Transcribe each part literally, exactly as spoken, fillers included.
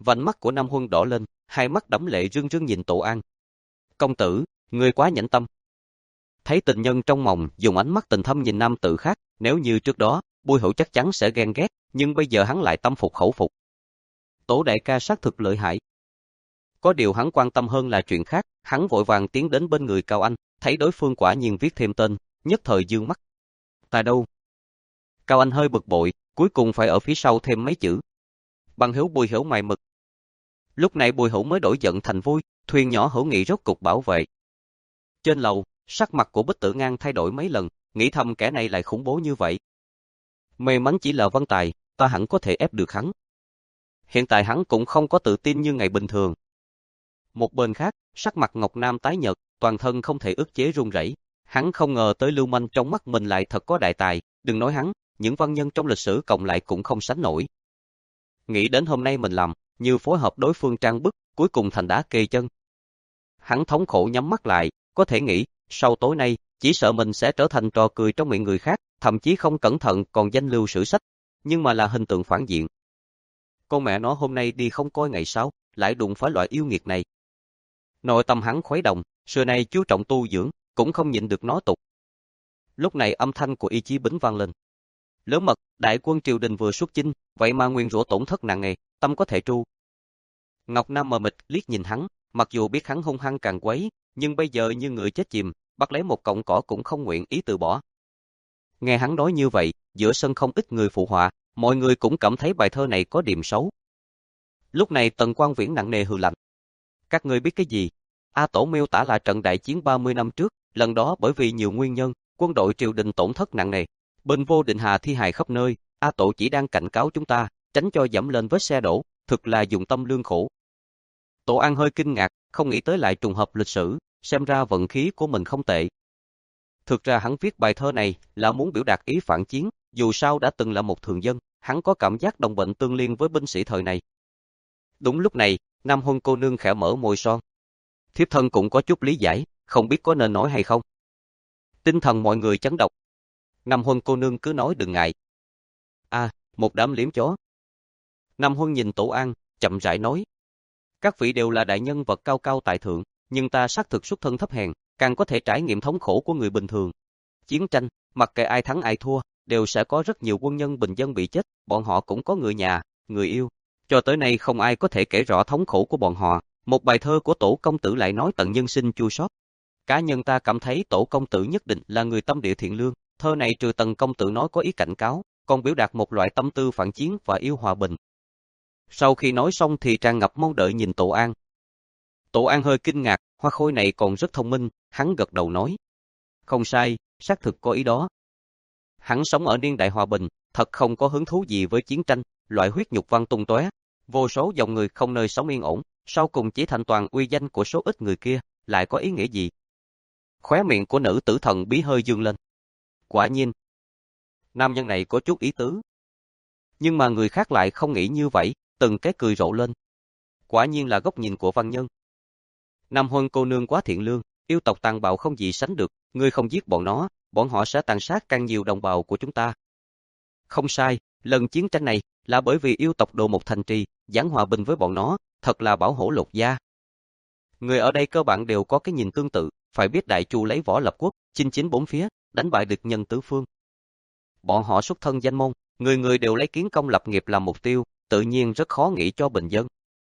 Vành mắt của Nam Huân đỏ lên, hai mắt đẫm lệ rưng rưng nhìn Tổ An. Công tử, ngươi quá nhẫn tâm. Thấy tình nhân trong mộng dùng ánh mắt tình thâm nhìn nam tử khác, nếu như trước đó, Bùi Hữu chắc chắn sẽ ghen ghét, nhưng bây giờ hắn lại tâm phục khẩu phục. Tổ đại ca xác thực lợi hại. Có điều hắn quan tâm hơn là chuyện khác, hắn vội vàng tiến đến bên người Cao Anh, thấy đối phương quả nhiên viết thêm tên, nhất thời dương mắt. Ta đâu? Cao Anh hơi bực bội, cuối cùng phải ở phía sau thêm mấy chữ. Bằng hữu Bùi Hữu mày mực. Lúc này Bùi Hữu mới đổi giận thành vui, thuyền nhỏ hữu nghị rốt cục bảo vệ. Trên lầu, sắc mặt của Bích Tử Ngang thay đổi mấy lần, nghĩ thầm kẻ này lại khủng bố như vậy. May mắn chỉ là Văn Tài, ta hẳn có thể ép được hắn. Hiện tại hắn cũng không có tự tin như ngày bình thường. Một bên khác, sắc mặt Ngọc Nam tái nhợt, toàn thân không thể ức chế run rẩy. Hắn không ngờ tới Lưu Manh trong mắt mình lại thật có đại tài, đừng nói hắn, những văn nhân trong lịch sử cộng lại cũng không sánh nổi. Nghĩ đến hôm nay mình làm, như phối hợp đối phương trang bức, cuối cùng thành đá kê chân. Hắn thống khổ nhắm mắt lại, có thể nghĩ, sau tối nay, chỉ sợ mình sẽ trở thành trò cười trong miệng người khác, thậm chí không cẩn thận còn danh lưu sử sách, nhưng mà là hình tượng phản diện. Con mẹ nó hôm nay đi không coi ngày sau, lại đụng phải loại yêu nghiệt này. Nội tâm hắn khuấy động, xưa nay chú trọng tu dưỡng, cũng không nhịn được nói tục. Lúc này âm thanh của Y Chí Bính vang lên. Lớn mật, đại quân triều đình vừa xuất chinh, vậy mà nguyên rủa tổn thất nặng nề, tâm có thể tru. Ngọc Nam mờ mịt liếc nhìn hắn, mặc dù biết hắn hung hăng càng quấy, nhưng bây giờ như người chết chìm, bắt lấy một cọng cỏ cũng không nguyện ý từ bỏ. Nghe hắn nói như vậy, giữa sân không ít người phụ họa, mọi người cũng cảm thấy bài thơ này có điểm xấu. Lúc này Tần Quang Viễn nặng nề hừ lạnh. Các ngươi biết cái gì? A Tổ miêu tả là trận đại chiến ba mươi năm trước, lần đó bởi vì nhiều nguyên nhân, quân đội triều đình tổn thất nặng nề. Bên vô định hà thi hài khắp nơi, A Tổ chỉ đang cảnh cáo chúng ta, tránh cho dẫm lên vết xe đổ, thực là dụng tâm lương khổ. Tổ An hơi kinh ngạc, không nghĩ tới lại trùng hợp lịch sử, xem ra vận khí của mình không tệ. Thực ra hắn viết bài thơ này là muốn biểu đạt ý phản chiến, dù sao đã từng là một thường dân, hắn có cảm giác đồng bệnh tương liên với binh sĩ thời này. Đúng lúc này, Nam Huân cô nương khẽ mở môi son. Thiếp thân cũng có chút lý giải, không biết có nên nói hay không. Tinh thần mọi người chấn động. Nam Huân cô nương cứ nói đừng ngại. À, một đám liếm chó. Nam Huân nhìn Tổ An, chậm rãi nói. Các vị đều là đại nhân vật cao cao tại thượng, nhưng ta xác thực xuất thân thấp hèn, càng có thể trải nghiệm thống khổ của người bình thường. Chiến tranh, mặc kệ ai thắng ai thua, đều sẽ có rất nhiều quân nhân bình dân bị chết, bọn họ cũng có người nhà, người yêu. Cho tới nay không ai có thể kể rõ thống khổ của bọn họ, một bài thơ của Tổ công tử lại nói tận nhân sinh chua xót. Cá nhân ta cảm thấy Tổ công tử nhất định là người tâm địa thiện lương, thơ này trừ Tần công tử nói có ý cảnh cáo, còn biểu đạt một loại tâm tư phản chiến và yêu hòa bình. Sau khi nói xong thì tràn ngập mong đợi nhìn Tổ An. Tổ An hơi kinh ngạc, Hoa Khôi này còn rất thông minh, hắn gật đầu nói. Không sai, xác thực có ý đó. Hắn sống ở niên đại hòa bình, thật không có hứng thú gì với chiến tranh, loại huyết nhục văn tung tóe, vô số dòng người không nơi sống yên ổn, sau cùng chỉ thành toàn uy danh của số ít người kia, lại có ý nghĩa gì? Khóe miệng của nữ tử thần bí hơi dương lên. Quả nhiên, nam nhân này có chút ý tứ. Nhưng mà người khác lại không nghĩ như vậy, từng cái cười rộ lên. Quả nhiên là góc nhìn của văn nhân. Nam Huân cô nương quá thiện lương, yêu tộc tàn bạo không gì sánh được, ngươi không giết bọn nó, bọn họ sẽ tàn sát càng nhiều đồng bào của chúng ta. Không sai, lần chiến tranh này là bởi vì yêu tộc đồ một thành trì, giảng hòa bình với bọn nó, thật là bảo hổ lột da. Người ở đây cơ bản đều có cái nhìn tương tự, phải biết Đại Chu lấy võ lập quốc, chinh chiến bốn phía, đánh bại địch nhân tứ phương. Bọn họ xuất thân danh môn, người người đều lấy kiến công lập nghiệp làm mục tiêu, tự nhiên rất khó nghĩ cho bình dân.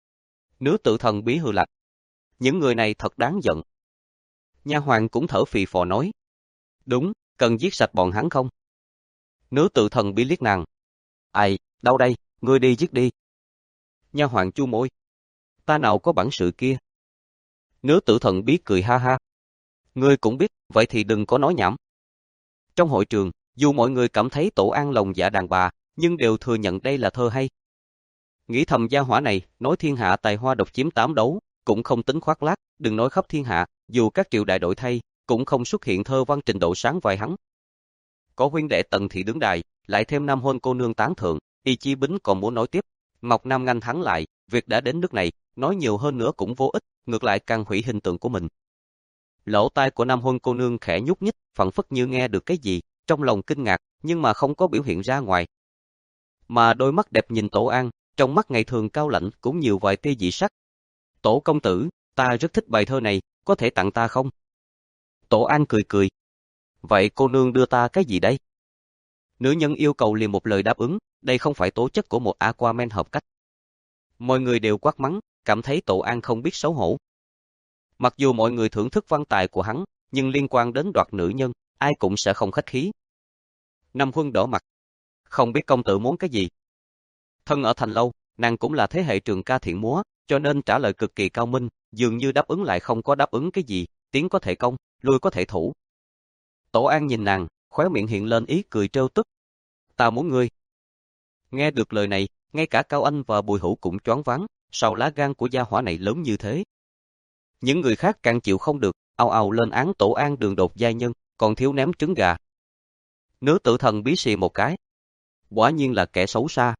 Nữ tử thần bí hừ lạnh. Những người này thật đáng giận. Nha hoàn cũng thở phì phò nói. Đúng, cần giết sạch bọn hắn không? Nữ tử thần bí liếc nàng. Ai, đâu đây, ngươi đi giết đi. Nha hoàn chu môi. Ta nào có bản sự kia. Nữ tử thần bí cười ha ha. Ngươi cũng biết, vậy thì đừng có nói nhảm. Trong hội trường, dù mọi người cảm thấy Tổ An lòng dạ đàn bà, nhưng đều thừa nhận đây là thơ hay. Nghĩ thầm gia hỏa này, nói thiên hạ tài hoa độc chiếm tám đấu, cũng không tính khoác lác, đừng nói khắp thiên hạ, dù các triều đại đổi thay, cũng không xuất hiện thơ văn trình độ sáng vài hắn. Có huynh đệ Tần thị đứng đài, lại thêm Nam Huân cô nương tán thượng, Y Chí Bính còn muốn nói tiếp, Ngọc Nam ngăn hắn lại, việc đã đến nước này, nói nhiều hơn nữa cũng vô ích, ngược lại càng hủy hình tượng của mình. Lỗ tai của Nam Huân cô nương khẽ nhúc nhích, phảng phất như nghe được cái gì, trong lòng kinh ngạc, nhưng mà không có biểu hiện ra ngoài. Mà đôi mắt đẹp nhìn Tổ An, trong mắt ngày thường cao lãnh cũng nhiều vài tia dị sắc. Tổ công tử, ta rất thích bài thơ này, có thể tặng ta không? Tổ An cười cười. Vậy cô nương đưa ta cái gì đây? Nữ nhân yêu cầu liền một lời đáp ứng, đây không phải tố chất của một Aquaman hợp cách. Mọi người đều quát mắng, cảm thấy Tổ An không biết xấu hổ. Mặc dù mọi người thưởng thức văn tài của hắn, nhưng liên quan đến đoạt nữ nhân, ai cũng sẽ không khách khí. Nam Huân đỏ mặt. Không biết công tử muốn cái gì? Thân ở thành lâu, nàng cũng là thế hệ trường ca thiện múa, cho nên trả lời cực kỳ cao minh, dường như đáp ứng lại không có đáp ứng cái gì, tiến có thể công, lui có thể thủ. Tổ An nhìn nàng, khóe miệng hiện lên ý cười trêu tức. Ta muốn ngươi. Nghe được lời này, ngay cả Cao Anh và Bùi Hữu cũng choáng váng, sao lá gan của gia hỏa này lớn như thế. Những người khác càng chịu không được, ào ào lên án Tổ An đường đột giai nhân, còn thiếu ném trứng gà. Nữ tử thần bí xì một cái. Quả nhiên là kẻ xấu xa.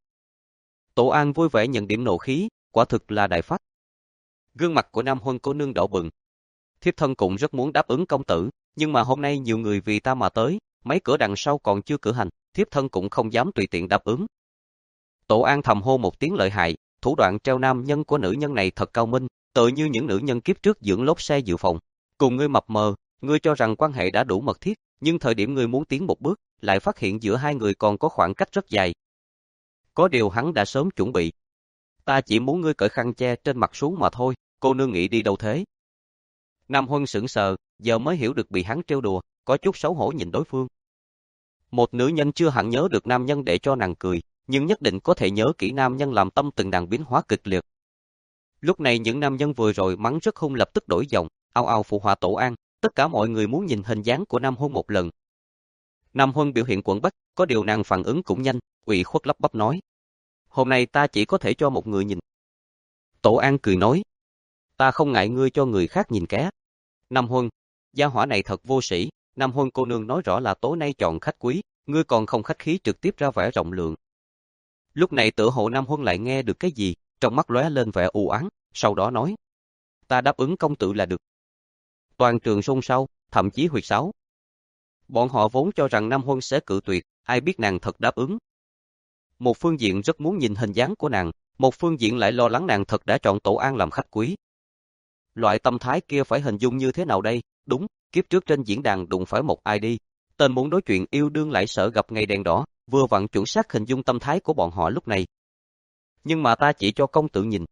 Tổ An vui vẻ nhận điểm nộ khí, quả thực là đại phách. Gương mặt của Nam Huân cô nương đỏ bừng. Thiếp thân cũng rất muốn đáp ứng công tử, nhưng mà hôm nay nhiều người vì ta mà tới, mấy cửa đằng sau còn chưa cử hành, thiếp thân cũng không dám tùy tiện đáp ứng. Tổ An thầm hô một tiếng lợi hại, thủ đoạn treo nam nhân của nữ nhân này thật cao minh, tựa như những nữ nhân kiếp trước dưỡng lốp xe dự phòng. Cùng ngươi mập mờ, ngươi cho rằng quan hệ đã đủ mật thiết, nhưng thời điểm ngươi muốn tiến một bước, lại phát hiện giữa hai người còn có khoảng cách rất dài. Có điều hắn đã sớm chuẩn bị. Ta chỉ muốn ngươi cởi khăn che trên mặt xuống mà thôi, cô nương nghĩ đi đâu thế? Nam Huân sững sờ, giờ mới hiểu được bị hắn trêu đùa, có chút xấu hổ nhìn đối phương. Một nữ nhân chưa hẳn nhớ được nam nhân để cho nàng cười, nhưng nhất định có thể nhớ kỹ nam nhân làm tâm từng nàng biến hóa kịch liệt. Lúc này những nam nhân vừa rồi mắng rất hung lập tức đổi giọng, ao ao phụ họa Tổ An, tất cả mọi người muốn nhìn hình dáng của Nam Huân một lần. Nam Huân biểu hiện quẫn bách, có điều nàng phản ứng cũng nhanh, ủy khuất lắp bắp nói. Hôm nay ta chỉ có thể cho một người nhìn. Tổ An cười nói. Ta không ngại ngươi cho người khác nhìn ké. Nam Huân, gia hỏa này thật vô sĩ, Nam Huân cô nương nói rõ là tối nay chọn khách quý, ngươi còn không khách khí trực tiếp ra vẻ rộng lượng. Lúc này tựa hồ Nam Huân lại nghe được cái gì, trong mắt lóe lên vẻ u oán, sau đó nói. Ta đáp ứng công tử là được. Toàn trường xôn xao, thậm chí huyệt sáo. Bọn họ vốn cho rằng Nam Huân sẽ cự tuyệt, ai biết nàng thật đáp ứng. Một phương diện rất muốn nhìn hình dáng của nàng, một phương diện lại lo lắng nàng thật đã chọn Tổ An làm khách quý. Loại tâm thái kia phải hình dung như thế nào đây? Đúng, kiếp trước trên diễn đàn đụng phải một ai đi. Tên muốn đối chuyện yêu đương lại sợ gặp ngày đèn đỏ, vừa vặn chuẩn xác hình dung tâm thái của bọn họ lúc này. Nhưng mà ta chỉ cho công tử nhìn.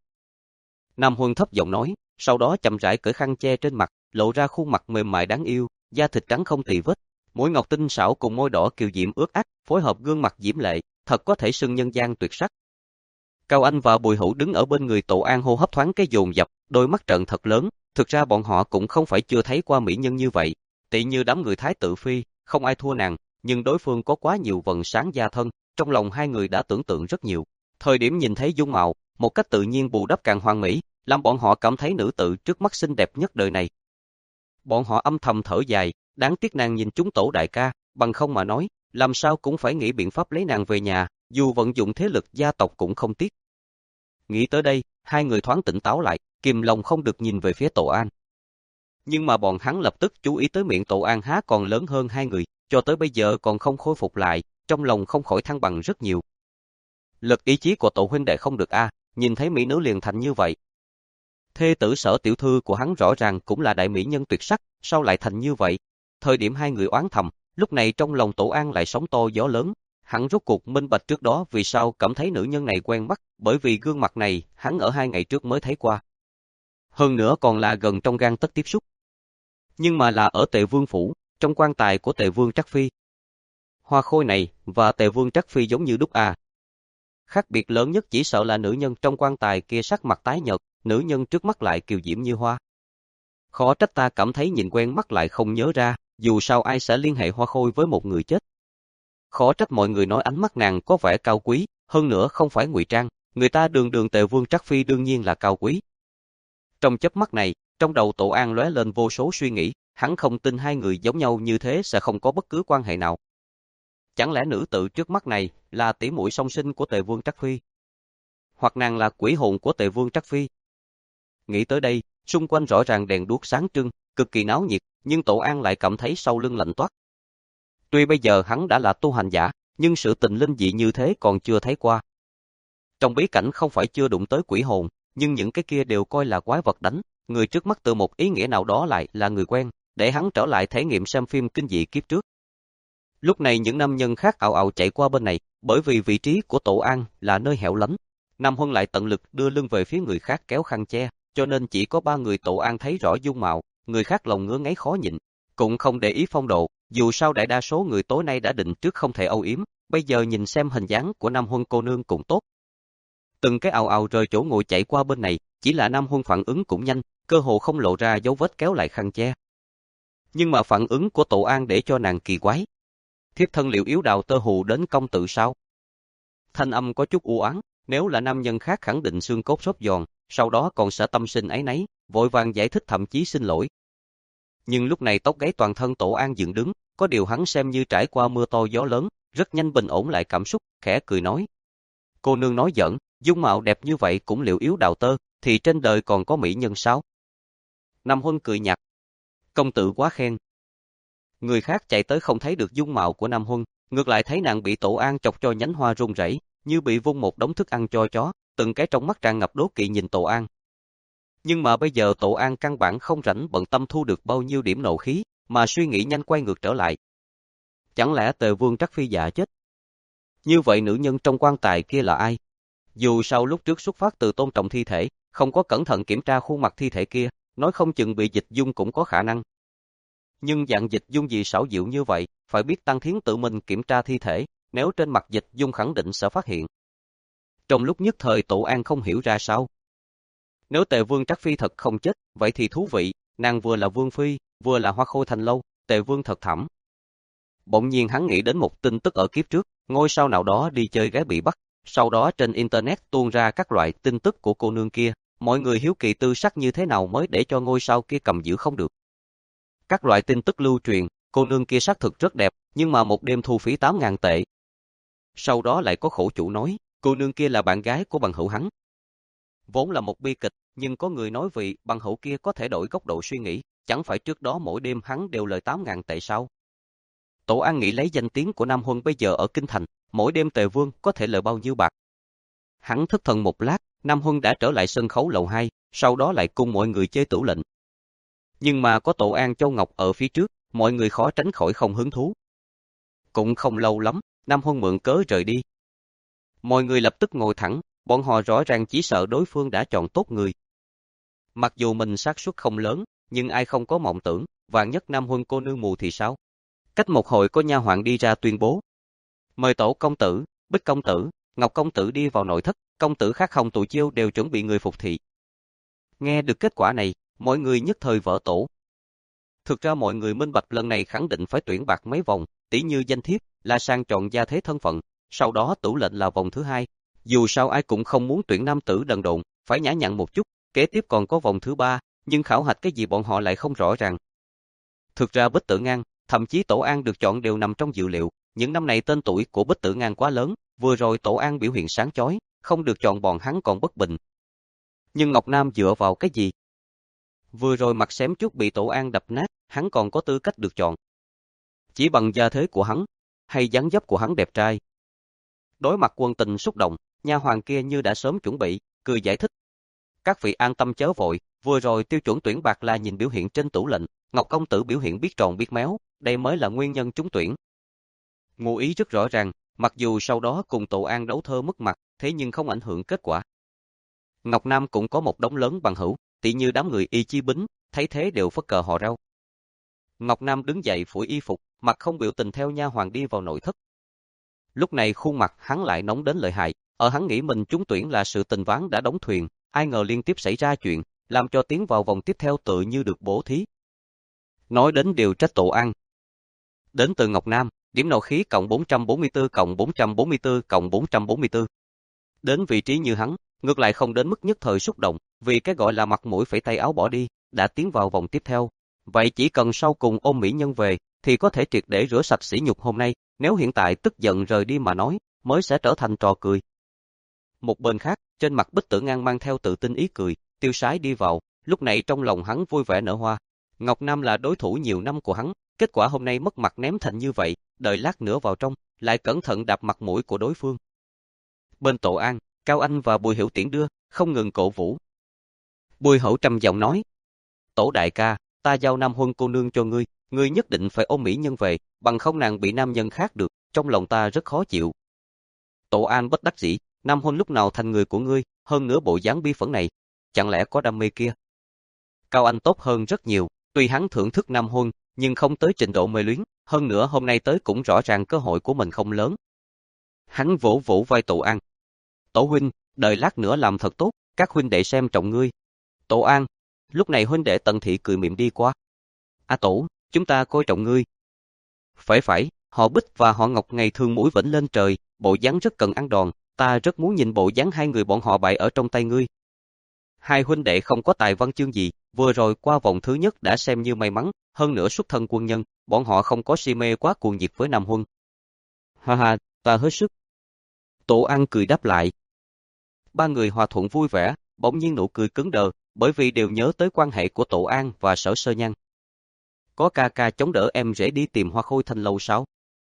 Nam Huân thấp giọng nói, sau đó chậm rãi cởi khăn che trên mặt, lộ ra khuôn mặt mềm mại đáng yêu, da thịt trắng không tì vết, mũi ngọc tinh xảo cùng môi đỏ kiều diễm ướt át, phối hợp gương mặt diễm lệ, thật có thể xưng nhân gian tuyệt sắc. Cao Anh và Bùi Hữu đứng ở bên người Tổ An hô hấp thoáng cái dồn dập, đôi mắt trợn thật lớn, thực ra bọn họ cũng không phải chưa thấy qua mỹ nhân như vậy, tỉ như đám người Thái Tự Phi, không ai thua nàng, nhưng đối phương có quá nhiều vầng sáng da thân, trong lòng hai người đã tưởng tượng rất nhiều. Thời điểm nhìn thấy dung mạo, một cách tự nhiên bù đắp càng hoàn mỹ, làm bọn họ cảm thấy nữ tử trước mắt xinh đẹp nhất đời này. Bọn họ âm thầm thở dài, đáng tiếc nàng nhìn chúng Tổ đại ca, bằng không mà nói, làm sao cũng phải nghĩ biện pháp lấy nàng về nhà, dù vận dụng thế lực gia tộc cũng không tiếc. Nghĩ tới đây, hai người thoáng tỉnh táo lại, kìm lòng không được nhìn về phía Tổ An. Nhưng mà bọn hắn lập tức chú ý tới miệng Tổ An há còn lớn hơn hai người, cho tới bây giờ còn không khôi phục lại, trong lòng không khỏi thăng bằng rất nhiều. Lực ý chí của Tổ huynh đệ không được a, à, nhìn thấy mỹ nữ liền thành như vậy. Thê tử Sở tiểu thư của hắn rõ ràng cũng là đại mỹ nhân tuyệt sắc, sao lại thành như vậy? Thời điểm hai người oán thầm, lúc này trong lòng Tổ An lại sóng to gió lớn. Hắn rốt cuộc minh bạch trước đó vì sao cảm thấy nữ nhân này quen mắt, bởi vì gương mặt này hắn ở hai ngày trước mới thấy qua. Hơn nữa còn là gần trong gang tấc tiếp xúc. Nhưng mà là ở Tề Vương phủ, trong quan tài của Tề Vương Trắc Phi. Hoa khôi này và Tề Vương Trắc Phi giống như đúc à. Khác biệt lớn nhất chỉ sợ là nữ nhân trong quan tài kia sắc mặt tái nhợt, nữ nhân trước mắt lại kiều diễm như hoa. Khó trách ta cảm thấy nhìn quen mắt lại không nhớ ra, dù sao ai sẽ liên hệ hoa khôi với một người chết. Khó trách mọi người nói ánh mắt nàng có vẻ cao quý, hơn nữa không phải ngụy trang, người ta đường đường Tề Vương Trắc Phi đương nhiên là cao quý. Trong chớp mắt này, trong đầu Tổ An lóe lên vô số suy nghĩ, hắn không tin hai người giống nhau như thế sẽ không có bất cứ quan hệ nào. Chẳng lẽ nữ tử trước mắt này là tỷ muội song sinh của Tề Vương Trắc Phi? Hoặc nàng là quỷ hồn của Tề Vương Trắc Phi? Nghĩ tới đây, xung quanh rõ ràng đèn đuốc sáng trưng, cực kỳ náo nhiệt, nhưng Tổ An lại cảm thấy sau lưng lạnh toát. Tuy bây giờ hắn đã là tu hành giả, nhưng sự tình linh dị như thế còn chưa thấy qua. Trong bí cảnh không phải chưa đụng tới quỷ hồn, nhưng những cái kia đều coi là quái vật đánh, người trước mắt từ một ý nghĩa nào đó lại là người quen, để hắn trở lại thể nghiệm xem phim kinh dị kiếp trước. Lúc này những nam nhân khác ào ào chạy qua bên này, bởi vì vị trí của Tổ An là nơi hẻo lánh. Nam Huân lại tận lực đưa lưng về phía người khác kéo khăn che, cho nên chỉ có ba người Tổ An thấy rõ dung mạo, người khác lòng ngứa ngáy khó nhịn, cũng không để ý phong độ, dù sao đại đa số người tối nay đã định trước không thể âu yếm, bây giờ nhìn xem hình dáng của Nam Huân cô nương cũng tốt. Từng cái ào ào rời chỗ ngồi chạy qua bên này, chỉ là Nam Huân phản ứng cũng nhanh, cơ hồ không lộ ra dấu vết kéo lại khăn che. Nhưng mà phản ứng của Tổ An để cho nàng kỳ quái. Thiếp thân liệu yếu đào tơ hù đến công tử sao? Thanh âm có chút u oán, nếu là nam nhân khác khẳng định xương cốt xốp giòn, sau đó còn sẽ tâm sinh áy náy, vội vàng giải thích thậm chí xin lỗi. Nhưng lúc này tóc gáy toàn thân Tổ An dựng đứng, có điều hắn xem như trải qua mưa to gió lớn, rất nhanh bình ổn lại cảm xúc, khẽ cười nói. Cô nương nói giỡn, dung mạo đẹp như vậy cũng liệu yếu đào tơ, thì trên đời còn có mỹ nhân sao? Nam Huân cười nhạt. Công tử quá khen. Người khác chạy tới không thấy được dung mạo của Nam Huân, ngược lại thấy nàng bị Tổ An chọc cho nhánh hoa run rẩy, như bị vung một đống thức ăn cho chó, từng cái trong mắt tràn ngập đố kỵ nhìn Tổ An. Nhưng mà bây giờ Tổ An căn bản không rảnh bận tâm thu được bao nhiêu điểm nộ khí, mà suy nghĩ nhanh quay ngược trở lại. Chẳng lẽ Tề Vương Trắc Phi dạ chết? Như vậy nữ nhân trong quan tài kia là ai? Dù sau lúc trước xuất phát từ tôn trọng thi thể, không có cẩn thận kiểm tra khuôn mặt thi thể kia, nói không chừng bị dịch dung cũng có khả năng. Nhưng dạng dịch dung gì xảo diệu như vậy, phải biết Tăng Thiến tự mình kiểm tra thi thể, nếu trên mặt dịch dung khẳng định sẽ phát hiện. Trong lúc nhất thời Tổ An không hiểu ra sao. Nếu Tề Vương Trắc Phi thật không chết, vậy thì thú vị, nàng vừa là Vương Phi, vừa là Hoa Khôi Thành Lâu, Tề Vương thật thảm. Bỗng nhiên hắn nghĩ đến một tin tức ở kiếp trước, ngôi sao nào đó đi chơi gái bị bắt, sau đó trên Internet tuôn ra các loại tin tức của cô nương kia, mọi người hiếu kỳ tư sắc như thế nào mới để cho ngôi sao kia cầm giữ không được. Các loại tin tức lưu truyền, cô nương kia sắc thực rất đẹp, nhưng mà một đêm thu phí tám ngàn tệ. Sau đó lại có khổ chủ nói, cô nương kia là bạn gái của bằng hữu hắn. Vốn là một bi kịch, nhưng có người nói vì bằng hữu kia có thể đổi góc độ suy nghĩ, chẳng phải trước đó mỗi đêm hắn đều lời tám ngàn tệ sao? Tổ An nghĩ lấy danh tiếng của Nam Huân bây giờ ở Kinh Thành, mỗi đêm Tề Vương có thể lời bao nhiêu bạc. Hắn thất thần một lát, Nam Huân đã trở lại sân khấu lầu hai, sau đó lại cùng mọi người chơi tửu lệnh. Nhưng mà có Tổ An Châu Ngọc ở phía trước, mọi người khó tránh khỏi không hứng thú. Cũng không lâu lắm, Nam Huân mượn cớ rời đi. Mọi người lập tức ngồi thẳng, bọn họ rõ ràng chỉ sợ đối phương đã chọn tốt người. Mặc dù mình xác suất không lớn, nhưng ai không có mộng tưởng, vạn nhất Nam Huân cô nương mù thì sao? Cách một hồi có nha hoàn đi ra tuyên bố. Mời Tổ công tử, Bích công tử, Ngọc công tử đi vào nội thất, công tử khác không tụ chiêu đều chuẩn bị người phục thị. Nghe được kết quả này, mọi người nhất thời vỡ tổ. Thực ra mọi người minh bạch lần này khẳng định phải tuyển bạc mấy vòng, tỉ như danh thiếp, là sang chọn gia thế thân phận, sau đó tửu lệnh là vòng thứ hai. Dù sao ai cũng không muốn tuyển nam tử đần độn, phải nhã nhặn một chút, kế tiếp còn có vòng thứ ba, nhưng khảo hạch cái gì bọn họ lại không rõ ràng. Thực ra Bích Tử Ngang, thậm chí Tổ An được chọn đều nằm trong dự liệu, những năm này tên tuổi của Bích Tử Ngang quá lớn, vừa rồi Tổ An biểu hiện sáng chói, không được chọn bọn hắn còn bất bình. Nhưng Ngọc Nam dựa vào cái gì? Vừa rồi mặt xém chút bị Tổ An đập nát, hắn còn có tư cách được chọn. Chỉ bằng gia thế của hắn, hay dáng dấp của hắn đẹp trai. Đối mặt quân tình xúc động, nha hoàn kia như đã sớm chuẩn bị, cười giải thích. Các vị an tâm chớ vội, vừa rồi tiêu chuẩn tuyển bạc là nhìn biểu hiện trên tủ lệnh, Ngọc công tử biểu hiện biết tròn biết méo, đây mới là nguyên nhân trúng tuyển. Ngụ ý rất rõ ràng, mặc dù sau đó cùng Tổ An đấu thơ mất mặt, thế nhưng không ảnh hưởng kết quả. Ngọc Nam cũng có một đống lớn bằng hữu, tỉ như đám người Y Chi Bính, thấy thế đều phất cờ hò reo. Ngọc Nam đứng dậy phủi y phục, mặt không biểu tình theo nha hoàn đi vào nội thất. Lúc này khuôn mặt hắn lại nóng đến lợi hại, ở hắn nghĩ mình trúng tuyển là sự tình ván đã đóng thuyền, ai ngờ liên tiếp xảy ra chuyện, làm cho tiến vào vòng tiếp theo tự như được bổ thí. Nói đến điều trách Tổ An. Đến từ Ngọc Nam, điểm nộ khí cộng bốn trăm bốn mươi tư cộng bốn trăm bốn mươi tư cộng bốn trăm bốn mươi tư. Đến vị trí như hắn, ngược lại không đến mức nhất thời xúc động, vì cái gọi là mặt mũi phẩy tay áo bỏ đi, đã tiến vào vòng tiếp theo. Vậy chỉ cần sau cùng ôm mỹ nhân về, thì có thể triệt để rửa sạch sỉ nhục hôm nay, nếu hiện tại tức giận rời đi mà nói, mới sẽ trở thành trò cười. Một bên khác, trên mặt Bích Tử Ngang mang theo tự tin ý cười, tiêu sái đi vào, lúc này trong lòng hắn vui vẻ nở hoa. Ngọc Nam là đối thủ nhiều năm của hắn, kết quả hôm nay mất mặt ném thành như vậy, đợi lát nữa vào trong, lại cẩn thận đạp mặt mũi của đối phương. Bên Tổ An, Cao Anh và Bùi Hiểu tiễn đưa, không ngừng cổ vũ. Bùi Hữu trầm giọng nói, Tổ đại ca, ta giao Nam Huân cô nương cho ngươi, ngươi nhất định phải ôm mỹ nhân về, bằng không nàng bị nam nhân khác được, trong lòng ta rất khó chịu. Tổ An bất đắc dĩ, Nam Huân lúc nào thành người của ngươi, hơn nữa bộ dáng bi phẫn này, chẳng lẽ có đam mê kia? Cao Anh tốt hơn rất nhiều, tuy hắn thưởng thức Nam Huân, nhưng không tới trình độ mê luyến, hơn nữa hôm nay tới cũng rõ ràng cơ hội của mình không lớn. Hắn vỗ vỗ vai Tổ An. Tổ huynh, đợi lát nữa làm thật tốt, các huynh đệ xem trọng ngươi. Tổ An, lúc này huynh đệ Tần Thị cười mỉm đi qua. A Tổ, chúng ta coi trọng ngươi. Phải phải, họ Bích và họ Ngọc ngày thường mũi vểnh lên trời, bộ dáng rất cần ăn đòn, ta rất muốn nhìn bộ dáng hai người bọn họ bại ở trong tay ngươi. Hai huynh đệ không có tài văn chương gì, vừa rồi qua vòng thứ nhất đã xem như may mắn, hơn nữa xuất thân quân nhân, bọn họ không có si mê quá cuồng nhiệt với Nam Huân. Ha ha, ta hết sức. Tổ An cười đáp lại. Ba người hòa thuận vui vẻ, bỗng nhiên nụ cười cứng đờ, bởi vì đều nhớ tới quan hệ của Tổ An và Sở Sơ Nhan. Có ca ca chống đỡ em rể đi tìm Hoa Khôi Thanh lâu sao?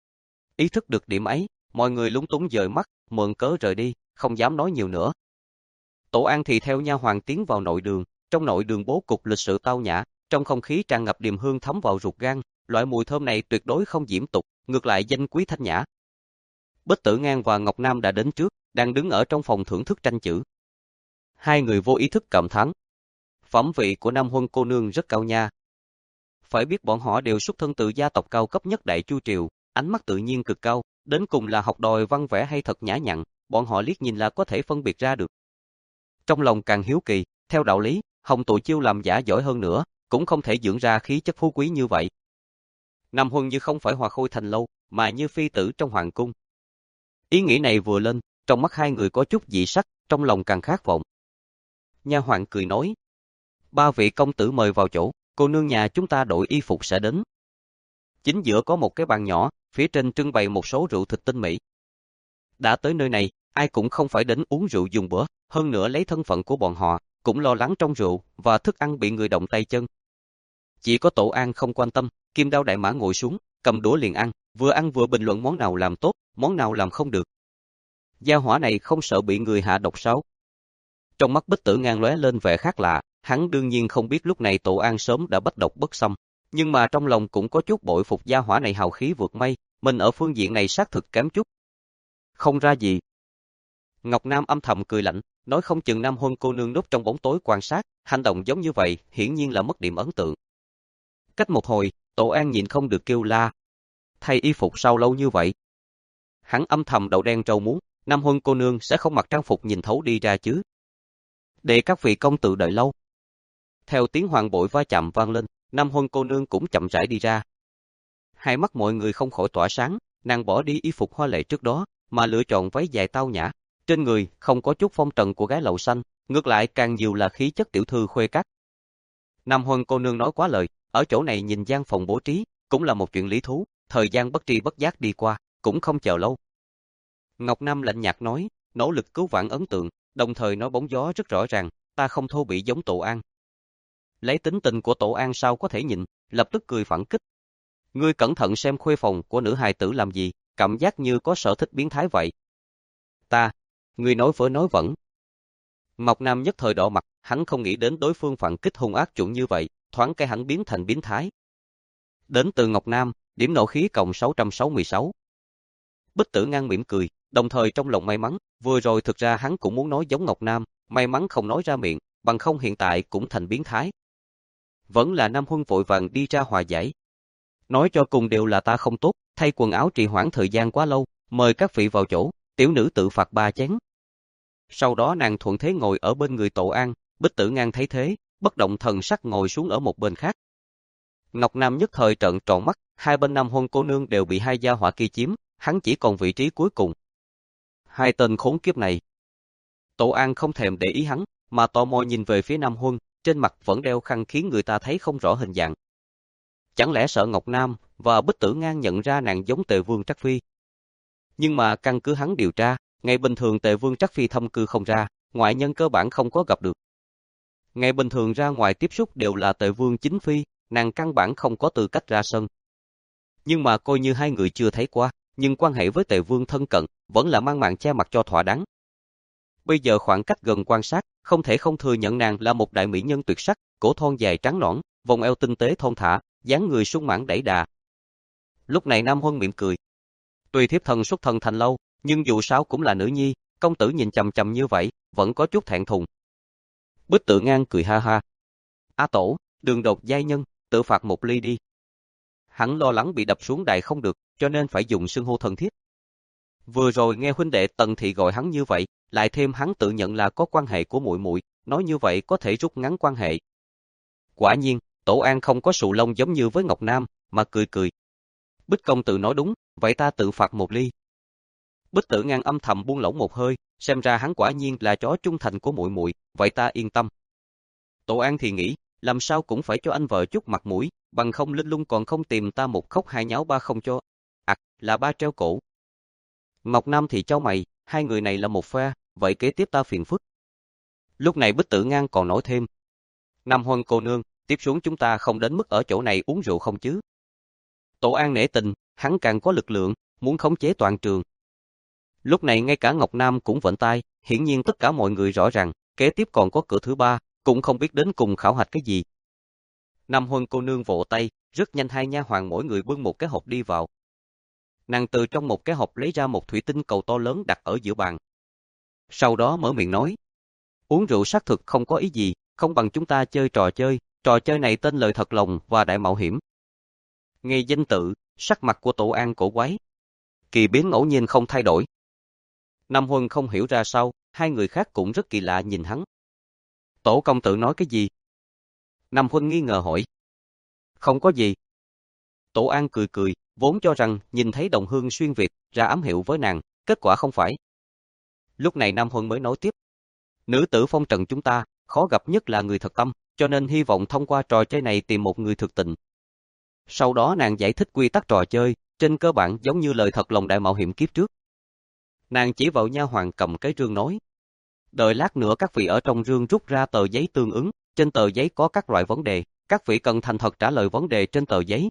Ý thức được điểm ấy, mọi người lúng túng dời mắt, mượn cớ rời đi, không dám nói nhiều nữa. Tổ An thì theo nha hoàn tiến vào nội đường, trong nội đường bố cục lịch sự tao nhã, trong không khí tràn ngập điềm hương thấm vào ruột gan, loại mùi thơm này tuyệt đối không diễm tục, ngược lại danh quý thanh nhã. Bích Tử Ngang và Ngọc Nam đã đến trước, đang đứng ở trong phòng thưởng thức tranh chữ. Hai người vô ý thức cảm thán. Phẩm vị của Nam Huân cô nương rất cao nha. Phải biết bọn họ đều xuất thân từ gia tộc cao cấp nhất Đại Chu Triều, ánh mắt tự nhiên cực cao, đến cùng là học đòi văn vẽ hay thật nhã nhặn, bọn họ liếc nhìn là có thể phân biệt ra được. Trong lòng càng hiếu kỳ, theo đạo lý, Hồng Tụ Chiêu làm giả giỏi hơn nữa, cũng không thể dưỡng ra khí chất phú quý như vậy. Nam Huân như không phải Hoa Khôi Thành lâu, mà như phi tử trong hoàng cung. Ý nghĩ này vừa lên, trong mắt hai người có chút dị sắc, trong lòng càng khát vọng. Nha hoàn cười nói, ba vị công tử mời vào chỗ, cô nương nhà chúng ta đổi y phục sẽ đến. Chính giữa có một cái bàn nhỏ, phía trên trưng bày một số rượu thịt tinh mỹ. Đã tới nơi này, ai cũng không phải đến uống rượu dùng bữa, hơn nữa lấy thân phận của bọn họ, cũng lo lắng trong rượu và thức ăn bị người động tay chân. Chỉ có Tổ An không quan tâm, kim đao đại mã ngồi xuống, cầm đũa liền ăn, vừa ăn vừa bình luận món nào làm tốt, món nào làm không được. Gia hỏa này không sợ bị người hạ độc sao? Trong mắt Bích Tử Ngang lóe lên vẻ khác lạ, hắn đương nhiên không biết lúc này Tổ An sớm đã bất độc bất xâm, nhưng mà trong lòng cũng có chút bội phục gia hỏa này hào khí vượt mây, mình ở phương diện này xác thực kém chút. Không ra gì. Ngọc Nam âm thầm cười lạnh, nói không chừng Nam Huân cô nương núp trong bóng tối quan sát, hành động giống như vậy, hiển nhiên là mất điểm ấn tượng. Cách một hồi, Tổ An nhịn không được kêu la. Thay y phục sao lâu như vậy? Hắn âm thầm đầu đen râu muống, Nam Huân cô nương sẽ không mặc trang phục nhìn thấu đi ra chứ. Để các vị công tử đợi lâu. Theo tiếng hoàng bội va chạm vang lên, Nam Huân cô nương cũng chậm rãi đi ra. Hai mắt mọi người không khỏi tỏa sáng, nàng bỏ đi y phục hoa lệ trước đó, mà lựa chọn váy dài tao nhã. Trên người không có chút phong trần của gái lầu xanh, ngược lại càng nhiều là khí chất tiểu thư khuê các. Nam Huân cô nương nói quá lời, ở chỗ này nhìn gian phòng bố trí, cũng là một chuyện lý thú, thời gian bất tri bất giác đi qua, cũng không chờ lâu. Ngọc Nam lạnh nhạt nói, nỗ lực cứu vãn ấn tượng, đồng thời nói bóng gió rất rõ ràng, ta không thô bỉ giống Tổ An. Lấy tính tình của Tổ An sao có thể nhịn, lập tức cười phản kích. Ngươi cẩn thận xem khuê phòng của nữ hài tử làm gì, cảm giác như có sở thích biến thái vậy. Ta, ngươi nói vớ nói vẩn. Ngọc Nam nhất thời đỏ mặt, hắn không nghĩ đến đối phương phản kích hung ác chuẩn như vậy, thoáng cái hắn biến thành biến thái. Đến từ Ngọc Nam, điểm nộ khí cộng sáu trăm sáu mươi sáu. Bích Tử Ngang mỉm cười, đồng thời trong lòng may mắn, vừa rồi thực ra hắn cũng muốn nói giống Ngọc Nam, may mắn không nói ra miệng, bằng không hiện tại cũng thành biến thái. Vẫn là Nam Huân vội vàng đi ra hòa giải. Nói cho cùng đều là ta không tốt, thay quần áo trì hoãn thời gian quá lâu, mời các vị vào chỗ, tiểu nữ tự phạt ba chén. Sau đó nàng thuận thế ngồi ở bên người Tổ An, Bích Tử Ngang thấy thế, bất động thần sắc ngồi xuống ở một bên khác. Ngọc Nam nhất thời trợn tròn mắt, hai bên Nam Huân cô nương đều bị hai gia hỏa kia chiếm, hắn chỉ còn vị trí cuối cùng. Hai tên khốn kiếp này. Tổ An không thèm để ý hắn, mà tò mò nhìn về phía Nam Huân, trên mặt vẫn đeo khăn khiến người ta thấy không rõ hình dạng. Chẳng lẽ sợ Ngọc Nam và Bích Tử Ngang nhận ra nàng giống Tề Vương Trắc Phi? Nhưng mà căn cứ hắn điều tra, ngày bình thường Tề Vương Trắc Phi thâm cư không ra, ngoại nhân cơ bản không có gặp được. Ngày bình thường ra ngoài tiếp xúc đều là Tề Vương chính phi, nàng căn bản không có tư cách ra sân. Nhưng mà coi như hai người chưa thấy qua, nhưng quan hệ với Tề Vương thân cận, vẫn là mang mạng che mặt cho thỏa đáng. bây giờ khoảng cách gần quan sát, không thể không thừa nhận nàng là một đại mỹ nhân tuyệt sắc, cổ thon dài trắng nõn, vòng eo tinh tế thon thả, dáng người sung mãn đẩy đà. Lúc này Nam Huân mỉm cười. Tuy thiếp thân xuất thân thành lâu, nhưng dù sao cũng là nữ nhi, công tử nhìn chằm chằm như vậy, vẫn có chút thẹn thùng. Bích Tự Ngang cười ha ha. A tổ, đường đột giai nhân, tự phạt một ly đi. Hắn lo lắng bị đập xuống đài không được, cho nên phải dùng xưng hô thân thiết. Vừa rồi nghe huynh đệ Tần Thị gọi hắn như vậy, lại thêm hắn tự nhận là có quan hệ của muội muội, nói như vậy có thể rút ngắn quan hệ. Quả nhiên, Tổ An không có sụ lông giống như với Ngọc Nam, mà cười cười. Bích công tử nói đúng, vậy ta tự phạt một ly. Bích Tự Ngang âm thầm buông lỏng một hơi, xem ra hắn quả nhiên là chó trung thành của muội muội, vậy ta yên tâm. Tổ An thì nghĩ, làm sao cũng phải cho anh vợ chút mặt mũi, bằng không Linh Lung còn không tìm ta một khóc hai nháo ba không cho. Ặc, à, là ba treo cổ. Ngọc Nam thì chau mày, hai người này là một phe, vậy kế tiếp ta phiền phức. Lúc này Bích Tự Ngang còn nói thêm. Nam Huân cô nương, tiếp xuống chúng ta không đến mức ở chỗ này uống rượu không chứ. Tổ An nể tình, hắn càng có lực lượng, muốn khống chế toàn trường. Lúc này ngay cả Ngọc Nam cũng vểnh tai, hiển nhiên tất cả mọi người rõ ràng, kế tiếp còn có cửa thứ ba, cũng không biết đến cùng khảo hạch cái gì. Nam Huân cô nương vỗ tay, rất nhanh hai nha hoàn mỗi người bưng một cái hộp đi vào. Nàng từ trong một cái hộp lấy ra một thủy tinh cầu to lớn đặt ở giữa bàn. Sau đó mở miệng nói, uống rượu xác thực không có ý gì, không bằng chúng ta chơi trò chơi, trò chơi này tên lời thật lòng và đại mạo hiểm. Nghe danh tự, sắc mặt của Tổ An cổ quái. Kỳ biến ngẫu nhiên không thay đổi. Nam Huân không hiểu ra sao, hai người khác cũng rất kỳ lạ nhìn hắn. Tổ công tử nói cái gì? Nam Huân nghi ngờ hỏi. Không có gì. Tổ An cười cười, vốn cho rằng nhìn thấy đồng hương xuyên Việt ra ám hiệu với nàng, kết quả không phải. Lúc này Nam Huân mới nói tiếp. Nữ tử phong trần chúng ta, khó gặp nhất là người thật tâm, cho nên hy vọng thông qua trò chơi này tìm một người thực tình. Sau đó nàng giải thích quy tắc trò chơi, trên cơ bản giống như lời thật lòng đại mạo hiểm kiếp trước. Nàng chỉ vào nha hoàn cầm cái rương nói. Đợi lát nữa các vị ở trong rương rút ra tờ giấy tương ứng, trên tờ giấy có các loại vấn đề, các vị cần thành thật trả lời vấn đề trên tờ giấy.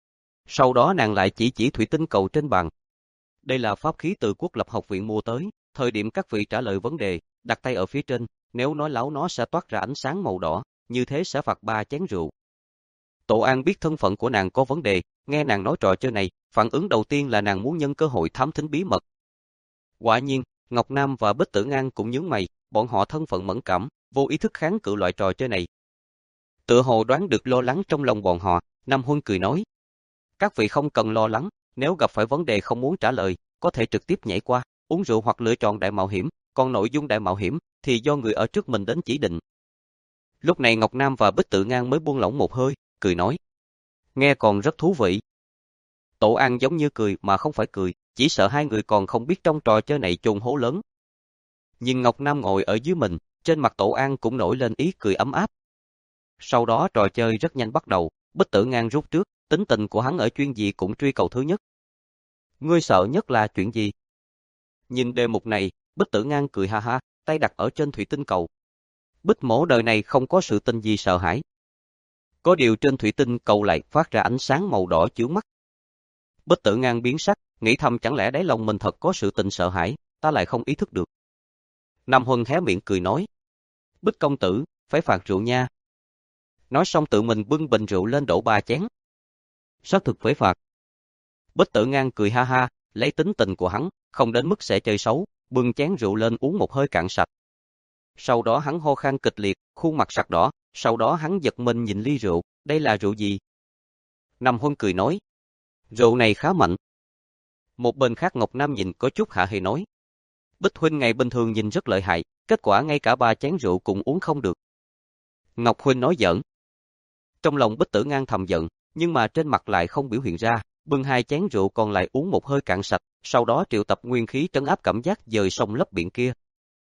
Sau đó nàng lại chỉ chỉ thủy tinh cầu trên bàn. Đây là pháp khí từ Quốc lập học viện mua tới, thời điểm các vị trả lời vấn đề, đặt tay ở phía trên, nếu nói láo nó sẽ toát ra ánh sáng màu đỏ, như thế sẽ phạt ba chén rượu. Tổ An biết thân phận của nàng có vấn đề, nghe nàng nói trò chơi này, phản ứng đầu tiên là nàng muốn nhân cơ hội thám thính bí mật. Quả nhiên, Ngọc Nam và Bích Tự Ngang cũng nhướng mày, bọn họ thân phận mẫn cảm, vô ý thức kháng cự loại trò chơi này. Tựa hồ đoán được lo lắng trong lòng bọn họ, Nam Huân cười nói. Các vị không cần lo lắng, nếu gặp phải vấn đề không muốn trả lời, có thể trực tiếp nhảy qua, uống rượu hoặc lựa chọn đại mạo hiểm, còn nội dung đại mạo hiểm thì do người ở trước mình đến chỉ định. Lúc này Ngọc Nam và Bích Tự Ngang mới buông lỏng một hơi, cười nói. Nghe còn rất thú vị. Tổ An giống như cười mà không phải cười, chỉ sợ hai người còn không biết trong trò chơi này chôn hố lớn. Nhìn Ngọc Nam ngồi ở dưới mình, trên mặt Tổ An cũng nổi lên ý cười ấm áp. Sau đó trò chơi rất nhanh bắt đầu, Bích Tự Ngang rút trước, tính tình của hắn ở chuyên gì cũng truy cầu thứ nhất. Ngươi sợ nhất là chuyện gì? Nhìn đề mục này, Bích Tự Ngang cười ha ha, tay đặt ở trên thủy tinh cầu. Bích mỗ đời này không có sự tình gì sợ hãi. Có điều trên thủy tinh cầu lại phát ra ánh sáng màu đỏ chướng mắt. Bích Tự Ngang biến sắc, nghĩ thầm chẳng lẽ đáy lòng mình thật có sự tình sợ hãi, ta lại không ý thức được. Nam Huân hé miệng cười nói. Bích công tử, phải phạt rượu nha. Nói xong tự mình bưng bình rượu lên đổ ba chén. Xác thực phải phạt. Bích Tự Ngang cười ha ha, lấy tính tình của hắn, không đến mức sẽ chơi xấu, bưng chén rượu lên uống một hơi cạn sạch. Sau đó hắn ho khan kịch liệt, khuôn mặt sặc đỏ, sau đó hắn giật mình nhìn ly rượu, đây là rượu gì? Nam Huân cười nói, rượu này khá mạnh. Một bên khác Ngọc Nam nhìn có chút hạ hề nói, Bích huynh ngày bình thường nhìn rất lợi hại, kết quả ngay cả ba chén rượu cũng uống không được. Ngọc huynh nói giỡn. Trong lòng Bích Tự Ngang thầm giận, nhưng mà trên mặt lại không biểu hiện ra, bưng hai chén rượu còn lại uống một hơi cạn sạch, sau đó triệu tập nguyên khí trấn áp cảm giác dời sông lấp biển kia.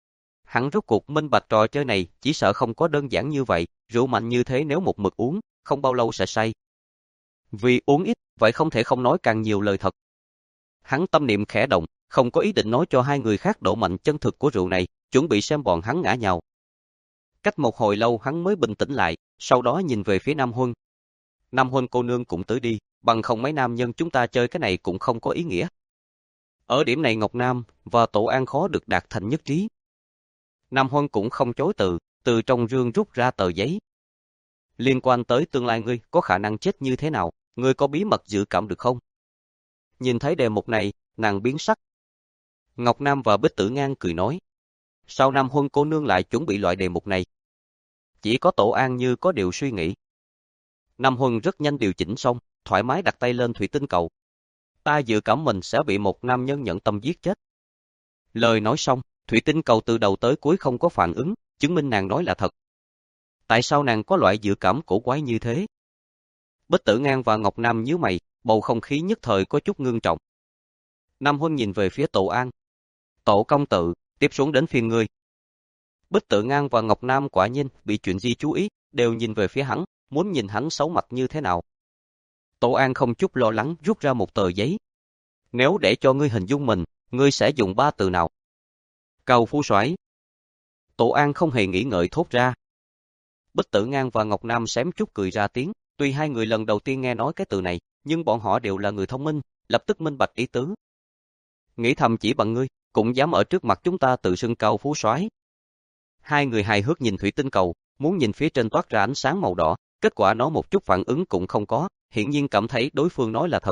Hắn rốt cuộc minh bạch trò chơi này, chỉ sợ không có đơn giản như vậy, rượu mạnh như thế nếu một mực uống, không bao lâu sẽ say. Vì uống ít, vậy không thể không nói càng nhiều lời thật. Hắn tâm niệm khẽ động, không có ý định nói cho hai người khác độ mạnh chân thực của rượu này, chuẩn bị xem bọn hắn ngã nhào. Cách một hồi lâu hắn mới bình tĩnh lại, sau đó nhìn về phía Nam Huân. Nam Huân cô nương cũng tới đi, bằng không mấy nam nhân chúng ta chơi cái này cũng không có ý nghĩa. Ở điểm này Ngọc Nam và Tổ An khó được đạt thành nhất trí. Nam Huân cũng không chối từ, từ trong rương rút ra tờ giấy. Liên quan tới tương lai ngươi có khả năng chết như thế nào, ngươi có bí mật dự cảm được không? Nhìn thấy đề mục này, nàng biến sắc. Ngọc Nam và Bích Tử Ngang cười nói. Sao Nam Huân cô nương lại chuẩn bị loại đề mục này? Chỉ có Tổ An như có điều suy nghĩ. Nam Huân rất nhanh điều chỉnh xong, thoải mái đặt tay lên thủy tinh cầu. Ta dự cảm mình sẽ bị một nam nhân nhận tâm giết chết. Lời nói xong, thủy tinh cầu từ đầu tới cuối không có phản ứng, chứng minh nàng nói là thật. Tại sao nàng có loại dự cảm cổ quái như thế? Bích Tử Ngang và Ngọc Nam nhíu mày, bầu không khí nhất thời có chút ngưng trọng. Nam Huân nhìn về phía Tổ An. Tổ công tử, tiếp xuống đến phiên ngươi. Bích Tử Ngang và Ngọc Nam quả nhiên bị chuyện gì chú ý, đều nhìn về phía hắn, muốn nhìn hắn xấu mặt như thế nào. Tổ An không chút lo lắng rút ra một tờ giấy. Nếu để cho ngươi hình dung mình, ngươi sẽ dùng ba từ nào? Cao phú soái. Tổ An không hề nghĩ ngợi thốt ra. Bích Tử Ngang và Ngọc Nam xém chút cười ra tiếng, tuy hai người lần đầu tiên nghe nói cái từ này, nhưng bọn họ đều là người thông minh, lập tức minh bạch ý tứ. Nghĩ thầm chỉ bằng ngươi, cũng dám ở trước mặt chúng ta tự xưng cao phú soái. Hai người hài hước nhìn thủy tinh cầu, muốn nhìn phía trên toát ra ánh sáng màu đỏ, kết quả nó một chút phản ứng cũng không có, hiển nhiên cảm thấy đối phương nói là thật.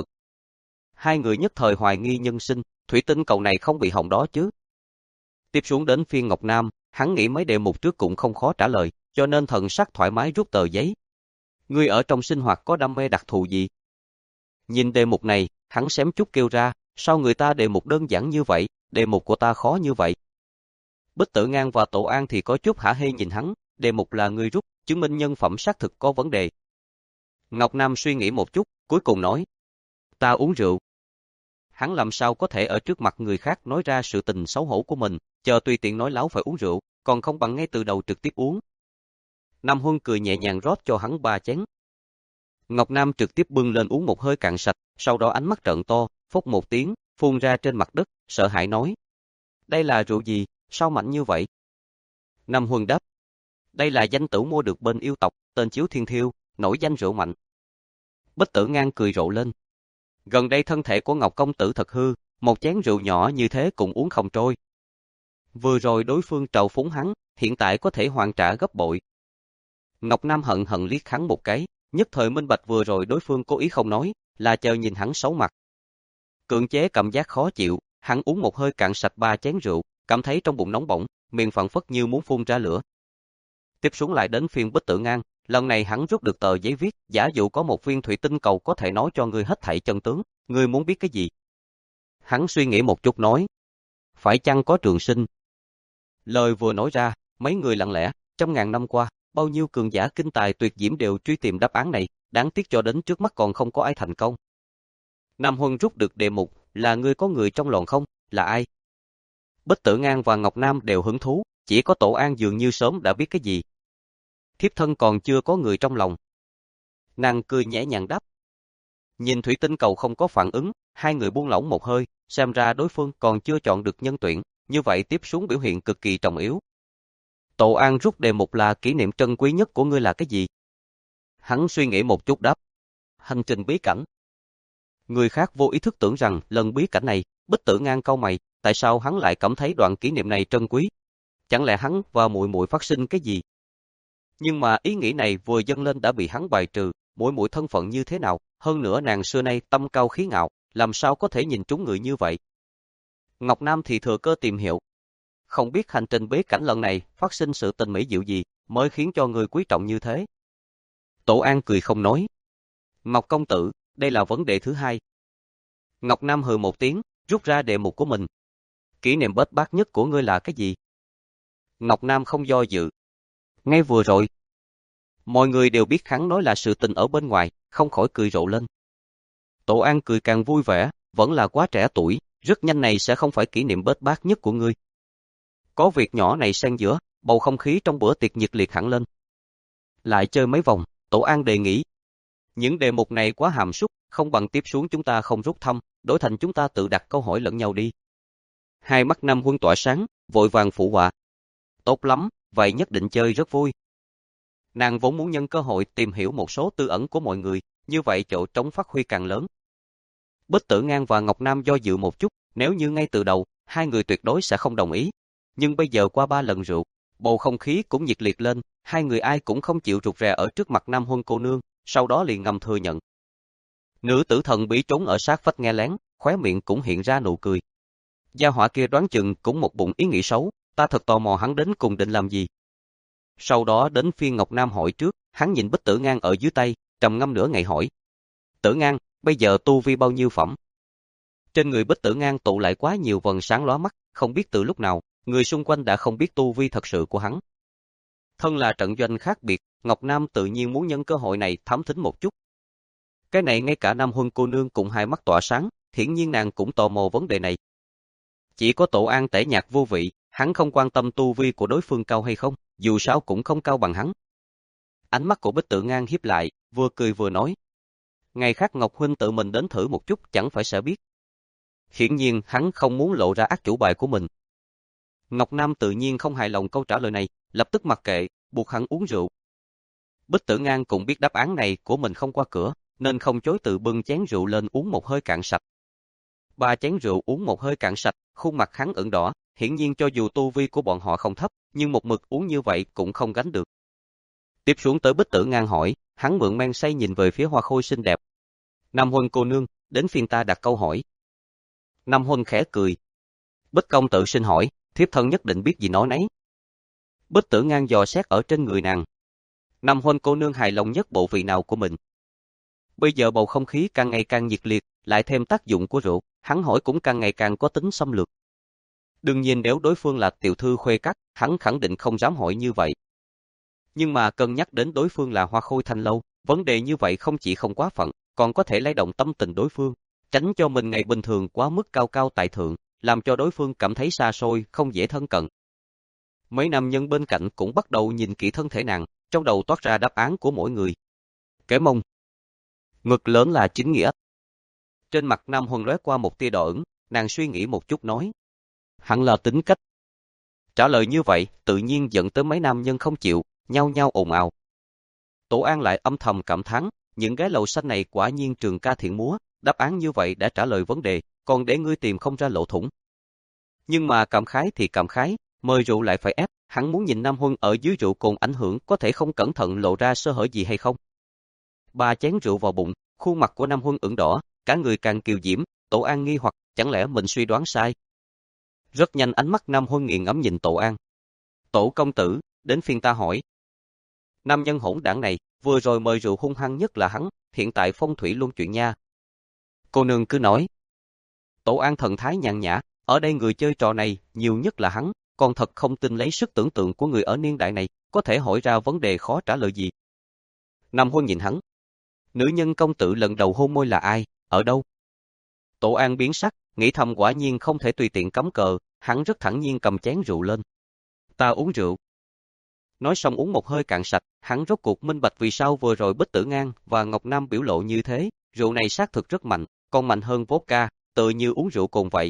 Hai người nhất thời hoài nghi nhân sinh, thủy tinh cầu này không bị hỏng đó chứ. Tiếp xuống đến phiên Ngọc Nam, hắn nghĩ mấy đề mục trước cũng không khó trả lời, cho nên thần sắc thoải mái rút tờ giấy. Ngươi ở trong sinh hoạt có đam mê đặc thù gì? Nhìn đề mục này, hắn xém chút kêu ra, sao người ta đề mục đơn giản như vậy, đề mục của ta khó như vậy. Bích Tử Ngang và Tổ An thì có chút hả hê nhìn hắn, đề mục là ngươi rút, chứng minh nhân phẩm xác thực có vấn đề. Ngọc Nam suy nghĩ một chút, cuối cùng nói, ta uống rượu. Hắn làm sao có thể ở trước mặt người khác nói ra sự tình xấu hổ của mình, chờ tùy tiện nói láo phải uống rượu, còn không bằng ngay từ đầu trực tiếp uống. Nam Huân cười nhẹ nhàng rót cho hắn ba chén. Ngọc Nam trực tiếp bưng lên uống một hơi cạn sạch, sau đó ánh mắt trợn to, phốc một tiếng, phun ra trên mặt đất, sợ hãi nói. Đây là rượu gì, sao mạnh như vậy? Nam Huân đáp. Đây là danh tử mua được bên yêu tộc, tên Chiếu Thiên Thiêu, nổi danh rượu mạnh. Bích Tử Ngang cười rộ lên. Gần đây thân thể của Ngọc Công Tử thật hư, một chén rượu nhỏ như thế cũng uống không trôi. Vừa rồi đối phương trầu phúng hắn, hiện tại có thể hoàn trả gấp bội. Ngọc Nam hận hận liếc hắn một cái, nhất thời minh bạch vừa rồi đối phương cố ý không nói, là chờ nhìn hắn xấu mặt. Cưỡng chế cảm giác khó chịu, hắn uống một hơi cạn sạch ba chén rượu, cảm thấy trong bụng nóng bỏng, miệng phảng phất như muốn phun ra lửa. Tiếp xuống lại đến phiên Bích Tử Ngang, lần này hắn rút được tờ giấy viết, giả dụ có một viên thủy tinh cầu có thể nói cho ngươi hết thảy chân tướng, ngươi muốn biết cái gì? Hắn suy nghĩ một chút nói, phải chăng có trường sinh? Lời vừa nói ra, mấy người lặng lẽ, trong ngàn năm qua, bao nhiêu cường giả kinh tài tuyệt diễm đều truy tìm đáp án này, đáng tiếc cho đến trước mắt còn không có ai thành công. Nam Huân rút được đề mục, là ngươi có người trong lòng không, là ai? Bích Tử Ngang và Ngọc Nam đều hứng thú, chỉ có Tổ An dường như sớm đã biết cái gì. Thiếp thân còn chưa có người trong lòng. Nàng cười nhẹ nhàng đáp. Nhìn thủy tinh cầu không có phản ứng, hai người buông lỏng một hơi, xem ra đối phương còn chưa chọn được nhân tuyển, như vậy tiếp xuống biểu hiện cực kỳ trọng yếu. Tổ An rút đề mục là kỷ niệm trân quý nhất của ngươi là cái gì? Hắn suy nghĩ một chút đáp. Hành trình bí cảnh. Người khác vô ý thức tưởng rằng lần bí cảnh này, Bích Tử Ngang cau mày, tại sao hắn lại cảm thấy đoạn kỷ niệm này trân quý? Chẳng lẽ hắn và muội muội phát sinh cái gì? Nhưng mà ý nghĩ này vừa dâng lên đã bị hắn bài trừ, muội muội thân phận như thế nào, hơn nữa nàng xưa nay tâm cao khí ngạo, làm sao có thể nhìn trúng người như vậy? Ngọc Nam thì thừa cơ tìm hiểu. Không biết hành trình bí cảnh lần này phát sinh sự tình mỹ diệu gì, mới khiến cho người quý trọng như thế. Tổ An cười không nói. Ngọc công tử, đây là vấn đề thứ hai. Ngọc Nam hừ một tiếng, rút ra đề mục của mình. Kỷ niệm bết bát nhất của ngươi là cái gì? Ngọc Nam không do dự. Ngay vừa rồi, mọi người đều biết hắn nói là sự tình ở bên ngoài, không khỏi cười rộ lên. Tổ An cười càng vui vẻ, vẫn là quá trẻ tuổi, rất nhanh này sẽ không phải kỷ niệm bết bát nhất của ngươi. Có việc nhỏ này xen giữa, bầu không khí trong bữa tiệc nhiệt liệt hẳn lên. Lại chơi mấy vòng, Tổ An đề nghị. Những đề mục này quá hàm súc, không bằng tiếp xuống chúng ta không rút thăm, đổi thành chúng ta tự đặt câu hỏi lẫn nhau đi. Hai mắt Nam Huân tỏa sáng, vội vàng phụ họa. Tốt lắm, vậy nhất định chơi rất vui. Nàng vốn muốn nhân cơ hội tìm hiểu một số tư ẩn của mọi người, như vậy chỗ trống phát huy càng lớn. Bích Tử Ngang và Ngọc Nam do dự một chút, nếu như ngay từ đầu, hai người tuyệt đối sẽ không đồng ý. nhưng bây giờ qua ba lần rượu, bầu không khí cũng nhiệt liệt lên, hai người ai cũng không chịu rụt rè ở trước mặt Nam Huân cô nương, sau đó liền ngầm thừa nhận. Nữ tử thần bí trốn ở sát vách nghe lén, khóe miệng cũng hiện ra nụ cười. Gia hỏa kia đoán chừng cũng một bụng ý nghĩ xấu, ta thật tò mò hắn đến cùng định làm gì. Sau đó đến phiên Ngọc Nam hỏi trước, hắn nhìn Bích Tử Ngang ở dưới tay, trầm ngâm nửa ngày hỏi. Tử Ngang, bây giờ tu vi bao nhiêu phẩm? Trên người Bích Tử Ngang tụ lại quá nhiều vầng sáng lóa mắt, không biết từ lúc nào, người xung quanh đã không biết tu vi thật sự của hắn. Thân là trận doanh khác biệt, Ngọc Nam tự nhiên muốn nhân cơ hội này thám thính một chút. Cái này ngay cả Nam Huân cô nương cũng hai mắt tỏa sáng, hiển nhiên nàng cũng tò mò vấn đề này. Chỉ có Tổ An tẻ nhạt vô vị, hắn không quan tâm tu vi của đối phương cao hay không, dù sao cũng không cao bằng hắn. Ánh mắt của Bích Tử Ngang hiếp lại, vừa cười vừa nói. Ngày khác Ngọc Huynh tự mình đến thử một chút chẳng phải sẽ biết. Hiển nhiên hắn không muốn lộ ra ác chủ bài của mình. Ngọc Nam tự nhiên không hài lòng câu trả lời này, lập tức mặc kệ, buộc hắn uống rượu. Bích Tử Ngang cũng biết đáp án này của mình không qua cửa, nên không chối từ bưng chén rượu lên uống một hơi cạn sạch. Ba chén rượu uống một hơi cạn sạch, khuôn mặt hắn ửng đỏ, hiển nhiên cho dù tu vi của bọn họ không thấp, nhưng một mực uống như vậy cũng không gánh được. Tiếp xuống tới Bích Tử Ngang hỏi, hắn mượn men say nhìn về phía Hoa Khôi xinh đẹp. Nam Huân cô nương, đến phiên ta đặt câu hỏi. Nam Huân khẽ cười. Bích công tử xin hỏi, thiếp thân nhất định biết gì nói nấy. Bích Tử Ngang dò xét ở trên người nàng. Nam Huân cô nương hài lòng nhất bộ vị nào của mình? Bây giờ bầu không khí càng ngày càng nhiệt liệt, lại thêm tác dụng của rượu, hắn hỏi cũng càng ngày càng có tính xâm lược. Đương nhiên nếu đối phương là tiểu thư khuê các, hắn khẳng định không dám hỏi như vậy. Nhưng mà cân nhắc đến đối phương là Hoa Khôi Thanh Lâu, vấn đề như vậy không chỉ không quá phận, còn có thể lay động tâm tình đối phương, tránh cho mình ngày bình thường quá mức cao cao tại thượng, làm cho đối phương cảm thấy xa xôi, không dễ thân cận. Mấy nam nhân bên cạnh cũng bắt đầu nhìn kỹ thân thể nàng, trong đầu toát ra đáp án của mỗi người. Kẻ mông. Ngực lớn là chính nghĩa. Trên mặt Nam Huân lóe qua một tia đỏ ửng, nàng suy nghĩ một chút nói. Hẳn là tính cách. Trả lời như vậy, tự nhiên dẫn tới mấy nam nhân không chịu, nhao nhao ồn ào. Tổ An lại âm thầm cảm thán, những gái lầu xanh này quả nhiên trường ca thiện múa, đáp án như vậy đã trả lời vấn đề, còn để ngươi tìm không ra lỗ thủng. Nhưng mà cảm khái thì cảm khái, mời rượu lại phải ép, hắn muốn nhìn Nam Huân ở dưới rượu cồn ảnh hưởng có thể không cẩn thận lộ ra sơ hở gì hay không. Ba chén rượu vào bụng, khuôn mặt của Nam Huân ửng đỏ, cả người càng kiều diễm, Tổ An nghi hoặc, chẳng lẽ mình suy đoán sai. Rất nhanh ánh mắt Nam Huân nghiền ngẫm nhìn Tổ An. Tổ công tử, đến phiên ta hỏi. Nam nhân hỗn đảng này, vừa rồi mời rượu hung hăng nhất là hắn, hiện tại phong thủy luôn chuyện nha. Cô nương cứ nói. Tổ An thần thái nhàn nhã, ở đây người chơi trò này, nhiều nhất là hắn, còn thật không tin lấy sức tưởng tượng của người ở niên đại này, có thể hỏi ra vấn đề khó trả lời gì. Nam Huân nhìn hắn. Nữ nhân công tử lần đầu hôn môi là ai, ở đâu? Tổ An biến sắc, nghĩ thầm quả nhiên không thể tùy tiện cắm cờ, hắn rất thẳng nhiên cầm chén rượu lên. Ta uống rượu. Nói xong uống một hơi cạn sạch, hắn rốt cuộc minh bạch vì sao vừa rồi Bích Tử Ngang và Ngọc Nam biểu lộ như thế, rượu này xác thực rất mạnh, còn mạnh hơn vodka, tự như uống rượu cồn vậy.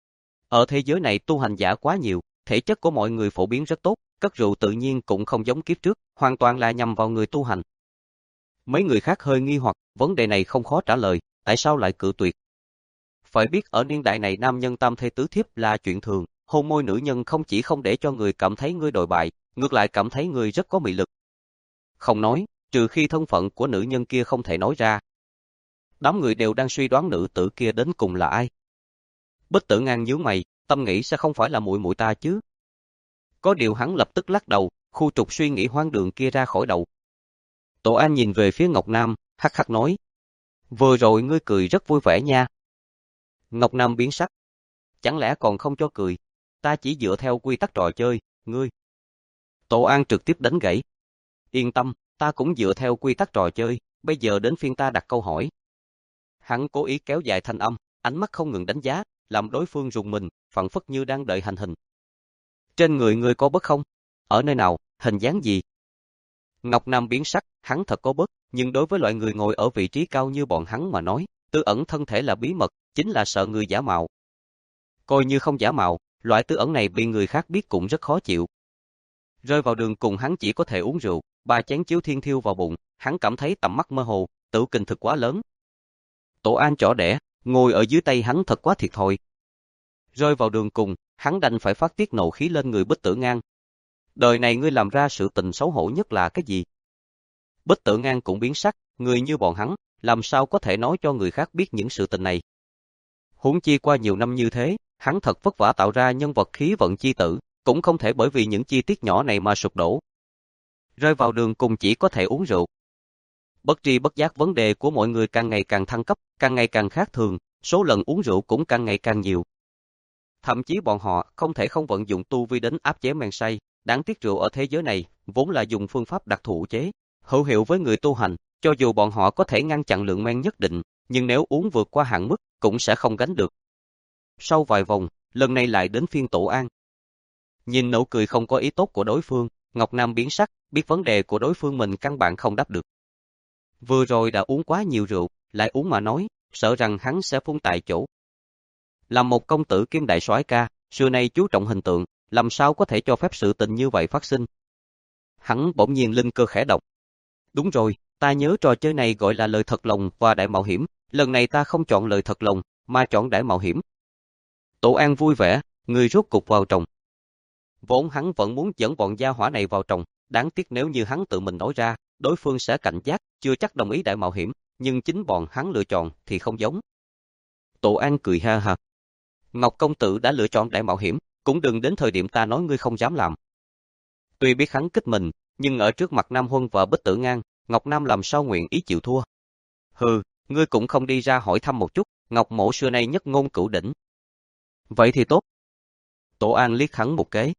Ở thế giới này tu hành giả quá nhiều, thể chất của mọi người phổ biến rất tốt, cất rượu tự nhiên cũng không giống kiếp trước, hoàn toàn là nhằm vào người tu hành. Mấy người khác hơi nghi hoặc, vấn đề này không khó trả lời, tại sao lại cự tuyệt? Phải biết ở niên đại này nam nhân tam thê tứ thiếp là chuyện thường, hôn môi nữ nhân không chỉ không để cho người cảm thấy ngươi đồi bại, ngược lại cảm thấy người rất có mị lực. Không nói, trừ khi thân phận của nữ nhân kia không thể nói ra. Đám người đều đang suy đoán nữ tử kia đến cùng là ai. Bích Tử Ngang nhíu mày, tâm nghĩ sẽ không phải là muội muội ta chứ. Có điều hắn lập tức lắc đầu, khu trục suy nghĩ hoang đường kia ra khỏi đầu. Tổ An nhìn về phía Ngọc Nam, hắc hắc nói. Vừa rồi ngươi cười rất vui vẻ nha. Ngọc Nam biến sắc. Chẳng lẽ còn không cho cười? Ta chỉ dựa theo quy tắc trò chơi, ngươi. Tổ An trực tiếp đánh gãy. Yên tâm, ta cũng dựa theo quy tắc trò chơi, bây giờ đến phiên ta đặt câu hỏi. Hắn cố ý kéo dài thanh âm, ánh mắt không ngừng đánh giá, làm đối phương rùng mình, phảng phất như đang đợi hành hình. Trên người ngươi có bớt không? Ở nơi nào, hình dáng gì? Ngọc Nam biến sắc, hắn thật có bớt, nhưng đối với loại người ngồi ở vị trí cao như bọn hắn mà nói, tư ẩn thân thể là bí mật, chính là sợ người giả mạo. Coi như không giả mạo, loại tư ẩn này bị người khác biết cũng rất khó chịu. Rơi vào đường cùng hắn chỉ có thể uống rượu, ba chén chiếu thiên thiêu vào bụng, hắn cảm thấy tầm mắt mơ hồ, tự kình thực quá lớn. Tổ An chỏ đẻ, ngồi ở dưới tay hắn thật quá thiệt thòi. Rơi vào đường cùng, hắn đành phải phát tiết nộ khí lên người Bích Tử Ngang. Đời này ngươi làm ra sự tình xấu hổ nhất là cái gì? Bích Tử Ngang cũng biến sắc, người như bọn hắn, làm sao có thể nói cho người khác biết những sự tình này. Huống chi qua nhiều năm như thế, hắn thật vất vả tạo ra nhân vật khí vận chi tử, cũng không thể bởi vì những chi tiết nhỏ này mà sụp đổ. Rơi vào đường cùng chỉ có thể uống rượu. Bất tri bất giác vấn đề của mọi người càng ngày càng thăng cấp, càng ngày càng khác thường, số lần uống rượu cũng càng ngày càng nhiều. Thậm chí bọn họ không thể không vận dụng tu vi đến áp chế men say, đáng tiếc rượu ở thế giới này, vốn là dùng phương pháp đặc thù chế, hữu hiệu với người tu hành, cho dù bọn họ có thể ngăn chặn lượng men nhất định, nhưng nếu uống vượt qua hạn mức, cũng sẽ không gánh được. Sau vài vòng, lần này lại đến phiên Tổ An. Nhìn nụ cười không có ý tốt của đối phương, Ngọc Nam biến sắc, biết vấn đề của đối phương mình căn bản không đáp được. Vừa rồi đã uống quá nhiều rượu, lại uống mà nói, sợ rằng hắn sẽ phun tại chỗ. Làm một công tử kim đại soái ca, xưa nay chú trọng hình tượng, làm sao có thể cho phép sự tình như vậy phát sinh. Hắn bỗng nhiên linh cơ khẽ động. Đúng rồi, ta nhớ trò chơi này gọi là lời thật lòng và đại mạo hiểm, lần này ta không chọn lời thật lòng, mà chọn đại mạo hiểm. Tổ An vui vẻ, người rốt cục vào tròng. Vốn hắn vẫn muốn dẫn bọn gia hỏa này vào tròng, đáng tiếc nếu như hắn tự mình nói ra, đối phương sẽ cảnh giác, chưa chắc đồng ý đại mạo hiểm, nhưng chính bọn hắn lựa chọn thì không giống. Tổ An cười ha ha. Ngọc công tử đã lựa chọn đại mạo hiểm, cũng đừng đến thời điểm ta nói ngươi không dám làm. Tuy biết hắn kích mình, nhưng ở trước mặt Nam Huân và Bích Tử Ngang, Ngọc Nam làm sao nguyện ý chịu thua. Hừ, ngươi cũng không đi ra hỏi thăm một chút, Ngọc mỗ xưa nay nhất ngôn cửu đỉnh. Vậy thì tốt. Tổ An liếc hắn một cái.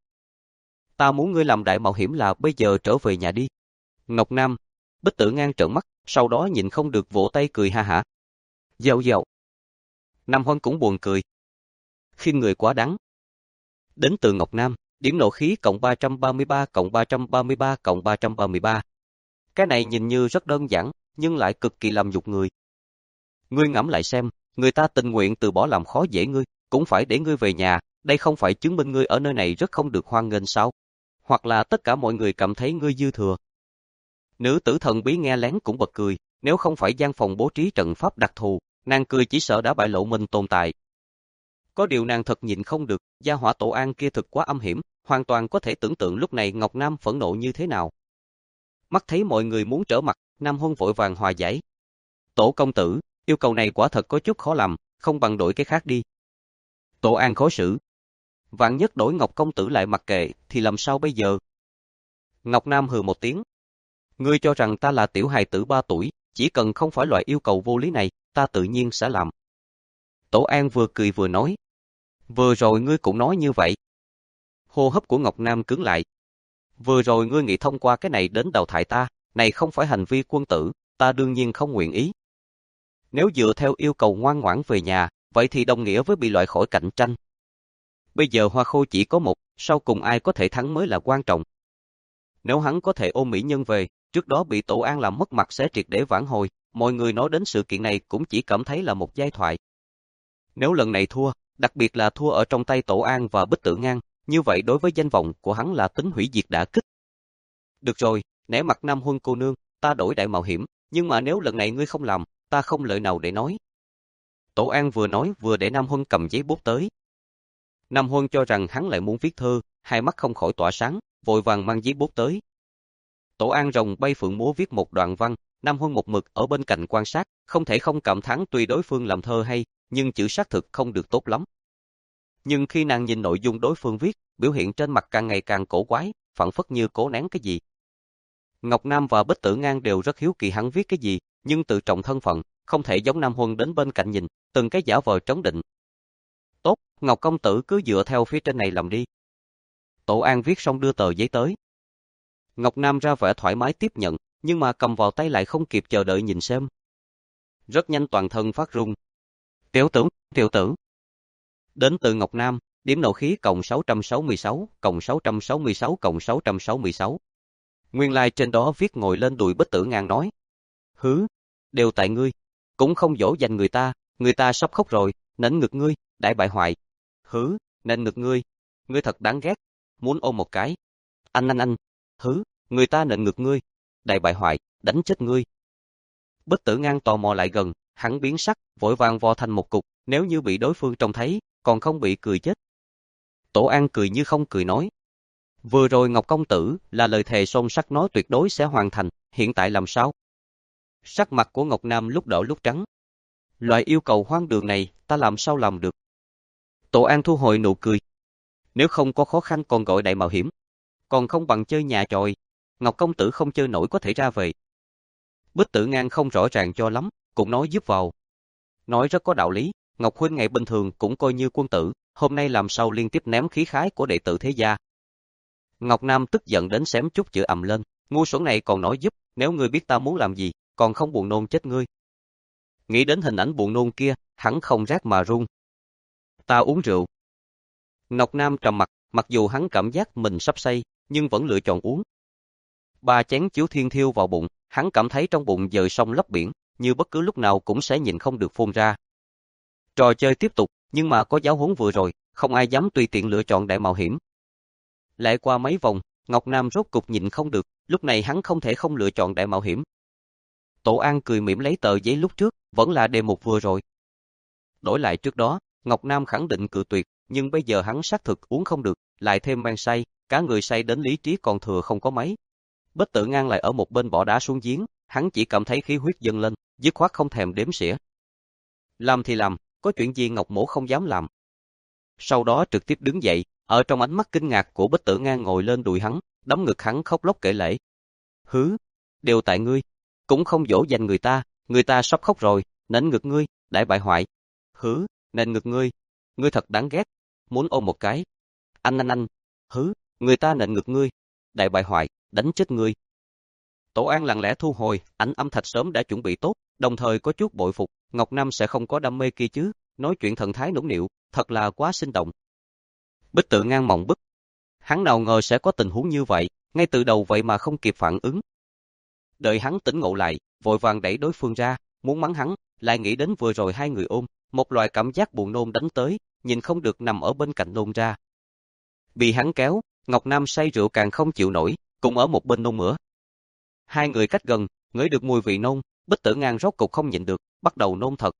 Ta muốn ngươi làm đại mạo hiểm là bây giờ trở về nhà đi. Ngọc Nam, Bích Tử Ngang trợn mắt, sau đó nhịn không được vỗ tay cười ha hả. Dạo dạo. Nam Huân cũng buồn cười. Khi người quá đáng. Đến từ Ngọc Nam, điểm nộ khí cộng ba trăm ba mươi ba cộng ba trăm ba mươi ba cộng ba trăm ba mươi ba. Cái này nhìn như rất đơn giản, nhưng lại cực kỳ làm nhục người. Ngươi ngẫm lại xem, người ta tình nguyện từ bỏ làm khó dễ ngươi, cũng phải để ngươi về nhà, đây không phải chứng minh ngươi ở nơi này rất không được hoan nghênh sao? Hoặc là tất cả mọi người cảm thấy ngươi dư thừa. Nữ tử thần bí nghe lén cũng bật cười, nếu không phải gian phòng bố trí trận pháp đặc thù, nàng cười chỉ sợ đã bại lộ mình tồn tại. Có điều nàng thật nhịn không được, gia hỏa Tổ An kia thực quá âm hiểm, hoàn toàn có thể tưởng tượng lúc này Ngọc Nam phẫn nộ như thế nào. Mắt thấy mọi người muốn trở mặt, Nam Huân vội vàng hòa giải. Tổ công tử, yêu cầu này quả thật có chút khó làm, không bằng đổi cái khác đi. Tổ An khó xử. Vạn nhất đổi Ngọc công tử lại mặc kệ, thì làm sao bây giờ? Ngọc Nam hừ một tiếng. Ngươi cho rằng ta là tiểu hài tử ba tuổi, chỉ cần không phải loại yêu cầu vô lý này, ta tự nhiên sẽ làm. Tổ An vừa cười vừa nói. Vừa rồi ngươi cũng nói như vậy. Hô hấp của Ngọc Nam cứng lại. Vừa rồi ngươi nghĩ thông qua cái này đến đào thải ta, này không phải hành vi quân tử, ta đương nhiên không nguyện ý. Nếu dựa theo yêu cầu ngoan ngoãn về nhà, vậy thì đồng nghĩa với bị loại khỏi cạnh tranh. Bây giờ hoa khôi chỉ có một, sau cùng ai có thể thắng mới là quan trọng. Nếu hắn có thể ôm mỹ nhân về, trước đó bị Tổ An làm mất mặt sẽ triệt để vãn hồi, mọi người nói đến sự kiện này cũng chỉ cảm thấy là một giai thoại. Nếu lần này thua, đặc biệt là thua ở trong tay Tổ An và Bích Tử Ngang, như vậy đối với danh vọng của hắn là tính hủy diệt đả kích. Được rồi, nể mặt Nam Huân cô nương, ta đổi đại mạo hiểm, nhưng mà nếu lần này ngươi không làm, ta không lời nào để nói. Tổ An vừa nói vừa để Nam Huân cầm giấy bút tới. Nam Huân cho rằng hắn lại muốn viết thơ, hai mắt không khỏi tỏa sáng, vội vàng mang giấy bút tới. Tổ An rồng bay phượng múa viết một đoạn văn, Nam Huân một mực ở bên cạnh quan sát, không thể không cảm thán tuy đối phương làm thơ hay, nhưng chữ xác thực không được tốt lắm. Nhưng khi nàng nhìn nội dung đối phương viết, biểu hiện trên mặt càng ngày càng cổ quái, phảng phất như cố nén cái gì. Ngọc Nam và Bích Tử Ngang đều rất hiếu kỳ hắn viết cái gì, nhưng tự trọng thân phận, không thể giống Nam Huân đến bên cạnh nhìn, từng cái giả vờ trấn định. Tốt, Ngọc công tử cứ dựa theo phía trên này làm đi. Tổ An viết xong đưa tờ giấy tới. Ngọc Nam ra vẻ thoải mái tiếp nhận, nhưng mà cầm vào tay lại không kịp chờ đợi nhìn xem. Rất nhanh toàn thân phát run. Tiểu tử, tiểu tử. Đến từ Ngọc Nam, điểm nộ khí cộng sáu trăm sáu mươi sáu, cộng sáu trăm sáu mươi sáu cộng sáu trăm sáu mươi sáu. Nguyên lai like trên đó viết ngồi lên đùi Bích Tử Ngang nói. Hứ, đều tại ngươi, cũng không dỗ dành người ta, người ta sắp khóc rồi, nện ngực ngươi, đại bại hoại. Hứ, nện ngực ngươi, ngươi thật đáng ghét, muốn ôm một cái. Anh anh anh, hứ, người ta nện ngực ngươi, đại bại hoại, đánh chết ngươi. Bích Tử Ngang tò mò lại gần, hắn biến sắc, vội vàng vò thành một cục, nếu như bị đối phương trông thấy, còn không bị cười chết. Tổ An cười như không cười nói. Vừa rồi Ngọc công tử là lời thề son sắt nói tuyệt đối sẽ hoàn thành, hiện tại làm sao? Sắc mặt của Ngọc Nam lúc đỏ lúc trắng. Loại yêu cầu hoang đường này, ta làm sao làm được? Tổ An thu hồi nụ cười. Nếu không có khó khăn còn gọi đại mạo hiểm. Còn không bằng chơi nhà tròi. Ngọc công tử không chơi nổi có thể ra về. Bích Tử Ngang không rõ ràng cho lắm, cũng nói giúp vào. Nói rất có đạo lý, Ngọc huynh ngày bình thường cũng coi như quân tử, hôm nay làm sao liên tiếp ném khí khái của đệ tử thế gia. Ngọc Nam tức giận đến xém chút chữ ầm lên, ngu xuẩn này còn nói giúp, nếu ngươi biết ta muốn làm gì, còn không buồn nôn chết ngươi. Nghĩ đến hình ảnh buồn nôn kia, hắn không rét mà run. Ta uống rượu. Ngọc Nam trầm mặt, mặc dù hắn cảm giác mình sắp say, nhưng vẫn lựa chọn uống. Ba chén chiếu thiên thiêu vào bụng, hắn cảm thấy trong bụng dời sông lấp biển, như bất cứ lúc nào cũng sẽ nhìn không được phun ra. Trò chơi tiếp tục, nhưng mà có giáo huấn vừa rồi, không ai dám tùy tiện lựa chọn đại mạo hiểm. Lại qua mấy vòng, Ngọc Nam rốt cục nhịn không được, lúc này hắn không thể không lựa chọn đại mạo hiểm. Tổ An cười mỉm lấy tờ giấy lúc trước, vẫn là đề mục vừa rồi. Đổi lại trước đó, Ngọc Nam khẳng định cự tuyệt, nhưng bây giờ hắn xác thực uống không được, lại thêm men say, cả người say đến lý trí còn thừa không có mấy. Bích Tử Ngang lại ở một bên bỏ đá xuống giếng, hắn chỉ cảm thấy khí huyết dâng lên, dứt khoát không thèm đếm xỉa. Làm thì làm, có chuyện gì Ngọc Mỗ không dám làm. Sau đó trực tiếp đứng dậy, ở trong ánh mắt kinh ngạc của Bích Tử Ngang ngồi lên đùi hắn, đấm ngực hắn khóc lóc kể lể. Hứ, đều tại ngươi, cũng không dỗ dành người ta, người ta sắp khóc rồi, nện ngực ngươi, đại bại hoại. Hứ, nện ngực ngươi, ngươi thật đáng ghét, muốn ôm một cái. Anh anh anh, hứ, người ta nện ngực ngươi, đại bại hoại, đánh chết ngươi. Tổ An lặng lẽ thu hồi, ảnh âm thạch sớm đã chuẩn bị tốt, đồng thời có chút bội phục, Ngọc Nam sẽ không có đam mê kia chứ, nói chuyện thần thái nũng nịu, thật là quá sinh động. Bích Tự Ngang mộng bức. Hắn nào ngờ sẽ có tình huống như vậy, ngay từ đầu vậy mà không kịp phản ứng. Đợi hắn tỉnh ngộ lại, vội vàng đẩy đối phương ra, muốn mắng hắn, lại nghĩ đến vừa rồi hai người ôm, một loại cảm giác buồn nôn đánh tới, nhìn không được nằm ở bên cạnh nôn ra. Bị hắn kéo, Ngọc Nam say rượu càng không chịu nổi, cũng ở một bên nôn mửa. Hai người cách gần, ngửi được mùi vị nôn, Bích Tử Ngang rốt cục không nhịn được, bắt đầu nôn thật.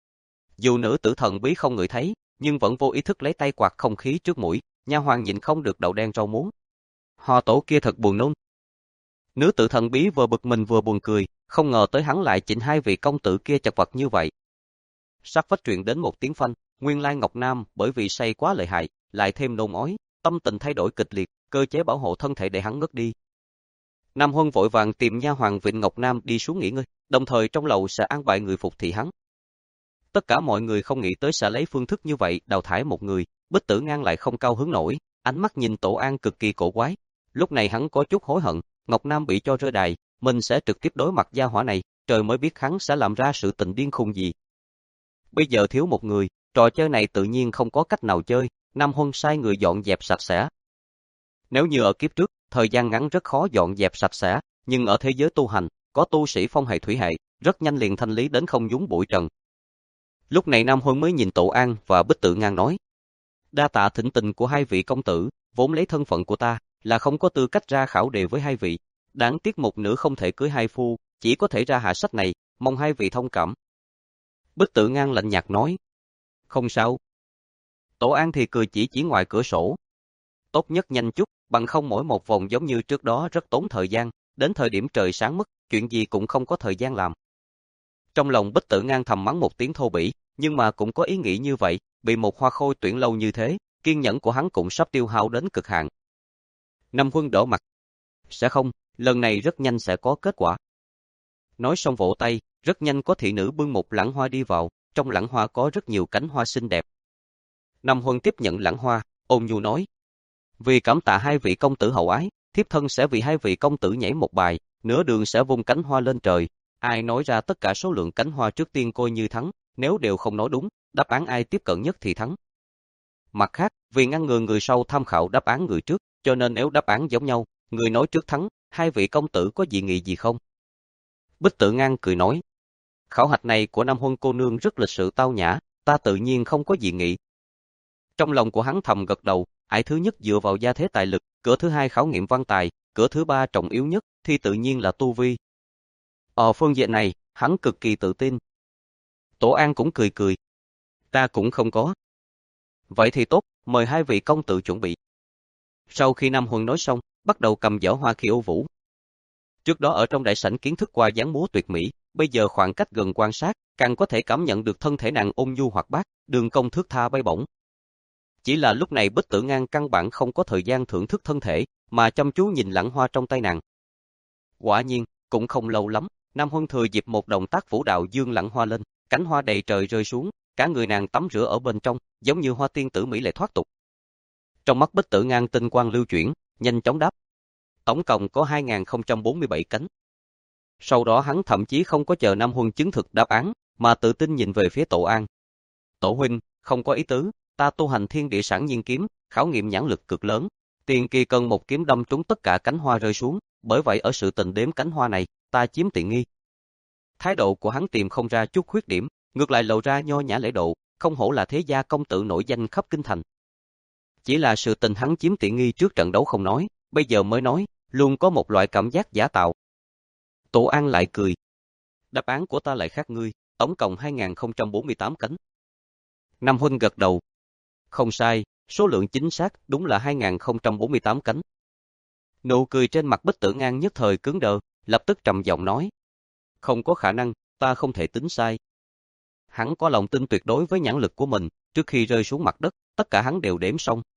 Dù nữ tử thần bí không ngửi thấy, nhưng vẫn vô ý thức lấy tay quạt không khí trước mũi, nha hoàn nhịn không được đậu đen rau muống. Họ Tổ kia thật buồn nôn. Nữ tử thần bí vừa bực mình vừa buồn cười, không ngờ tới hắn lại chỉnh hai vị công tử kia chật vật như vậy. Sát vách truyền đến một tiếng phanh, nguyên lai Ngọc Nam bởi vì say quá lợi hại, lại thêm nôn ói, tâm tình thay đổi kịch liệt, cơ chế bảo hộ thân thể để hắn ngất đi. Nam Huân vội vàng tìm nha hoàn vịn Ngọc Nam đi xuống nghỉ ngơi, đồng thời trong lầu sẽ an bài người phục thị hắn. Tất cả mọi người không nghĩ tới sẽ lấy phương thức như vậy đào thải một người, Bích Tử Ngang lại không cao hứng nổi, ánh mắt nhìn Tổ An cực kỳ cổ quái. Lúc này hắn có chút hối hận, Ngọc Nam bị cho rơi đài, mình sẽ trực tiếp đối mặt gia hỏa này, trời mới biết hắn sẽ làm ra sự tình điên khùng gì. Bây giờ thiếu một người, trò chơi này tự nhiên không có cách nào chơi, Nam Huân sai người dọn dẹp sạch sẽ. Nếu như ở kiếp trước, thời gian ngắn rất khó dọn dẹp sạch sẽ, nhưng ở thế giới tu hành, có tu sĩ phong hệ thủy hệ, rất nhanh liền thanh lý đến không nhúng bụi trần. Lúc này Nam Huân mới nhìn Tổ An và Bích Tự Ngang nói: đa tạ thỉnh tình của hai vị công tử, vốn lấy thân phận của ta là không có tư cách ra khảo đề với hai vị, đáng tiếc một nữ không thể cưới hai phu, chỉ có thể ra hạ sách này, mong hai vị thông cảm. Bích Tự Ngang lạnh nhạt nói: không sao. Tổ An thì cười chỉ chỉ ngoài cửa sổ: tốt nhất nhanh chút, bằng không mỗi một vòng giống như trước đó rất tốn thời gian, đến thời điểm trời sáng mất, chuyện gì cũng không có thời gian làm. Trong lòng Bích Tự Ngang thầm mắng một tiếng thô bỉ, nhưng mà cũng có ý nghĩ như vậy, bị một hoa khôi tuyển lâu như thế, kiên nhẫn của hắn cũng sắp tiêu hao đến cực hạn. Nam Huân đỏ mặt: sẽ không, lần này rất nhanh sẽ có kết quả. Nói xong vỗ tay, rất nhanh có thị nữ bưng một lẵng hoa đi vào, trong lẵng hoa có rất nhiều cánh hoa xinh đẹp. Nam Huân tiếp nhận lẵng hoa, ôn nhu nói: vì cảm tạ hai vị công tử hậu ái, thiếp thân sẽ vì hai vị công tử nhảy một bài, nửa đường sẽ vung cánh hoa lên trời, ai nói ra tất cả số lượng cánh hoa trước tiên coi như thắng, nếu đều không nói đúng, đáp án ai tiếp cận nhất thì thắng. Mặt khác, vì ngăn ngừa người sau tham khảo đáp án người trước, cho nên nếu đáp án giống nhau, người nói trước thắng, hai vị công tử có dị nghị gì không? Bích Tự Ngang cười nói: khảo hạch này của Nam Huân cô nương rất lịch sự tao nhã, ta tự nhiên không có dị nghị. Trong lòng của hắn thầm gật đầu, ải thứ nhất dựa vào gia thế tài lực, cửa thứ hai khảo nghiệm văn tài, cửa thứ ba trọng yếu nhất thì tự nhiên là tu vi. Ở phương diện này, hắn cực kỳ tự tin. Tổ An cũng cười cười: ta cũng không có. Vậy thì tốt, mời hai vị công tử chuẩn bị. Sau khi Nam Huân nói xong, bắt đầu cầm giỏ hoa khiêu vũ. Trước đó ở trong đại sảnh kiến thức qua dáng múa tuyệt mỹ, bây giờ khoảng cách gần quan sát, càng có thể cảm nhận được thân thể nàng ôn nhu hoạt bát, đường cong thướt tha bay bổng. Chỉ là lúc này Bích Tử Ngang căn bản không có thời gian thưởng thức thân thể, mà chăm chú nhìn lẵng hoa trong tay nàng. Quả nhiên, cũng không lâu lắm, Nam Huân thừa dịp một động tác vũ đạo dương lẵng hoa lên, cánh hoa đầy trời rơi xuống, cả người nàng tắm rửa ở bên trong, giống như hoa tiên tử mỹ lệ thoát tục. Trong mắt Bích Tử Ngang tinh quang lưu chuyển, nhanh chóng đáp. Tổng cộng có hai nghìn không trăm bốn mươi bảy cánh. Sau đó hắn thậm chí không có chờ Nam Huân chứng thực đáp án, mà tự tin nhìn về phía Tổ An. Tổ huynh, không có ý tứ, ta tu hành thiên địa sản nhiên kiếm, khảo nghiệm nhãn lực cực lớn. Tiền kỳ cần một kiếm đâm trúng tất cả cánh hoa rơi xuống, bởi vậy ở sự tình đếm cánh hoa này, ta chiếm tiện nghi. Thái độ của hắn tìm không ra chút khuyết điểm, ngược lại lộ ra nho nhã lễ độ, không hổ là thế gia công tử nổi danh khắp kinh thành. Chỉ là sự tình hắn chiếm tiện nghi trước trận đấu không nói, bây giờ mới nói, luôn có một loại cảm giác giả tạo. Tổ An lại cười. Đáp án của ta lại khác ngươi, tổng cộng hai nghìn không trăm bốn mươi tám cánh. Nam Huân gật đầu. Không sai, số lượng chính xác đúng là hai nghìn không trăm bốn mươi tám cánh. Nụ cười trên mặt Bích Tử Ngang nhất thời cứng đờ, lập tức trầm giọng nói. Không có khả năng, ta không thể tính sai. Hắn có lòng tin tuyệt đối với nhãn lực của mình, trước khi rơi xuống mặt đất, tất cả hắn đều đếm xong.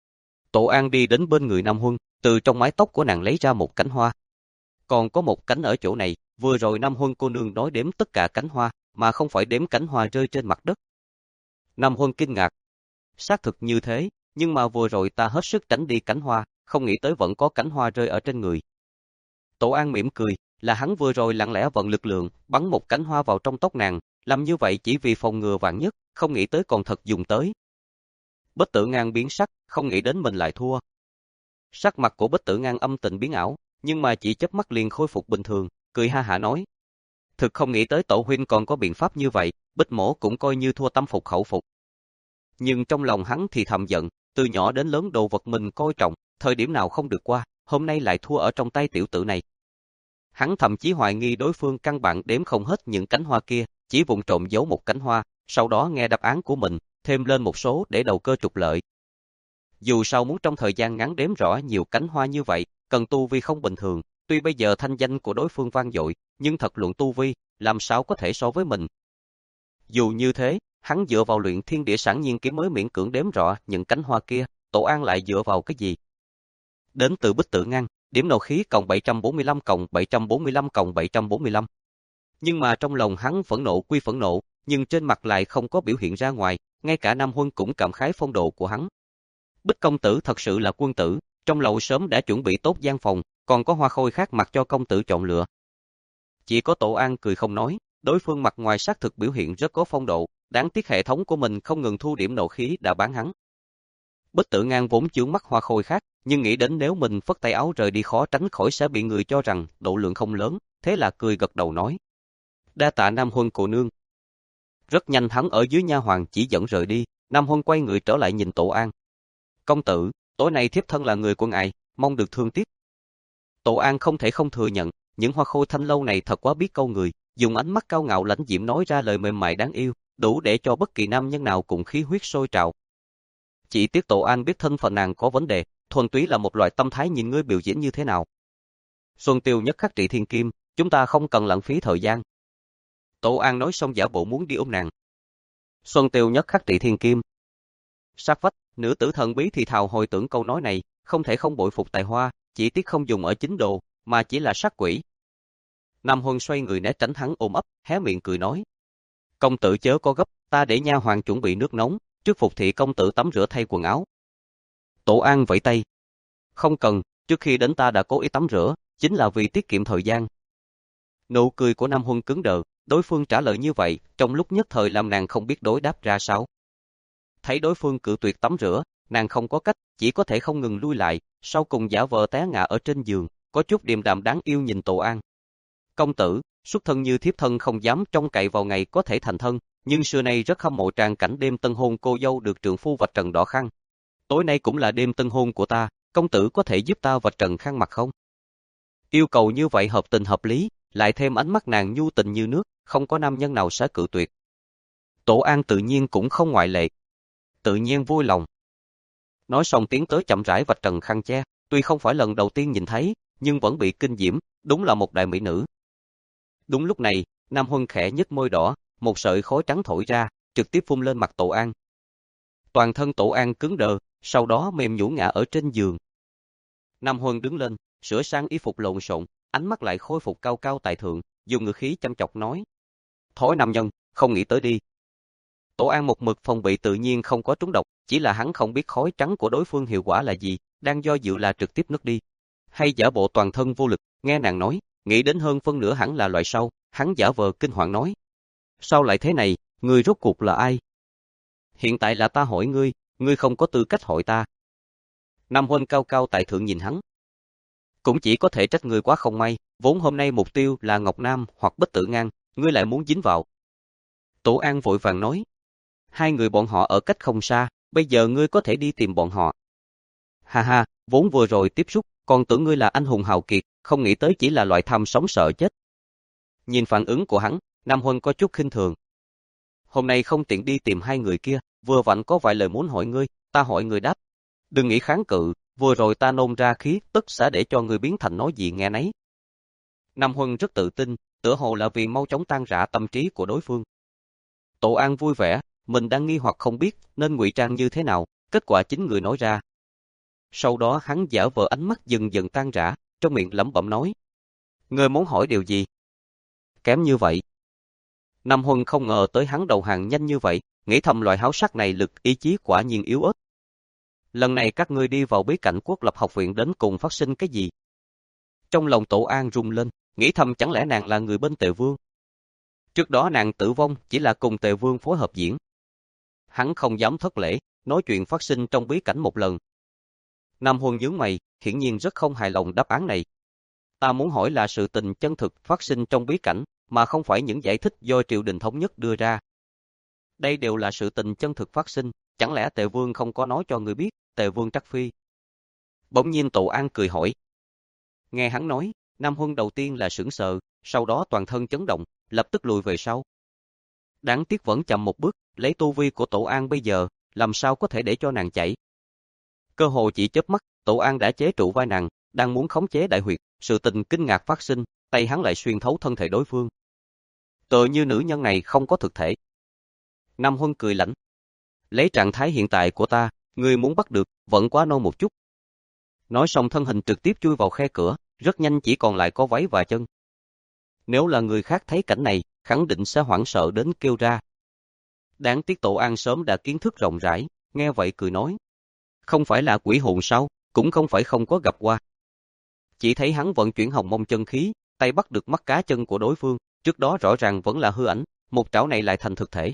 Tổ An đi đến bên người Nam Huân, từ trong mái tóc của nàng lấy ra một cánh hoa. Còn có một cánh ở chỗ này, vừa rồi Nam Huân cô nương nói đếm tất cả cánh hoa, mà không phải đếm cánh hoa rơi trên mặt đất. Nam Huân kinh ngạc. Xác thực như thế, nhưng mà vừa rồi ta hết sức tránh đi cánh hoa, không nghĩ tới vẫn có cánh hoa rơi ở trên người. Tổ An mỉm cười, là hắn vừa rồi lặng lẽ vận lực lượng, bắn một cánh hoa vào trong tóc nàng, làm như vậy chỉ vì phòng ngừa vạn nhất, không nghĩ tới còn thật dùng tới. Bích Tử Ngang biến sắc, không nghĩ đến mình lại thua. Sắc mặt của Bích Tử Ngang âm tình biến ảo, nhưng mà chỉ chớp mắt liền khôi phục bình thường, cười ha hả nói. Thực không nghĩ tới tổ huynh còn có biện pháp như vậy, Bích mổ cũng coi như thua tâm phục khẩu phục. Nhưng trong lòng hắn thì thầm giận, từ nhỏ đến lớn đồ vật mình coi trọng, thời điểm nào không được qua, hôm nay lại thua ở trong tay tiểu tử này. Hắn thậm chí hoài nghi đối phương căn bản đếm không hết những cánh hoa kia, chỉ vụng trộm giấu một cánh hoa, sau đó nghe đáp án của mình, thêm lên một số để đầu cơ trục lợi. Dù sao muốn trong thời gian ngắn đếm rõ nhiều cánh hoa như vậy, cần tu vi không bình thường, tuy bây giờ thanh danh của đối phương vang dội, nhưng thật luận tu vi, làm sao có thể so với mình. Dù như thế, hắn dựa vào luyện thiên địa sản nhiên kiếm mới miễn cưỡng đếm rõ những cánh hoa kia, Tổ An lại dựa vào cái gì? Đến từ Bích Tử Ngang, điểm nộ khí cộng bảy trăm bốn mươi lăm cộng bảy trăm bốn mươi lăm cộng bảy trăm bốn mươi lăm. Nhưng mà trong lòng hắn phẫn nộ quy phẫn nộ, nhưng trên mặt lại không có biểu hiện ra ngoài, ngay cả Nam Huân cũng cảm khái phong độ của hắn. Bích công tử thật sự là quân tử, trong lầu sớm đã chuẩn bị tốt gian phòng, còn có hoa khôi khác mặc cho công tử chọn lựa. Chỉ có Tổ An cười không nói, đối phương mặt ngoài xác thực biểu hiện rất có phong độ, đáng tiếc hệ thống của mình không ngừng thu điểm nộ khí đã bán hắn. Bích Tử Ngang vốn chướng mắt hoa khôi khác, nhưng nghĩ đến nếu mình phất tay áo rời đi khó tránh khỏi sẽ bị người cho rằng độ lượng không lớn, thế là cười gật đầu nói. Đa tạ Nam Huân cô nương. Rất nhanh hắn ở dưới nha hoàng chỉ dẫn rời đi, Nam Huân quay người trở lại nhìn Tổ An. Công tử, tối nay thiếp thân là người của ngài, mong được thương tiếc. Tổ An không thể không thừa nhận, những hoa khôi thanh lâu này thật quá biết câu người, dùng ánh mắt cao ngạo lãnh diễm nói ra lời mềm mại đáng yêu, đủ để cho bất kỳ nam nhân nào cũng khí huyết sôi trào. Chỉ tiếc Tổ An biết thân phận nàng có vấn đề, thuần túy là một loại tâm thái nhìn ngươi biểu diễn như thế nào. Xuân Tiêu nhất khắc trị thiên kim, chúng ta không cần lãng phí thời gian. Tổ An nói xong giả bộ muốn đi ôm nàng. Xuân Tiêu nhất khắc trị thiên kim. Sát vách, nữ tử thần bí thì thào hồi tưởng câu nói này, không thể không bội phục tài hoa, chỉ tiếc không dùng ở chính đồ, mà chỉ là sát quỷ. Nam Huân xoay người né tránh hắn ôm ấp, hé miệng cười nói. Công tử chớ có gấp, ta để nha hoàng chuẩn bị nước nóng, trước phục thị công tử tắm rửa thay quần áo. Tổ An vẫy tay. Không cần, trước khi đến ta đã cố ý tắm rửa, chính là vì tiết kiệm thời gian. Nụ cười của Nam Huân cứng đờ, đối phương trả lời như vậy, trong lúc nhất thời làm nàng không biết đối đáp ra sao. Thấy đối phương cự tuyệt tắm rửa, nàng không có cách, chỉ có thể không ngừng lui lại, sau cùng giả vờ té ngã ở trên giường, có chút điềm đạm đáng yêu nhìn Tổ An. Công tử, xuất thân như thiếp thân không dám trông cậy vào ngày có thể thành thân, nhưng xưa nay rất hâm mộ tràng cảnh đêm tân hôn cô dâu được trượng phu vạch trần đỏ khăn. Tối nay cũng là đêm tân hôn của ta, công tử có thể giúp ta vạch trần khăn mặt không? Yêu cầu như vậy hợp tình hợp lý, lại thêm ánh mắt nàng nhu tình như nước, không có nam nhân nào sẽ cự tuyệt. Tổ An tự nhiên cũng không ngoại lệ. Tự nhiên vui lòng. Nói xong tiến tới chậm rãi vạch trần khăn che, tuy không phải lần đầu tiên nhìn thấy, nhưng vẫn bị kinh diễm, đúng là một đại mỹ nữ. Đúng lúc này, Nam Huân khẽ nhếch môi đỏ, một sợi khói trắng thổi ra, trực tiếp phun lên mặt Tổ An. Toàn thân Tổ An cứng đờ, sau đó mềm nhũn ngã ở trên giường. Nam Huân đứng lên, sửa sang y phục lộn xộn, ánh mắt lại khôi phục cao cao tại thượng, dùng ngữ khí chăm chọc nói: "Thối nam nhân, không nghĩ tới đi." Tổ An một mực phòng bị tự nhiên không có trúng độc, chỉ là hắn không biết khói trắng của đối phương hiệu quả là gì, đang do dự là trực tiếp ngất đi, hay giả bộ toàn thân vô lực, nghe nàng nói, nghĩ đến hơn phân nửa hẳn là loại sau, hắn giả vờ kinh hoàng nói: "Sao lại thế này, ngươi rốt cuộc là ai?" "Hiện tại là ta hỏi ngươi, ngươi không có tư cách hỏi ta." Nam Huân cao cao tại thượng nhìn hắn. "Cũng chỉ có thể trách ngươi quá không may, vốn hôm nay mục tiêu là Ngọc Nam hoặc Bích Tử Ngang, ngươi lại muốn dính vào." Tổ An vội vàng nói: "Hai người bọn họ ở cách không xa, bây giờ ngươi có thể đi tìm bọn họ." "Ha ha, vốn vừa rồi tiếp xúc, còn tưởng ngươi là anh hùng hào kiệt, không nghĩ tới chỉ là loại tham sống sợ chết." Nhìn phản ứng của hắn, Nam Huân có chút khinh thường. "Hôm nay không tiện đi tìm hai người kia, vừa vặn có vài lời muốn hỏi ngươi, ta hỏi ngươi đáp. Đừng nghĩ kháng cự, vừa rồi ta nôn ra khí tức sẽ để cho ngươi biến thành nói gì nghe nấy." Nam Huân rất tự tin, tựa hồ là vì mau chóng tan rã tâm trí của đối phương. Tổ An vui vẻ, mình đang nghi hoặc không biết nên ngụy trang như thế nào, kết quả chính người nói ra. Sau đó hắn giả vờ ánh mắt dần dần tan rã, trong miệng lẩm bẩm nói: "Ngươi muốn hỏi điều gì?" "Kém như vậy." Nam Huân không ngờ tới hắn đầu hàng nhanh như vậy, nghĩ thầm loại háo sắc này lực ý chí quả nhiên yếu ớt. "Lần này các ngươi đi vào bí cảnh Quốc Lập học viện đến cùng phát sinh cái gì?" Trong lòng Tổ An rung lên, nghĩ thầm chẳng lẽ nàng là người bên Tề Vương. Trước đó nàng tử vong chỉ là cùng Tề Vương phối hợp diễn. Hắn không dám thất lễ, nói chuyện phát sinh trong bí cảnh một lần. Nam Huân nhướng mày, hiển nhiên rất không hài lòng đáp án này. "Ta muốn hỏi là sự tình chân thực phát sinh trong bí cảnh, mà không phải những giải thích do triều đình thống nhất đưa ra. Đây đều là sự tình chân thực phát sinh, chẳng lẽ Tề Vương không có nói cho người biết?" Tề Vương trắc phi. Bỗng nhiên Tổ An cười hỏi. Nghe hắn nói, Nam Huân đầu tiên là sững sờ, sau đó toàn thân chấn động, lập tức lùi về sau. Đáng tiếc vẫn chậm một bước, lấy tu vi của Tổ An bây giờ, làm sao có thể để cho nàng chạy. Cơ hồ chỉ chớp mắt, Tổ An đã chế trụ vai nàng, đang muốn khống chế đại huyệt, sự tình kinh ngạc phát sinh, tay hắn lại xuyên thấu thân thể đối phương. Tựa như nữ nhân này không có thực thể. Nam Huân cười lạnh. "Lấy trạng thái hiện tại của ta, ngươi muốn bắt được, vẫn quá non một chút." Nói xong thân hình trực tiếp chui vào khe cửa, rất nhanh chỉ còn lại có váy và chân. Nếu là người khác thấy cảnh này, khẳng định sẽ hoảng sợ đến kêu ra. Đáng tiếc Tổ An sớm đã kiến thức rộng rãi, nghe vậy cười nói: "Không phải là quỷ hồn sao, cũng không phải không có gặp qua." Chỉ thấy hắn vận chuyển hồng mông chân khí, tay bắt được mắt cá chân của đối phương, trước đó rõ ràng vẫn là hư ảnh, một trảo này lại thành thực thể.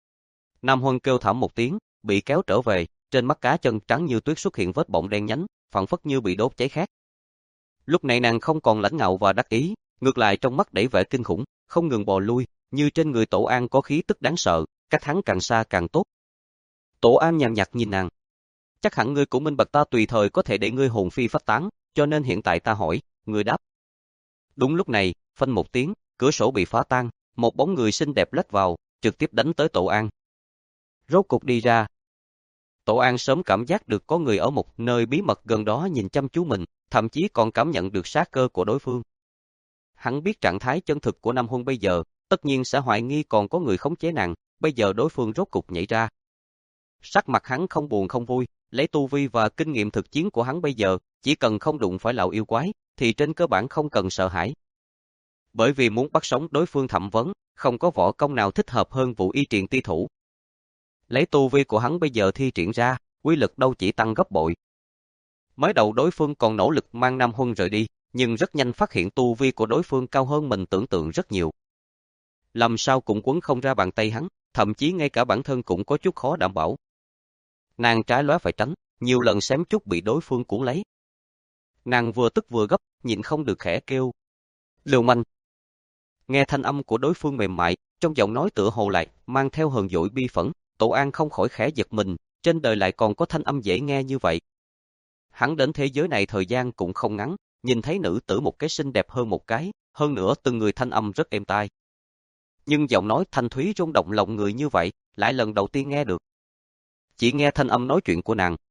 Nam Huân kêu thảm một tiếng, bị kéo trở về, trên mắt cá chân trắng như tuyết xuất hiện vết bọng đen nhánh, phảng phất như bị đốt cháy khét. Lúc này nàng không còn lãnh ngạo và đắc ý, ngược lại trong mắt đẩy vẻ kinh khủng, không ngừng bò lui, như trên người Tổ An có khí tức đáng sợ, cách hắn càng xa càng tốt. Tổ An nhàn nhạt nhìn nàng. "Chắc hẳn ngươi cũng minh bạch ta tùy thời có thể để ngươi hồn phi phách tán, cho nên hiện tại ta hỏi, ngươi đáp." Đúng lúc này, phanh một tiếng, cửa sổ bị phá tan, một bóng người xinh đẹp lách vào, trực tiếp đánh tới Tổ An. Rốt cục đi ra. Tổ An sớm cảm giác được có người ở một nơi bí mật gần đó nhìn chăm chú mình, thậm chí còn cảm nhận được sát cơ của đối phương. Hắn biết trạng thái chân thực của Nam Huân bây giờ, tất nhiên sẽ hoài nghi còn có người khống chế nàng, bây giờ đối phương rốt cục nhảy ra. Sắc mặt hắn không buồn không vui, lấy tu vi và kinh nghiệm thực chiến của hắn bây giờ, chỉ cần không đụng phải lão yêu quái, thì trên cơ bản không cần sợ hãi. Bởi vì muốn bắt sống đối phương thẩm vấn, không có võ công nào thích hợp hơn Vũ Y Triền Ti thủ. Lấy tu vi của hắn bây giờ thi triển ra, uy lực đâu chỉ tăng gấp bội. Mới đầu đối phương còn nỗ lực mang Nam Huân rời đi, nhưng rất nhanh phát hiện tu vi của đối phương cao hơn mình tưởng tượng rất nhiều. Làm sao cũng quấn không ra bàn tay hắn, thậm chí ngay cả bản thân cũng có chút khó đảm bảo. Nàng trái lóe phải tránh, nhiều lần xém chút bị đối phương cuốn lấy. Nàng vừa tức vừa gấp, nhịn không được khẽ kêu: "Lưu manh!" Nghe thanh âm của đối phương mềm mại, trong giọng nói tựa hồ lại mang theo hờn dỗi bi phẫn, Tổ An không khỏi khẽ giật mình, trên đời lại còn có thanh âm dễ nghe như vậy. Hắn đến thế giới này thời gian cũng không ngắn, nhìn thấy nữ tử một cái xinh đẹp hơn một cái, hơn nữa từng người thanh âm rất êm tai. Nhưng giọng nói thanh thúy rung động lòng người như vậy, lại lần đầu tiên nghe được. Chỉ nghe thanh âm nói chuyện của nàng,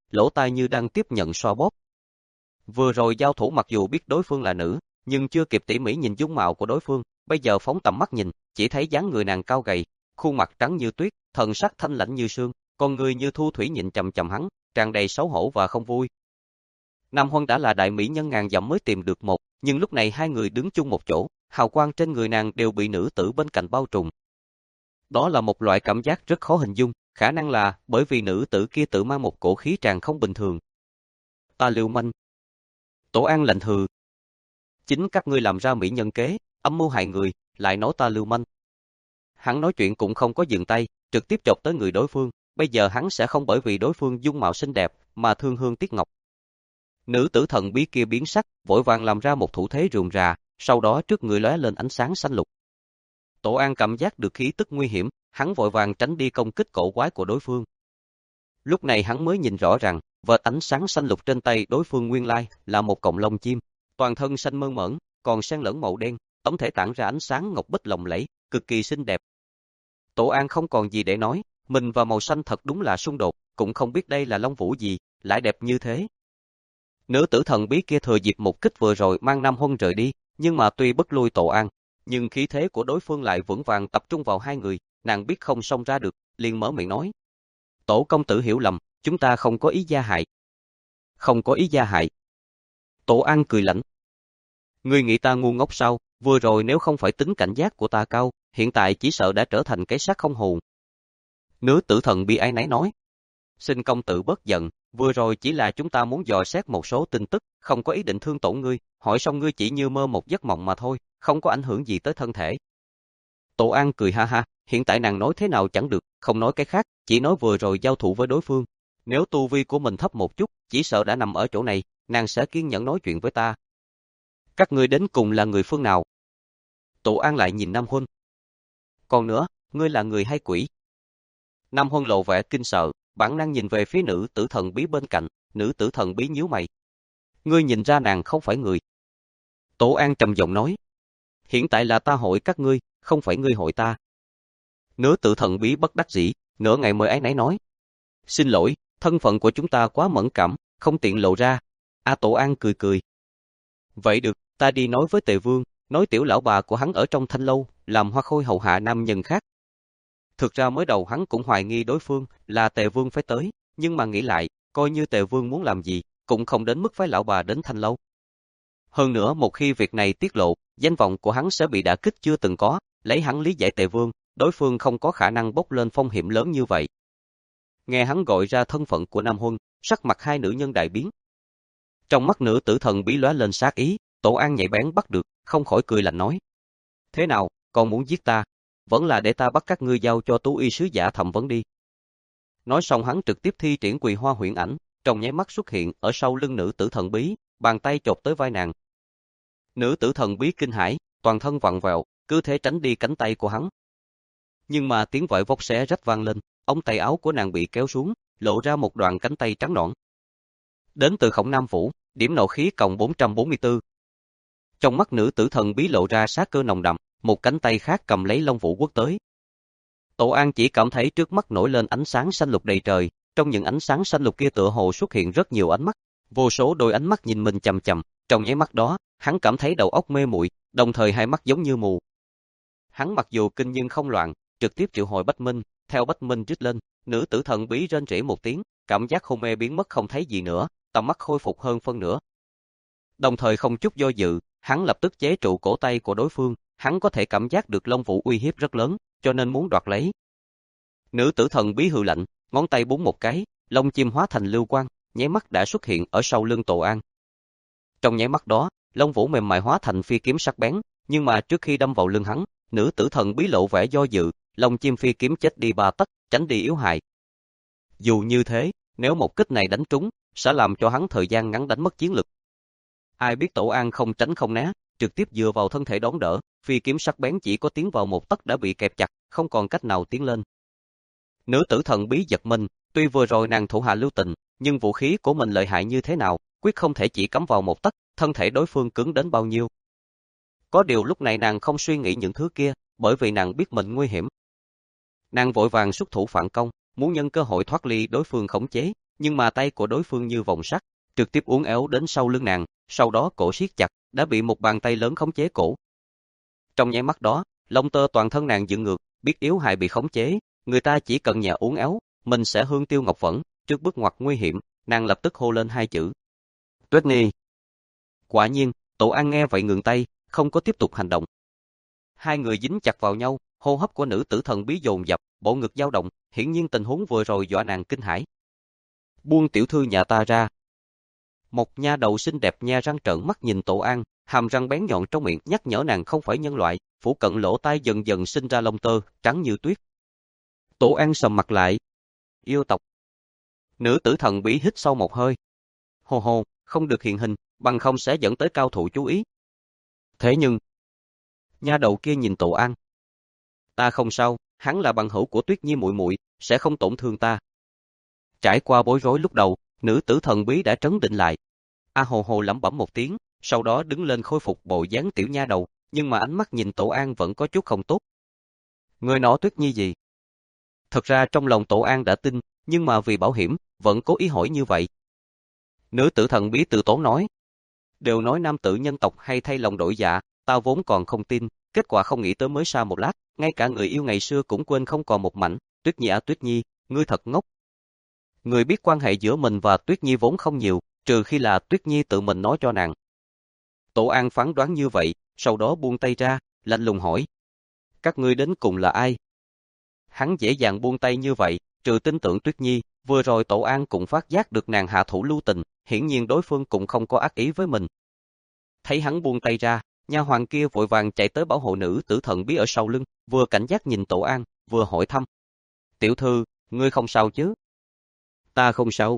lỗ tai như đang tiếp nhận xoa bóp. Vừa rồi giao thủ mặc dù biết đối phương là nữ, nhưng chưa kịp tỉ mỉ nhìn dung mạo của đối phương, bây giờ phóng tầm mắt nhìn, chỉ thấy dáng người nàng cao gầy, khuôn mặt trắng như tuyết, thần sắc thanh lãnh như sương, con người như thu thủy nhìn chằm chằm hắn, tràn đầy xấu hổ và không vui. Nam Huân đã là đại mỹ nhân ngàn dặm mới tìm được một, nhưng lúc này hai người đứng chung một chỗ, hào quang trên người nàng đều bị nữ tử bên cạnh bao trùm. Đó là một loại cảm giác rất khó hình dung, khả năng là bởi vì nữ tử kia tự mang một cổ khí tràn không bình thường. Ta lưu manh. Tổ An lạnh hừ. Chính các ngươi làm ra mỹ nhân kế, âm mưu hại người, lại nói ta lưu manh. Hắn nói chuyện cũng không có dừng tay, trực tiếp chọc tới người đối phương, bây giờ hắn sẽ không bởi vì đối phương dung mạo xinh đẹp mà thương hương tiếc ngọc. Nữ tử thần bí kia biến sắc, vội vàng làm ra một thủ thế rườm rà, sau đó trước người lóe lên ánh sáng xanh lục. Tổ An cảm giác được khí tức nguy hiểm, hắn vội vàng tránh đi công kích cổ quái của đối phương. Lúc này hắn mới nhìn rõ rằng, vệt ánh sáng xanh lục trên tay đối phương nguyên lai là một cọng lông chim, toàn thân xanh mơn mởn, còn xen lẫn màu đen, tổng thể tản ra ánh sáng ngọc bích lộng lẫy, cực kỳ xinh đẹp. Tổ An không còn gì để nói, mình và màu xanh thật đúng là xung đột, cũng không biết đây là long vũ gì, lại đẹp như thế. Nữ tử thần bí kia thừa dịp một kích vừa rồi mang Nam Huân rời đi, nhưng mà tuy bất lui Tổ An, nhưng khí thế của đối phương lại vững vàng tập trung vào hai người, nàng biết không xông ra được, liền mở miệng nói. Tổ công tử hiểu lầm, chúng ta không có ý gia hại. Không có ý gia hại. Tổ An cười lạnh. Ngươi nghĩ ta ngu ngốc sao, vừa rồi nếu không phải tính cảnh giác của ta cao, hiện tại chỉ sợ đã trở thành cái xác không hồn. Nữ tử thần bi áy náy nói. Xin công tử bớt giận, vừa rồi chỉ là chúng ta muốn dò xét một số tin tức, không có ý định thương tổn ngươi, hỏi xong ngươi chỉ như mơ một giấc mộng mà thôi, không có ảnh hưởng gì tới thân thể. Tổ An cười ha ha, hiện tại nàng nói thế nào chẳng được, không nói cái khác, chỉ nói vừa rồi giao thủ với đối phương. Nếu tu vi của mình thấp một chút, chỉ sợ đã nằm ở chỗ này, nàng sẽ kiên nhẫn nói chuyện với ta. Các ngươi đến cùng là người phương nào? Tổ An lại nhìn Nam Huân. Còn nữa, ngươi là người hay quỷ? Nam Huân lộ vẻ kinh sợ, bản năng nhìn về phía nữ tử thần bí bên cạnh, nữ tử thần bí nhíu mày. Ngươi nhìn ra nàng không phải người. Tổ An trầm giọng nói. Hiện tại là ta hỏi các ngươi, không phải ngươi hỏi ta. Nữ tử thần bí bất đắc dĩ, nửa ngày mới áy náy nói. Xin lỗi, thân phận của chúng ta quá mẫn cảm, không tiện lộ ra. A Tổ An cười cười. Vậy được, ta đi nói với Tề Vương, nói tiểu lão bà của hắn ở trong thanh lâu, làm hoa khôi hầu hạ nam nhân khác. Thực ra mới đầu hắn cũng hoài nghi đối phương là Tề Vương phải tới, nhưng mà nghĩ lại, coi như Tề Vương muốn làm gì, cũng không đến mức phái lão bà đến thanh lâu. Hơn nữa một khi việc này tiết lộ, danh vọng của hắn sẽ bị đả kích chưa từng có, lấy hắn lý giải Tề Vương, đối phương không có khả năng bốc lên phong hiểm lớn như vậy. Nghe hắn gọi ra thân phận của Nam Huân, sắc mặt hai nữ nhân đại biến. Trong mắt nữ tử thần bí lóe lên sát ý, Tổ An nhạy bén bắt được, không khỏi cười lạnh nói. Thế nào, còn muốn giết ta? Vẫn là để ta bắt các ngươi giao cho Tú Y sứ giả thẩm vấn đi. Nói xong hắn trực tiếp thi triển Quỳ Hoa Huyễn Ảnh, trong nháy mắt xuất hiện ở sau lưng nữ tử thần bí, bàn tay chộp tới vai nàng. Nữ tử thần bí kinh hãi, toàn thân vặn vẹo, cứ thế tránh đi cánh tay của hắn. Nhưng mà tiếng vải vóc xé rách vang lên, ống tay áo của nàng bị kéo xuống, lộ ra một đoạn cánh tay trắng nõn. Đến từ Khổng Nam Phủ, điểm nộ khí cộng bốn trăm bốn mươi tư. Trong mắt nữ tử thần bí lộ ra sát cơ nồng đậm, một cánh tay khác cầm lấy Long Vũ quất tới. Tổ An chỉ cảm thấy trước mắt nổi lên ánh sáng xanh lục đầy trời, trong những ánh sáng xanh lục kia tựa hồ xuất hiện rất nhiều ánh mắt, vô số đôi ánh mắt nhìn mình chằm chằm, trong nháy mắt đó, hắn cảm thấy đầu óc mê muội, đồng thời hai mắt giống như mù. Hắn mặc dù kinh nhưng không loạn, trực tiếp triệu hồi Bách Minh, theo Bách Minh rít lên, nữ tử thần bí rên rỉ một tiếng, cảm giác hôn mê biến mất không thấy gì nữa, tầm mắt khôi phục hơn phân nửa. Đồng thời không chút do dự, hắn lập tức chế trụ cổ tay của đối phương, hắn có thể cảm giác được Long Vũ uy hiếp rất lớn, cho nên muốn đoạt lấy. Nữ tử thần bí hừ lạnh, ngón tay búng một cái, lông chim hóa thành lưu quang, nháy mắt đã xuất hiện ở sau lưng Tổ An. Trong nháy mắt đó, Long Vũ mềm mại hóa thành phi kiếm sắc bén, nhưng mà trước khi đâm vào lưng hắn, nữ tử thần bí lộ vẻ do dự, lông chim phi kiếm chết đi ba tấc, tránh đi yếu hại. Dù như thế, nếu một kích này đánh trúng, sẽ làm cho hắn thời gian ngắn đánh mất chiến lực. Ai biết Tổ An không tránh không né, trực tiếp dựa vào thân thể đón đỡ, phi kiếm sắc bén chỉ có tiến vào một tấc đã bị kẹp chặt, không còn cách nào tiến lên. Nữ tử thần bí giật mình, tuy vừa rồi nàng thủ hạ lưu tình, nhưng vũ khí của mình lợi hại như thế nào, quyết không thể chỉ cắm vào một tấc, thân thể đối phương cứng đến bao nhiêu. Có điều lúc này nàng không suy nghĩ những thứ kia, bởi vì nàng biết mình nguy hiểm. Nàng vội vàng xuất thủ phản công, muốn nhân cơ hội thoát ly đối phương khống chế, nhưng mà tay của đối phương như vòng sắt, trực tiếp uốn éo đến sau lưng nàng, sau đó cổ siết chặt, đã bị một bàn tay lớn khống chế cổ. Trong nháy mắt đó, lông tơ toàn thân nàng dựng ngược, biết yếu hại bị khống chế, người ta chỉ cần nhẹ uốn éo, mình sẽ hương tiêu ngọc vẫn, trước bước ngoặt nguy hiểm, nàng lập tức hô lên hai chữ. Tuyết Nhi. Quả nhiên, Tổ An nghe vậy ngừng tay, không có tiếp tục hành động. Hai người dính chặt vào nhau, hô hấp của nữ tử thần bí dồn dập, bộ ngực dao động, hiển nhiên tình huống vừa rồi dọa nàng kinh hãi. Buông tiểu thư nhà ta ra. Một nha đầu xinh đẹp nha răng trợn mắt nhìn Tổ An, hàm răng bén nhọn trong miệng nhắc nhở nàng không phải nhân loại, phủ cận lỗ tai dần dần sinh ra lông tơ, trắng như tuyết. Tổ An sầm mặt lại. Yêu tộc. Nữ tử thần bí hít sâu một hơi. Hồ hồ, không được hiện hình, bằng không sẽ dẫn tới cao thủ chú ý. Thế nhưng, nha đầu kia nhìn Tổ An. Ta không sao, hắn là bằng hữu của Tuyết Nhi muội muội, sẽ không tổn thương ta. Trải qua bối rối lúc đầu, nữ tử thần bí đã trấn định lại. A hồ hồ lẩm bẩm một tiếng, sau đó đứng lên khôi phục bộ dáng tiểu nha đầu, nhưng mà ánh mắt nhìn Tổ An vẫn có chút không tốt. Người nói Tuyết Nhi gì? Thật ra trong lòng Tổ An đã tin, nhưng mà vì bảo hiểm, vẫn cố ý hỏi như vậy. Nữ tử thần bí từ tốn nói. Đều nói nam tử nhân tộc hay thay lòng đổi dạ, ta vốn còn không tin, kết quả không nghĩ tới mới sau một lát, ngay cả người yêu ngày xưa cũng quên không còn một mảnh. Tuyết Nhi à Tuyết Nhi, ngươi thật ngốc. Người biết quan hệ giữa mình và Tuyết Nhi vốn không nhiều, trừ khi là Tuyết Nhi tự mình nói cho nàng. Tổ An phán đoán như vậy, sau đó buông tay ra, lạnh lùng hỏi. Các ngươi đến cùng là ai? Hắn dễ dàng buông tay như vậy, trừ tin tưởng Tuyết Nhi, vừa rồi Tổ An cũng phát giác được nàng hạ thủ lưu tình, hiển nhiên đối phương cũng không có ác ý với mình. Thấy hắn buông tay ra, nha hoàn kia vội vàng chạy tới bảo hộ nữ tử thần bí ở sau lưng, vừa cảnh giác nhìn Tổ An, vừa hỏi thăm. Tiểu thư, ngươi không sao chứ? Ta không sao.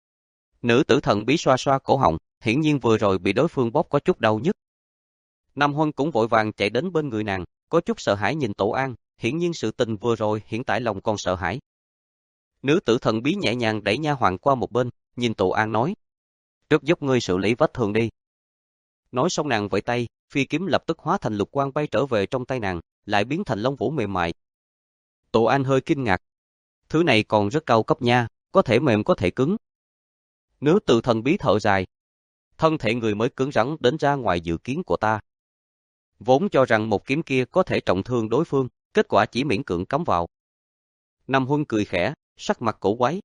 Nữ tử thần bí xoa xoa cổ họng, hiển nhiên vừa rồi bị đối phương bóp có chút đau nhức. Nam Huân cũng vội vàng chạy đến bên người nàng, có chút sợ hãi nhìn Tổ An, hiển nhiên sự tình vừa rồi hiện tại lòng còn sợ hãi. Nữ tử thần bí nhẹ nhàng đẩy nha hoàn qua một bên, nhìn Tổ An nói. Trước giúp ngươi xử lý vết thương đi. Nói xong nàng vẫy tay, phi kiếm lập tức hóa thành lục quang bay trở về trong tay nàng, lại biến thành lông vũ mềm mại. Tổ An hơi kinh ngạc. Thứ này còn rất cao cấp nha, có thể mềm có thể cứng. Nữ tử thần bí thở dài. Thân thể người mới cứng rắn đến ra ngoài dự kiến của ta. Vốn cho rằng một kiếm kia có thể trọng thương đối phương, kết quả chỉ miễn cưỡng cắm vào. Nam Huân cười khẽ, sắc mặt cổ quái.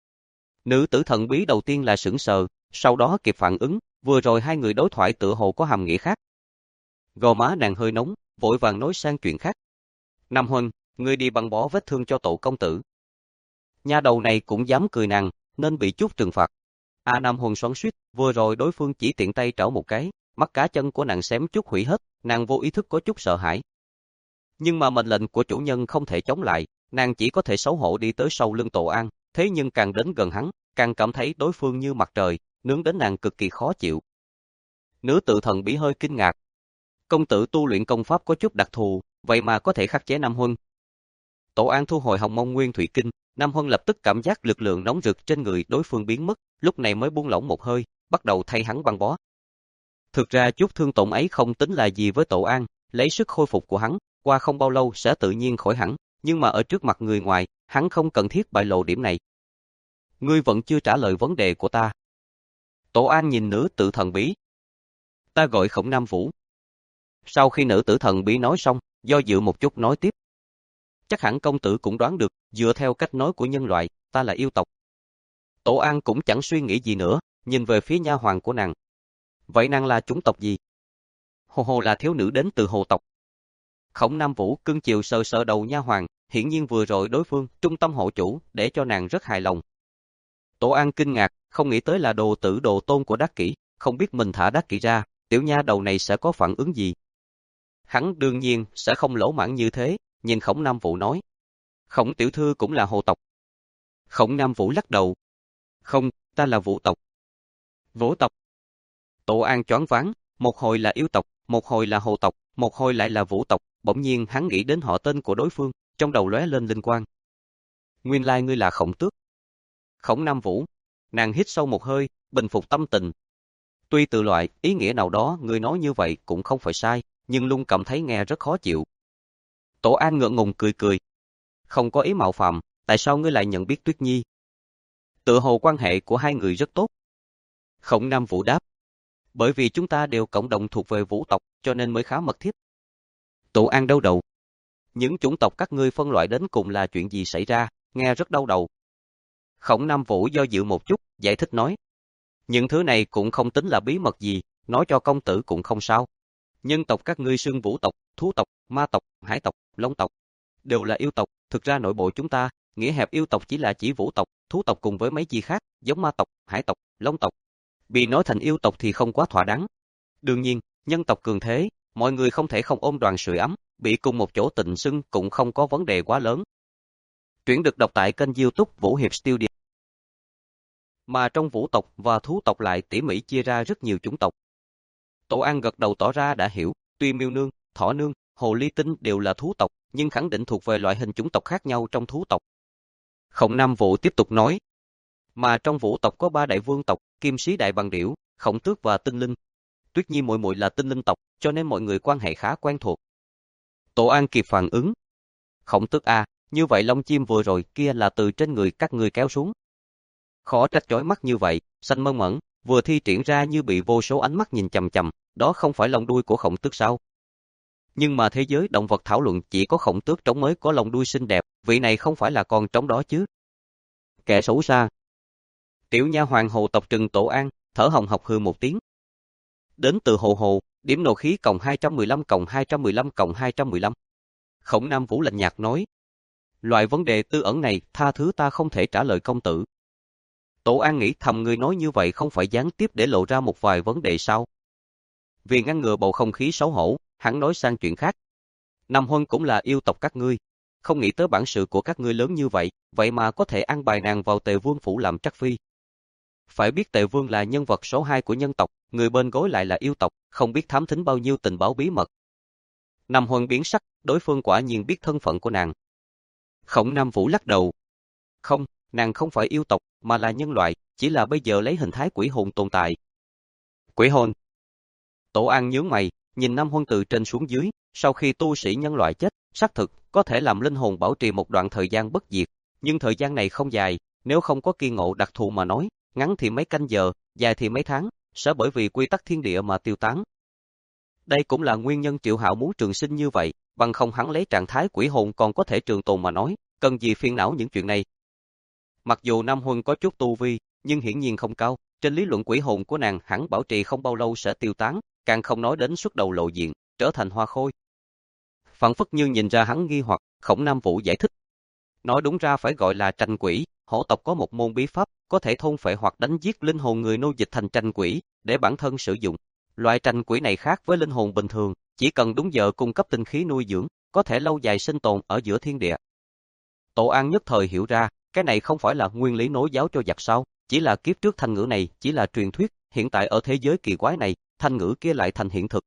Nữ tử thần bí đầu tiên là sững sờ, sau đó kịp phản ứng, vừa rồi hai người đối thoại tựa hồ có hàm nghĩa khác. Gò má nàng hơi nóng, vội vàng nói sang chuyện khác. Nam Huân, ngươi đi băng bó vết thương cho Tổ công tử. Nha đầu này cũng dám cười nàng, nên bị chút trừng phạt. A Nam Huân xoắn xuýt, vừa rồi đối phương chỉ tiện tay trảo một cái, mắt cá chân của nàng xém chút hủy hết, nàng vô ý thức có chút sợ hãi. Nhưng mà mệnh lệnh của chủ nhân không thể chống lại, nàng chỉ có thể xấu hổ đi tới sau lưng Tổ An, thế nhưng càng đến gần hắn, càng cảm thấy đối phương như mặt trời, nướng đến nàng cực kỳ khó chịu. Nữ tử thần bí hơi kinh ngạc. Công tử tu luyện công pháp có chút đặc thù, vậy mà có thể khắc chế Nam Huân. Tổ An thu hồi hồng mông nguyên thủy kinh, Nam Huân lập tức cảm giác lực lượng nóng rực trên người đối phương biến mất, lúc này mới buông lỏng một hơi, bắt đầu thay hắn băng bó. Thực ra chút thương tổn ấy không tính là gì với Tổ An, lấy sức khôi phục của hắn, qua không bao lâu sẽ tự nhiên khỏi hẳn, nhưng mà ở trước mặt người ngoài, hắn không cần thiết bại lộ điểm này. Ngươi vẫn chưa trả lời vấn đề của ta. Tổ An nhìn nữ tử thần bí. Ta gọi Khổng Nam Vũ. Sau khi nữ tử thần bí nói xong, do dự một chút nói tiếp. Chắc hẳn công tử cũng đoán được, dựa theo cách nói của nhân loại, ta là yêu tộc. Tổ An cũng chẳng suy nghĩ gì nữa, nhìn về phía nha hoàn của nàng. Vậy nàng là chủng tộc gì? Hồ hồ là thiếu nữ đến từ hồ tộc. Khổng Nam Vũ cưng chiều sờ sờ đầu nha hoàn, hiển nhiên vừa rồi đối phương, trung tâm hộ chủ, để cho nàng rất hài lòng. Tổ An kinh ngạc, không nghĩ tới là đồ tử đồ tôn của Đắc Kỷ, không biết mình thả Đắc Kỷ ra, tiểu nha đầu này sẽ có phản ứng gì. Hắn đương nhiên sẽ không lỗ mãng như thế, nhìn Khổng Nam Vũ nói. Khổng tiểu thư cũng là hồ tộc. Khổng Nam Vũ lắc đầu. Không, ta là Vũ tộc. Vũ tộc. Tổ An choáng váng, một hồi là yêu tộc, một hồi là hồ tộc, một hồi lại là Vũ tộc, bỗng nhiên hắn nghĩ đến họ tên của đối phương, trong đầu lóe lên linh quang. Nguyên lai ngươi là Khổng Tước. Khổng Nam Vũ. Nàng hít sâu một hơi, bình phục tâm tình. Tuy từ loại ý nghĩa nào đó ngươi nói như vậy cũng không phải sai, nhưng luôn cảm thấy nghe rất khó chịu. Tổ An ngượng ngùng cười cười. Không có ý mạo phạm, tại sao ngươi lại nhận biết Tuyết Nhi? Tự hồ quan hệ của hai người rất tốt. Khổng Nam Vũ đáp. Bởi vì chúng ta đều cộng đồng thuộc về Vũ tộc, cho nên mới khá mật thiết. Tổ An đau đầu. Những chủng tộc các ngươi phân loại đến cùng là chuyện gì xảy ra, nghe rất đau đầu. Khổng Nam Vũ do dự một chút, giải thích nói. Những thứ này cũng không tính là bí mật gì, nói cho công tử cũng không sao. Nhân tộc các ngươi xưng Vũ tộc, Thú tộc, Ma tộc, Hải tộc, Long tộc, đều là yêu tộc, thực ra nội bộ chúng ta, nghĩa hẹp yêu tộc chỉ là chỉ Vũ tộc, Thú tộc cùng với mấy chi khác, giống Ma tộc, Hải tộc, Long tộc. Bị nói thành yêu tộc thì không quá thỏa đáng. Đương nhiên, nhân tộc cường thế, mọi người không thể không ôm đoàn sưởi ấm, bị cùng một chỗ tịnh xưng cũng không có vấn đề quá lớn. Truyện được đọc tại kênh YouTube Vũ Hiệp Studio. Mà trong Vũ tộc và Thú tộc lại tỉ mỉ chia ra rất nhiều chủng tộc. Tổ An gật đầu tỏ ra đã hiểu, tuy miêu nương, thỏ nương, hồ ly tinh đều là thú tộc, nhưng khẳng định thuộc về loại hình chủng tộc khác nhau trong thú tộc. Khổng Nam Vũ tiếp tục nói, mà trong Vũ tộc có ba đại vương tộc, Kim Sĩ Đại Bằng Điểu, Khổng Tước và Tinh Linh. Tuyết Nhi muội muội là Tinh Linh tộc, cho nên mọi người quan hệ khá quen thuộc. Tổ An kịp phản ứng. Khổng Tước a, như vậy lông chim vừa rồi kia là từ trên người các ngươi kéo xuống. Khó trách chói mắt như vậy, xanh mơn mởn, vừa thi triển ra như bị vô số ánh mắt nhìn chằm chằm, đó không phải lông đuôi của Khổng Tước sao? Nhưng mà thế giới động vật thảo luận chỉ có Khổng Tước trống mới có lông đuôi xinh đẹp, vị này không phải là con trống đó chứ? Kẻ xấu xa. Tiểu nha hoàng hồ tộc Trừng Tổ An, thở hồng hộc hừ một tiếng. Đến từ hồ hồ, điểm nộ khí cộng hai trăm mười lăm cộng hai trăm mười lăm cộng hai trăm mười lăm. Khổng Nam Vũ lạnh nhạt nói. Loại vấn đề tư ẩn này, tha thứ ta không thể trả lời công tử. Tổ An nghĩ thầm người nói như vậy không phải gián tiếp để lộ ra một vài vấn đề sao. Vì ngăn ngừa bầu không khí xấu hổ, hắn nói sang chuyện khác. Nam Huân cũng là yêu tộc các ngươi. Không nghĩ tới bản sự của các ngươi lớn như vậy, vậy mà có thể an bài nàng vào Tề Vương phủ làm trắc phi. Phải biết Tề Vương là nhân vật số hai của nhân tộc, người bên gối lại là yêu tộc, không biết thám thính bao nhiêu tình báo bí mật. Nam Huân biến sắc, đối phương quả nhiên biết thân phận của nàng. Khổng Nam Vũ lắc đầu. Không, nàng không phải yêu tộc, mà là nhân loại, chỉ là bây giờ lấy hình thái quỷ hồn tồn tại. Quỷ hồn? Tổ An nhướng mày, nhìn Nam Huân từ trên xuống dưới, sau khi tu sĩ nhân loại chết, xác thực, có thể làm linh hồn bảo trì một đoạn thời gian bất diệt, nhưng thời gian này không dài, nếu không có kiêng ngộ đặc thù mà nói, ngắn thì mấy canh giờ, dài thì mấy tháng, sẽ bởi vì quy tắc thiên địa mà tiêu tán. Đây cũng là nguyên nhân Triệu Hạo muốn trường sinh như vậy, bằng không hắn lấy trạng thái quỷ hồn còn có thể trường tồn mà nói, cần gì phiền não những chuyện này. Mặc dù Nam Huân có chút tu vi, nhưng hiển nhiên không cao, trên lý luận quỷ hồn của nàng hẳn bảo trì không bao lâu sẽ tiêu tán, càng không nói đến xuất đầu lộ diện, trở thành hoa khôi. Phản phất như nhìn ra hắn nghi hoặc, Khổng Nam Vũ giải thích. Nói đúng ra phải gọi là tranh quỷ, hổ tộc có một môn bí pháp, có thể thôn phệ hoặc đánh giết linh hồn người nô dịch thành tranh quỷ, để bản thân sử dụng. Loại tranh quỷ này khác với linh hồn bình thường, chỉ cần đúng giờ cung cấp tinh khí nuôi dưỡng, có thể lâu dài sinh tồn ở giữa thiên địa. Tổ An nhất thời hiểu ra, cái này không phải là nguyên lý nối giáo cho giặc sao, chỉ là kiếp trước thanh ngữ này chỉ là truyền thuyết, hiện tại ở thế giới kỳ quái này, thanh ngữ kia lại thành hiện thực.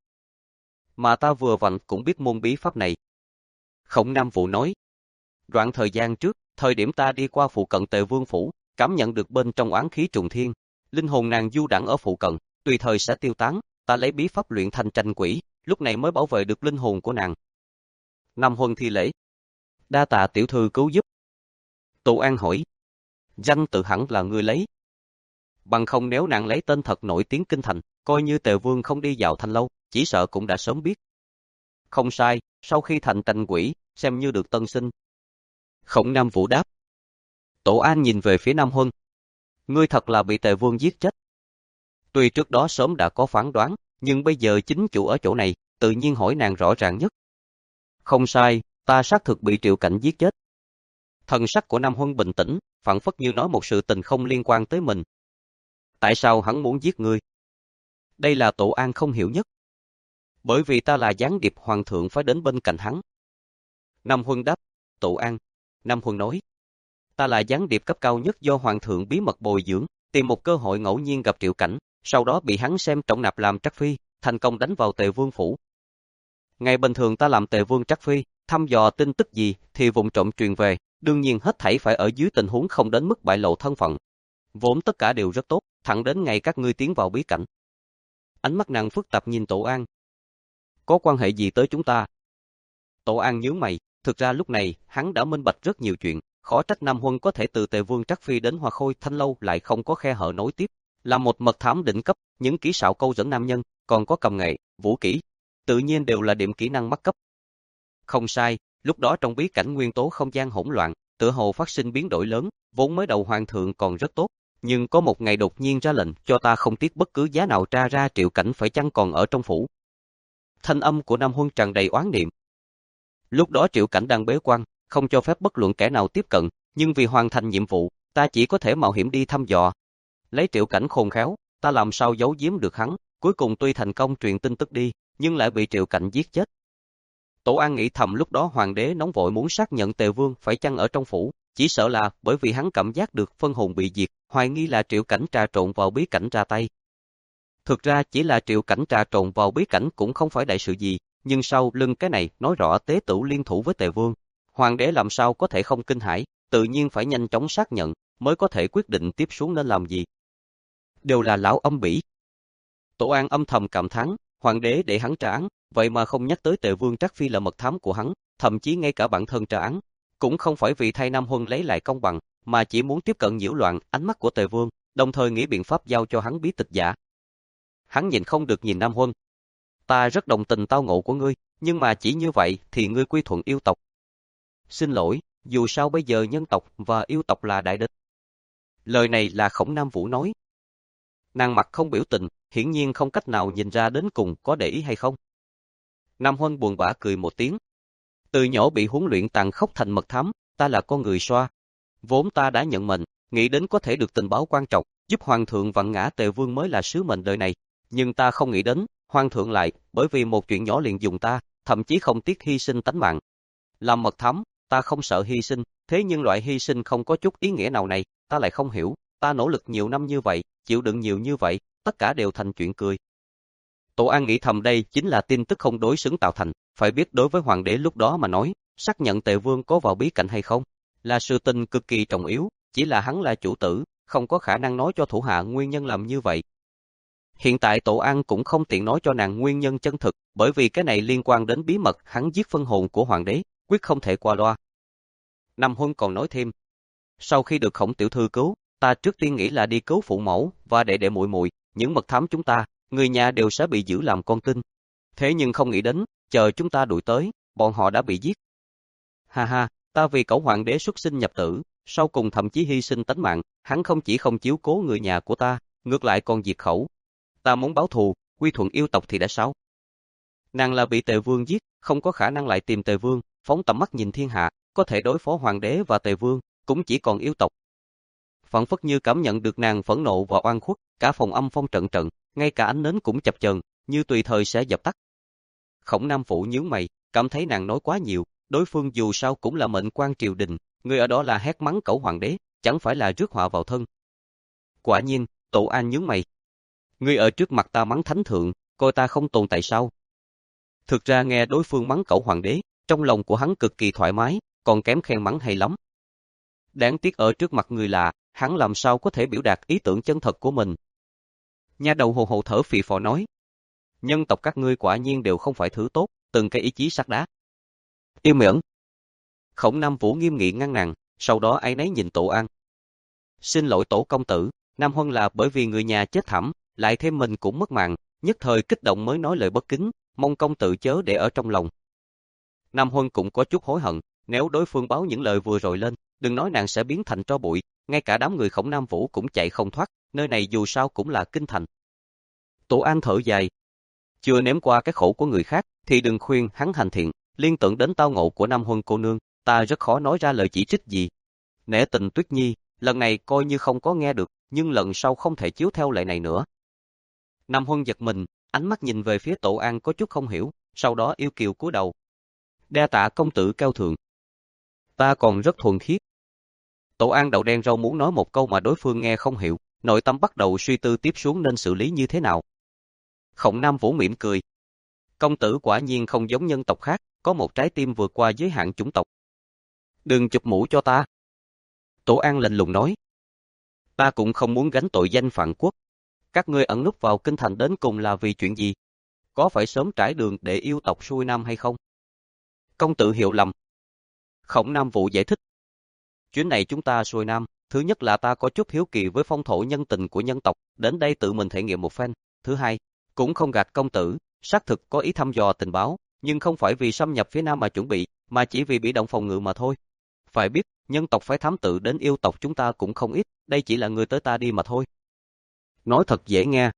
Mà ta vừa vặn cũng biết môn bí pháp này. Khổng Nam Vũ nói, đoạn thời gian trước, thời điểm ta đi qua phụ cận Tề Vương phủ, cảm nhận được bên trong oán khí trùng thiên, linh hồn nàng du đãng ở phụ cận, tùy thời sẽ tiêu tán, ta lấy bí pháp luyện thành tranh quỷ, lúc này mới bảo vệ được linh hồn của nàng. Nam Huân thi lễ. Đa tạ tiểu thư cứu giúp. Tổ An hỏi, danh tự hẳn là ngươi lấy. Bằng không nếu nàng lấy tên thật nổi tiếng kinh thành, coi như Tề Vương không đi vào thanh lâu, chỉ sợ cũng đã sớm biết. Không sai, sau khi thành tranh quỷ, xem như được tân sinh. Khổng Nam Vũ đáp. Tổ An nhìn về phía Nam Huân. Ngươi thật là bị Tề Vương giết chết. Tuy trước đó sớm đã có phán đoán, nhưng bây giờ chính chủ ở chỗ này, tự nhiên hỏi nàng rõ ràng nhất. Không sai, ta xác thực bị Triệu Cảnh giết chết. Thần sắc của Nam Huân bình tĩnh, phảng phất như nói một sự tình không liên quan tới mình. Tại sao hắn muốn giết ngươi? Đây là Tổ An không hiểu nhất. Bởi vì ta là gián điệp hoàng thượng phải đến bên cạnh hắn. Nam Huân đáp. Tổ An. Nam Huân nói. Ta là gián điệp cấp cao nhất do hoàng thượng bí mật bồi dưỡng, tìm một cơ hội ngẫu nhiên gặp Triệu Cảnh, sau đó bị hắn xem trọng nạp làm trắc phi, thành công đánh vào Tề Vương phủ. Ngày bình thường ta làm Tề Vương trắc phi, thăm dò tin tức gì thì vụng trộm truyền về, đương nhiên hết thảy phải ở dưới tình huống không đến mức bại lộ thân phận. Vốn tất cả đều rất tốt, thẳng đến ngày các ngươi tiến vào bí cảnh. Ánh mắt nàng phức tạp nhìn Tổ An. Có quan hệ gì tới chúng ta? Tổ An nhướng mày, thực ra lúc này hắn đã minh bạch rất nhiều chuyện, khó trách Nam Huân có thể từ Tề Vương Trắc Phi đến Hoa Khôi Thanh Lâu lại không có khe hở nối tiếp, là một mật thám đỉnh cấp, những kỹ xảo câu dẫn nam nhân, còn có cầm nghệ, vũ kỹ, tự nhiên đều là điểm kỹ năng mắt cấp. Không sai, lúc đó trong bí cảnh nguyên tố không gian hỗn loạn, tựa hồ phát sinh biến đổi lớn, vốn mới đầu hoàng thượng còn rất tốt, nhưng có một ngày đột nhiên ra lệnh cho ta không tiếc bất cứ giá nào tra ra Triệu Cảnh phải chăng còn ở trong phủ. Thanh âm của Nam Huân tràn đầy oán niệm. Lúc đó Triệu Cảnh đang bế quan, không cho phép bất luận kẻ nào tiếp cận, nhưng vì hoàn thành nhiệm vụ, ta chỉ có thể mạo hiểm đi thăm dò. Lấy Triệu Cảnh khôn khéo, ta làm sao giấu giếm được hắn, cuối cùng tuy thành công truyền tin tức đi, nhưng lại bị Triệu Cảnh giết chết. Tổ An nghĩ thầm lúc đó hoàng đế nóng vội muốn xác nhận Tề Vương phải chăng ở trong phủ, chỉ sợ là bởi vì hắn cảm giác được phân hồn bị diệt, hoài nghi là Triệu Cảnh trà trộn vào bí cảnh ra tay. Thực ra chỉ là Triệu Cảnh trà trộn vào bí cảnh cũng không phải đại sự gì, nhưng sau lưng cái này nói rõ Tế Tửu liên thủ với Tề Vương. Hoàng đế làm sao có thể không kinh hãi, tự nhiên phải nhanh chóng xác nhận, mới có thể quyết định tiếp xuống nên làm gì. Đều là lão âm bỉ. Tổ An âm thầm cảm thán, hoàng đế để hắn tra án, vậy mà không nhắc tới Tề Vương Trắc Phi là mật thám của hắn, thậm chí ngay cả bản thân tra án, cũng không phải vì thay Nam Huân lấy lại công bằng, mà chỉ muốn tiếp cận nhiễu loạn ánh mắt của Tề Vương, đồng thời nghĩ biện pháp giao cho hắn bí tịch giả. Hắn nhìn không được nhìn Nam Huân. Ta rất đồng tình tao ngộ của ngươi, nhưng mà chỉ như vậy thì ngươi quy thuận yêu tộc. Xin lỗi, dù sao bây giờ nhân tộc và yêu tộc là đại địch. Lời này là Khổng Nam Vũ nói. Nàng mặt không biểu tình, hiển nhiên không cách nào nhìn ra đến cùng có để ý hay không. Nam Huân buồn bã cười một tiếng. Từ nhỏ bị huấn luyện tàn khốc thành mật thám, ta là con người xoa. Vốn ta đã nhận mệnh, nghĩ đến có thể được tình báo quan trọng, giúp hoàng thượng vặn ngã Tề Vương mới là sứ mệnh đời này. Nhưng ta không nghĩ đến, hoàng thượng lại, bởi vì một chuyện nhỏ liền dùng ta, thậm chí không tiếc hy sinh tánh mạng. Làm mật thám, ta không sợ hy sinh, thế nhưng loại hy sinh không có chút ý nghĩa nào này, ta lại không hiểu, ta nỗ lực nhiều năm như vậy, chịu đựng nhiều như vậy, tất cả đều thành chuyện cười. Tổ An nghĩ thầm đây chính là tin tức không đối xứng tạo thành, phải biết đối với hoàng đế lúc đó mà nói, xác nhận Tề Vương có vào bí cảnh hay không, là sự tình cực kỳ trọng yếu, chỉ là hắn là chủ tử, không có khả năng nói cho thủ hạ nguyên nhân làm như vậy. Hiện tại Tổ An cũng không tiện nói cho nàng nguyên nhân chân thực, bởi vì cái này liên quan đến bí mật hắn giết phân hồn của hoàng đế, quyết không thể qua loa. Nam Huân còn nói thêm, sau khi được Khổng tiểu thư cứu, ta trước tiên nghĩ là đi cứu phụ mẫu và đệ đệ muội muội, những mật thám chúng ta, người nhà đều sẽ bị giữ làm con tin. Thế nhưng không nghĩ đến, chờ chúng ta đuổi tới, bọn họ đã bị giết. Ha ha, ta vì cẩu hoàng đế xuất sinh nhập tử, sau cùng thậm chí hy sinh tánh mạng, hắn không chỉ không chiếu cố người nhà của ta, ngược lại còn diệt khẩu. Ta muốn báo thù, quy thuận yêu tộc thì đã sao? Nàng là bị Tề Vương giết, không có khả năng lại tìm Tề Vương, phóng tầm mắt nhìn thiên hạ, có thể đối phó hoàng đế và Tề Vương, cũng chỉ còn yêu tộc. Phảng phất như cảm nhận được nàng phẫn nộ và oan khuất, cả phòng âm phong trận trận, ngay cả ánh nến cũng chập chờn, như tùy thời sẽ dập tắt. Khổng Nam Phụ nhướng mày, cảm thấy nàng nói quá nhiều, đối phương dù sao cũng là mệnh quan triều đình, người ở đó là hét mắng cẩu hoàng đế, chẳng phải là rước họa vào thân. Quả nhiên, Tổ An nhướng mày. Ngươi ở trước mặt ta mắng thánh thượng, coi ta không tồn tại sao? Thực ra nghe đối phương mắng cẩu hoàng đế, trong lòng của hắn cực kỳ thoải mái, còn kém khen mắng hay lắm. Đáng tiếc ở trước mặt người lạ, hắn làm sao có thể biểu đạt ý tưởng chân thật của mình. Nha đầu hồ hồ thở phì phò nói. Nhân tộc các ngươi quả nhiên đều không phải thứ tốt, từng cái ý chí sắt đá. Yêu miễn. Khổng Nam Vũ nghiêm nghị ngăn nàng, sau đó áy náy nhìn Tổ An. Xin lỗi Tổ công tử, Nam Huân là bởi vì người nhà chết thảm, lại thêm mình cũng mất mạng, nhất thời kích động mới nói lời bất kính, mong công tử chớ để ở trong lòng. Nam Huân cũng có chút hối hận, nếu đối phương báo những lời vừa rồi lên, đừng nói nàng sẽ biến thành tro bụi, ngay cả đám người Khổng Nam Vũ cũng chạy không thoát, nơi này dù sao cũng là kinh thành. Tổ An thở dài. Chưa nếm qua cái khổ của người khác, thì đừng khuyên hắn hành thiện, liên tưởng đến tao ngộ của Nam Huân cô nương, ta rất khó nói ra lời chỉ trích gì. Nể tình Tuyết Nhi, lần này coi như không có nghe được, nhưng lần sau không thể chiếu theo lệ này nữa. Nam Huân giật mình, ánh mắt nhìn về phía Tổ An có chút không hiểu, sau đó yêu kiều cúi đầu. Đa tạ công tử cao thượng. Ta còn rất thuần khiết. Tổ An đầu đen rau muốn nói một câu mà đối phương nghe không hiểu, nội tâm bắt đầu suy tư tiếp xuống nên xử lý như thế nào. Khổng Nam Vũ mỉm cười. Công tử quả nhiên không giống nhân tộc khác, có một trái tim vượt qua giới hạn chủng tộc. Đừng chụp mũ cho ta. Tổ An lạnh lùng nói. Ta cũng không muốn gánh tội danh phản quốc. Các ngươi ẩn núp vào kinh thành đến cùng là vì chuyện gì? Có phải sớm trải đường để yêu tộc xuôi nam hay không? Công tử hiểu lầm. Khổng Nam Vũ giải thích. Chuyến này chúng ta xuôi Nam, thứ nhất là ta có chút hiếu kỳ với phong thổ nhân tình của nhân tộc, đến đây tự mình thể nghiệm một phen. Thứ hai, cũng không gạt công tử, xác thực có ý thăm dò tình báo, nhưng không phải vì xâm nhập phía Nam mà chuẩn bị, mà chỉ vì bị động phòng ngự mà thôi. Phải biết, nhân tộc phái thám tử đến yêu tộc chúng ta cũng không ít, đây chỉ là người tới ta đi mà thôi. Nói thật dễ nghe.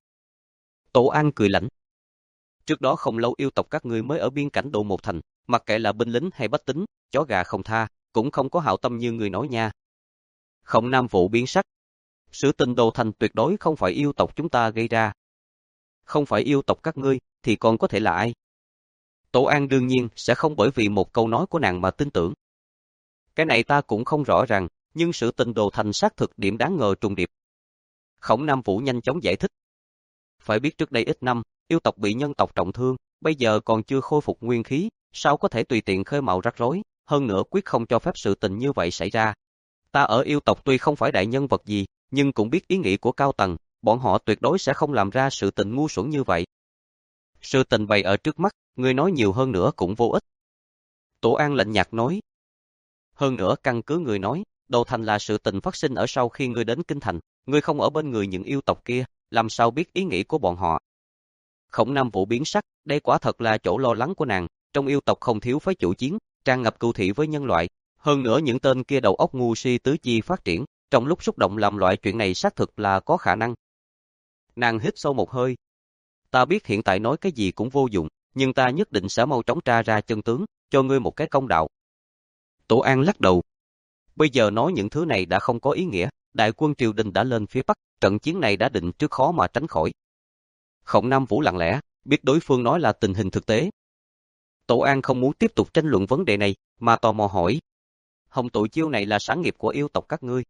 Tổ An cười lạnh. Trước đó không lâu yêu tộc các ngươi mới ở biên cảnh độ một thành, mặc kệ là binh lính hay bách tính, chó gà không tha, cũng không có hảo tâm như người nói nha. Khổng Nam Vũ biến sắc. Sự tình đồ thành tuyệt đối không phải yêu tộc chúng ta gây ra. Không phải yêu tộc các ngươi, thì còn có thể là ai? Tổ An đương nhiên sẽ không bởi vì một câu nói của nàng mà tin tưởng. Cái này ta cũng không rõ ràng, nhưng sự tình đồ thành xác thực điểm đáng ngờ trùng điệp. Khổng Nam Vũ nhanh chóng giải thích. Phải biết trước đây ít năm, yêu tộc bị nhân tộc trọng thương, bây giờ còn chưa khôi phục nguyên khí, sao có thể tùy tiện khơi mào rắc rối, hơn nữa quyết không cho phép sự tình như vậy xảy ra. Ta ở yêu tộc tuy không phải đại nhân vật gì, nhưng cũng biết ý nghĩ của cao tầng, bọn họ tuyệt đối sẽ không làm ra sự tình ngu xuẩn như vậy. Sự tình bày ở trước mắt, người nói nhiều hơn nữa cũng vô ích. Tổ An lạnh nhạt nói. Hơn nữa căn cứ người nói, đồ thành là sự tình phát sinh ở sau khi ngươi đến kinh thành, ngươi không ở bên người những yêu tộc kia, làm sao biết ý nghĩ của bọn họ. Khổng Nam Vũ biến sắc, đây quả thật là chỗ lo lắng của nàng, trong yêu tộc không thiếu phái chủ chiến, tràn ngập cừu thị với nhân loại, hơn nữa những tên kia đầu óc ngu si tứ chi phát triển, trong lúc xúc động làm loại chuyện này xác thực là có khả năng. Nàng hít sâu một hơi. Ta biết hiện tại nói cái gì cũng vô dụng, nhưng ta nhất định sẽ mau chóng tra ra chân tướng, cho ngươi một cái công đạo. Tổ An lắc đầu. Bây giờ nói những thứ này đã không có ý nghĩa, đại quân triều đình đã lên phía Bắc, trận chiến này đã định trước khó mà tránh khỏi. Khổng Nam Vũ lặng lẽ, biết đối phương nói là tình hình thực tế. Tổ An không muốn tiếp tục tranh luận vấn đề này, mà tò mò hỏi. Hồng tụ chiêu này là sản nghiệp của yêu tộc các ngươi.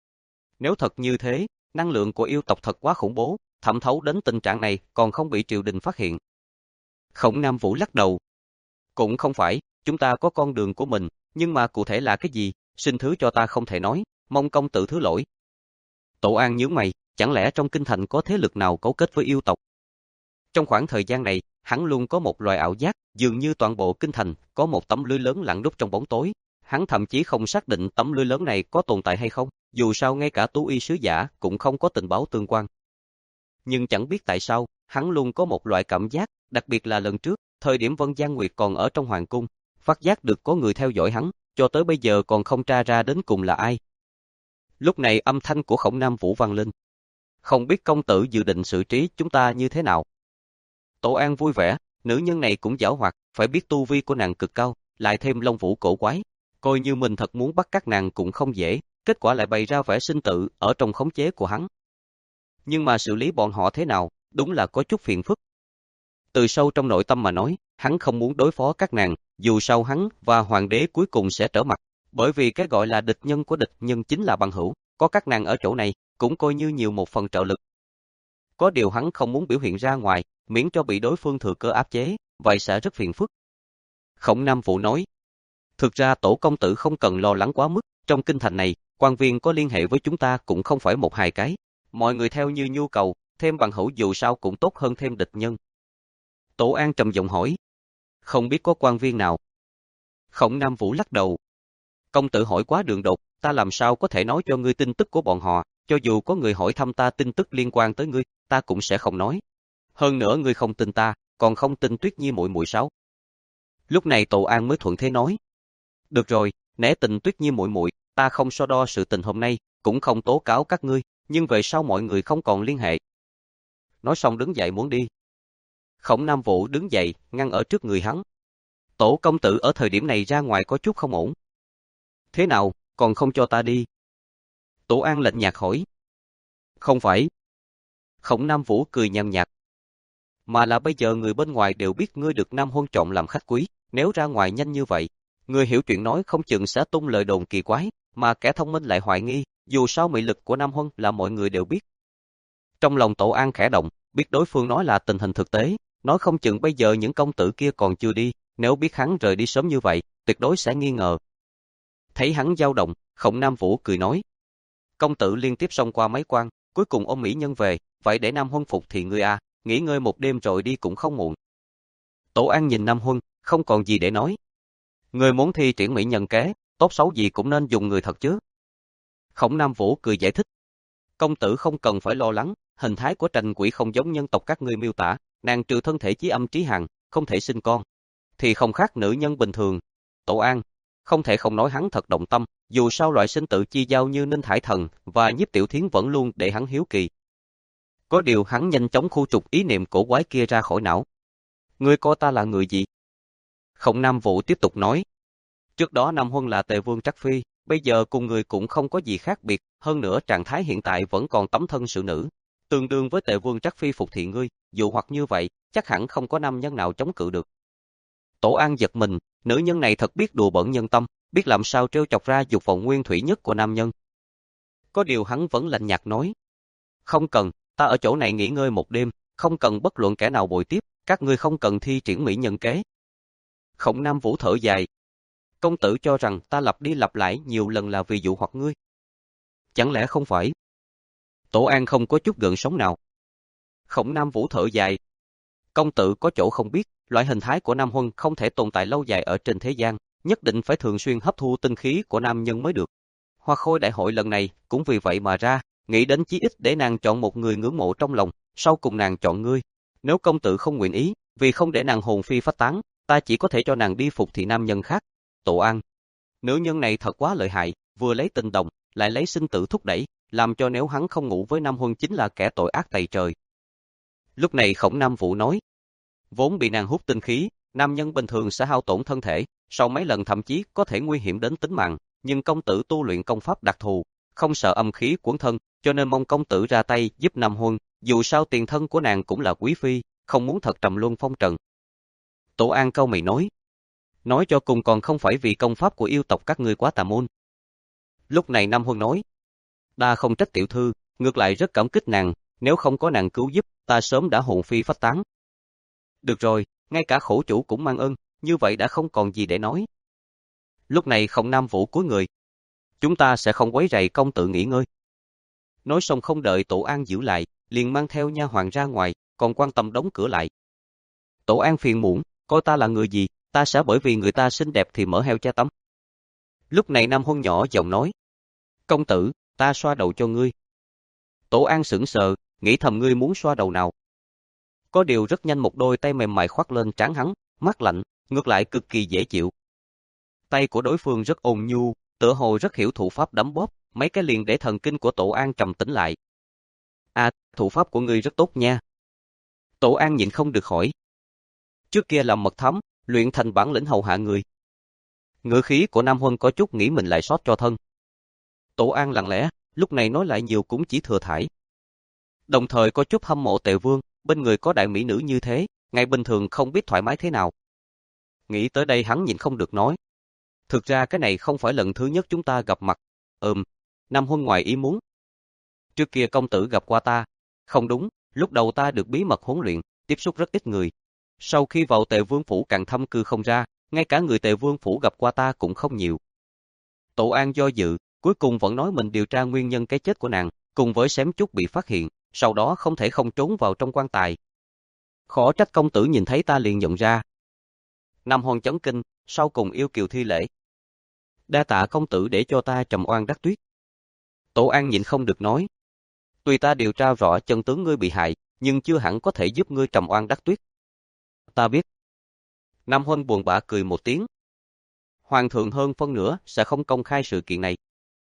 Nếu thật như thế, năng lượng của yêu tộc thật quá khủng bố, thẩm thấu đến tình trạng này còn không bị triều đình phát hiện. Khổng Nam Vũ lắc đầu. Cũng không phải, chúng ta có con đường của mình, nhưng mà cụ thể là cái gì, xin thứ cho ta không thể nói, mong công tử thứ lỗi. Tổ An nhướng mày, chẳng lẽ trong kinh thành có thế lực nào cấu kết với yêu tộc? Trong khoảng thời gian này, hắn luôn có một loại ảo giác, dường như toàn bộ kinh thành có một tấm lưới lớn lặn núp trong bóng tối. Hắn thậm chí không xác định tấm lưới lớn này có tồn tại hay không, dù sao ngay cả tú y sứ giả cũng không có tình báo tương quan. Nhưng chẳng biết tại sao, hắn luôn có một loại cảm giác, đặc biệt là lần trước, thời điểm Vân Giang Nguyệt còn ở trong hoàng cung, phát giác được có người theo dõi hắn, cho tới bây giờ còn không tra ra đến cùng là ai. Lúc này âm thanh của Khổng Nam Vũ vang lên. Không biết công tử dự định xử trí chúng ta như thế nào? Tổ An vui vẻ, nữ nhân này cũng giảo hoạt, phải biết tu vi của nàng cực cao, lại thêm Long Vũ cổ quái. Coi như mình thật muốn bắt các nàng cũng không dễ, kết quả lại bày ra vẻ sinh tự ở trong khống chế của hắn. Nhưng mà xử lý bọn họ thế nào, đúng là có chút phiền phức. Từ sâu trong nội tâm mà nói, hắn không muốn đối phó các nàng, dù sao hắn và hoàng đế cuối cùng sẽ trở mặt, bởi vì cái gọi là địch nhân của địch nhân chính là bằng hữu, có các nàng ở chỗ này, cũng coi như nhiều một phần trợ lực. Có điều hắn không muốn biểu hiện ra ngoài, miễn cho bị đối phương thừa cơ áp chế, vậy sẽ rất phiền phức. Khổng Nam Vũ nói, thực ra tổ công tử không cần lo lắng quá mức, trong kinh thành này, quan viên có liên hệ với chúng ta cũng không phải một hai cái, mọi người theo như nhu cầu, thêm bằng hữu dù sao cũng tốt hơn thêm địch nhân. Tổ An trầm giọng hỏi, không biết có quan viên nào? Khổng Nam Vũ lắc đầu, công tử hỏi quá đường đột, ta làm sao có thể nói cho ngươi tin tức của bọn họ, cho dù có người hỏi thăm ta tin tức liên quan tới ngươi, ta cũng sẽ không nói. Hơn nữa ngươi không tin ta, còn không tin Tuyết Nhi muội muội sao? Lúc này Tổ An mới thuận thế nói, được rồi, nể tình Tuyết Nhi muội muội, ta không so đo sự tình hôm nay, cũng không tố cáo các ngươi, nhưng về sau mọi người không còn liên hệ. Nói xong đứng dậy muốn đi. Khổng Nam Vũ đứng dậy, ngăn ở trước người hắn. Tổ công tử ở thời điểm này ra ngoài có chút không ổn. Thế nào, còn không cho ta đi? Tổ An lạnh nhạt hỏi. Không phải. Khổng Nam Vũ cười nhàn nhạt. Mà là bây giờ người bên ngoài đều biết ngươi được Nam Huân trọng làm khách quý, nếu ra ngoài nhanh như vậy, người hiểu chuyện nói không chừng sẽ tung lời đồn kỳ quái, mà kẻ thông minh lại hoài nghi, dù sao mị lực của Nam Huân là mọi người đều biết. Trong lòng Tổ An khẽ động, biết đối phương nói là tình hình thực tế, nói không chừng bây giờ những công tử kia còn chưa đi, nếu biết hắn rời đi sớm như vậy, tuyệt đối sẽ nghi ngờ. Thấy hắn dao động, Khổng Nam Vũ cười nói. Công tử liên tiếp xông qua mấy quan, cuối cùng ôm mỹ nhân về, vậy để Nam Huân phục thì ngươi à, nghỉ ngơi một đêm rồi đi cũng không muộn. Tổ An nhìn Nam Huân, không còn gì để nói. Người muốn thi triển mỹ nhân kế, tốt xấu gì cũng nên dùng người thật chứ, Khổng Nam Vũ cười giải thích. Công tử không cần phải lo lắng, hình thái của Trành Quỷ không giống nhân tộc các ngươi miêu tả, nàng trừ thân thể chí âm trí hàn, không thể sinh con, thì không khác nữ nhân bình thường. Tổ An, không thể không nói hắn thật động tâm, dù sao loại sinh tử chi giao như Ninh Hải Thần và Nhiếp Tiểu Thiến vẫn luôn để hắn hiếu kỳ. Có điều hắn nhanh chóng khu trục ý niệm cổ quái kia ra khỏi não. Ngươi coi ta là người gì? Khổng Nam Vũ tiếp tục nói. Trước đó Nam Huân là Tề Vương Trắc Phi, bây giờ cùng người cũng không có gì khác biệt, hơn nữa trạng thái hiện tại vẫn còn tấm thân sự nữ. Tương đương với Tề Vương Trắc Phi phục thị ngươi, dù hoặc như vậy, chắc hẳn không có nam nhân nào chống cự được. Tổ An giật mình, nữ nhân này thật biết đùa bỡn nhân tâm, biết làm sao trêu chọc ra dục vọng nguyên thủy nhất của nam nhân. Có điều hắn vẫn lạnh nhạt nói. Không cần, ta ở chỗ này nghỉ ngơi một đêm, không cần bất luận kẻ nào bồi tiếp, các ngươi không cần thi triển mỹ nhân kế. Khổng Nam Vũ thở dài. Công tử cho rằng ta lặp đi lặp lại nhiều lần là vì dụ hoặc ngươi. Chẳng lẽ không phải? Tổ An không có chút gợn sóng nào. Khổng Nam Vũ thở dài. Công tử có chỗ không biết, loại hình thái của Nam Huân không thể tồn tại lâu dài ở trên thế gian, nhất định phải thường xuyên hấp thu tinh khí của nam nhân mới được. Hoa Khôi đại hội lần này cũng vì vậy mà ra, nghĩ đến chí ít để nàng chọn một người ngưỡng mộ trong lòng, sau cùng nàng chọn ngươi. Nếu công tử không nguyện ý, vì không để nàng hồn phi phách tán, ta chỉ có thể cho nàng đi phục thị nam nhân khác. Tổ An, nữ nhân này thật quá lợi hại, vừa lấy tình đồng, lại lấy sinh tử thúc đẩy, làm cho nếu hắn không ngủ với Nam Huân chính là kẻ tội ác tày trời. Lúc này Khổng Nam Vũ nói, vốn bị nàng hút tinh khí, nam nhân bình thường sẽ hao tổn thân thể, sau mấy lần thậm chí có thể nguy hiểm đến tính mạng, nhưng công tử tu luyện công pháp đặc thù, không sợ âm khí cuốn thân, cho nên mong công tử ra tay giúp Nam Huân, dù sao tiền thân của nàng cũng là quý phi, không muốn thật trầm luân phong trần. Tổ An cau mày nói, nói cho cùng còn không phải vì công pháp của yêu tộc các ngươi quá tà môn. Lúc này Nam Huân nói, ta không trách tiểu thư, ngược lại rất cảm kích nàng, nếu không có nàng cứu giúp, ta sớm đã hồn phi phách tán. Được rồi, ngay cả khổ chủ cũng mang ơn, như vậy đã không còn gì để nói. Lúc này Khổng Nam Vũ cúi người, chúng ta sẽ không quấy rầy công tử nghỉ ngơi. Nói xong không đợi Tổ An giữ lại, liền mang theo nha hoàn ra ngoài, còn quan tâm đóng cửa lại. Tổ An phiền muộn, coi ta là người gì, ta sẽ bởi vì người ta xinh đẹp thì mở heo cha tắm. Lúc này Nam Huân nhỏ giọng nói, công tử, ta xoa đầu cho ngươi. Tổ An sững sờ, nghĩ thầm ngươi muốn xoa đầu nào. Có điều rất nhanh một đôi tay mềm mại khoác lên trán hắn, mát lạnh, ngược lại cực kỳ dễ chịu. Tay của đối phương rất ôn nhu, tựa hồ rất hiểu thủ pháp đấm bóp, mấy cái liền để thần kinh của Tổ An trầm tĩnh lại. À, thủ pháp của ngươi rất tốt nha. Tổ An nhịn không được hỏi. Trước kia làm mật thám, luyện thành bản lĩnh hầu hạ người. Ngữ khí của Nam Huân có chút nghĩ mình lại sót cho thân. Tổ An lặng lẽ, lúc này nói lại nhiều cũng chỉ thừa thải. Đồng thời có chút hâm mộ Tề Vương, bên người có đại mỹ nữ như thế, ngày bình thường không biết thoải mái thế nào. Nghĩ tới đây hắn nhịn không được nói. Thực ra cái này không phải lần thứ nhất chúng ta gặp mặt. Ừm, Nam Huân ngoài ý muốn. Trước kia công tử gặp qua ta. Không đúng, lúc đầu ta được bí mật huấn luyện, tiếp xúc rất ít người. Sau khi vào Tề Vương phủ càng thâm cư không ra, ngay cả người Tề Vương phủ gặp qua ta cũng không nhiều. Tổ An do dự, cuối cùng vẫn nói mình điều tra nguyên nhân cái chết của nàng, cùng với xém chút bị phát hiện, sau đó không thể không trốn vào trong quan tài. Khó trách công tử nhìn thấy ta liền nhận ra. Nam Huân chấn kinh, sau cùng yêu kiều thi lễ. Đa tạ công tử để cho ta trầm oan đắc tuyết. Tổ An nhịn không được nói. Tuy ta điều tra rõ chân tướng ngươi bị hại, nhưng chưa hẳn có thể giúp ngươi trầm oan đắc tuyết. Ta biết. Nam Huân buồn bã cười một tiếng. Hoàng thượng hơn phân nửa sẽ không công khai sự kiện này.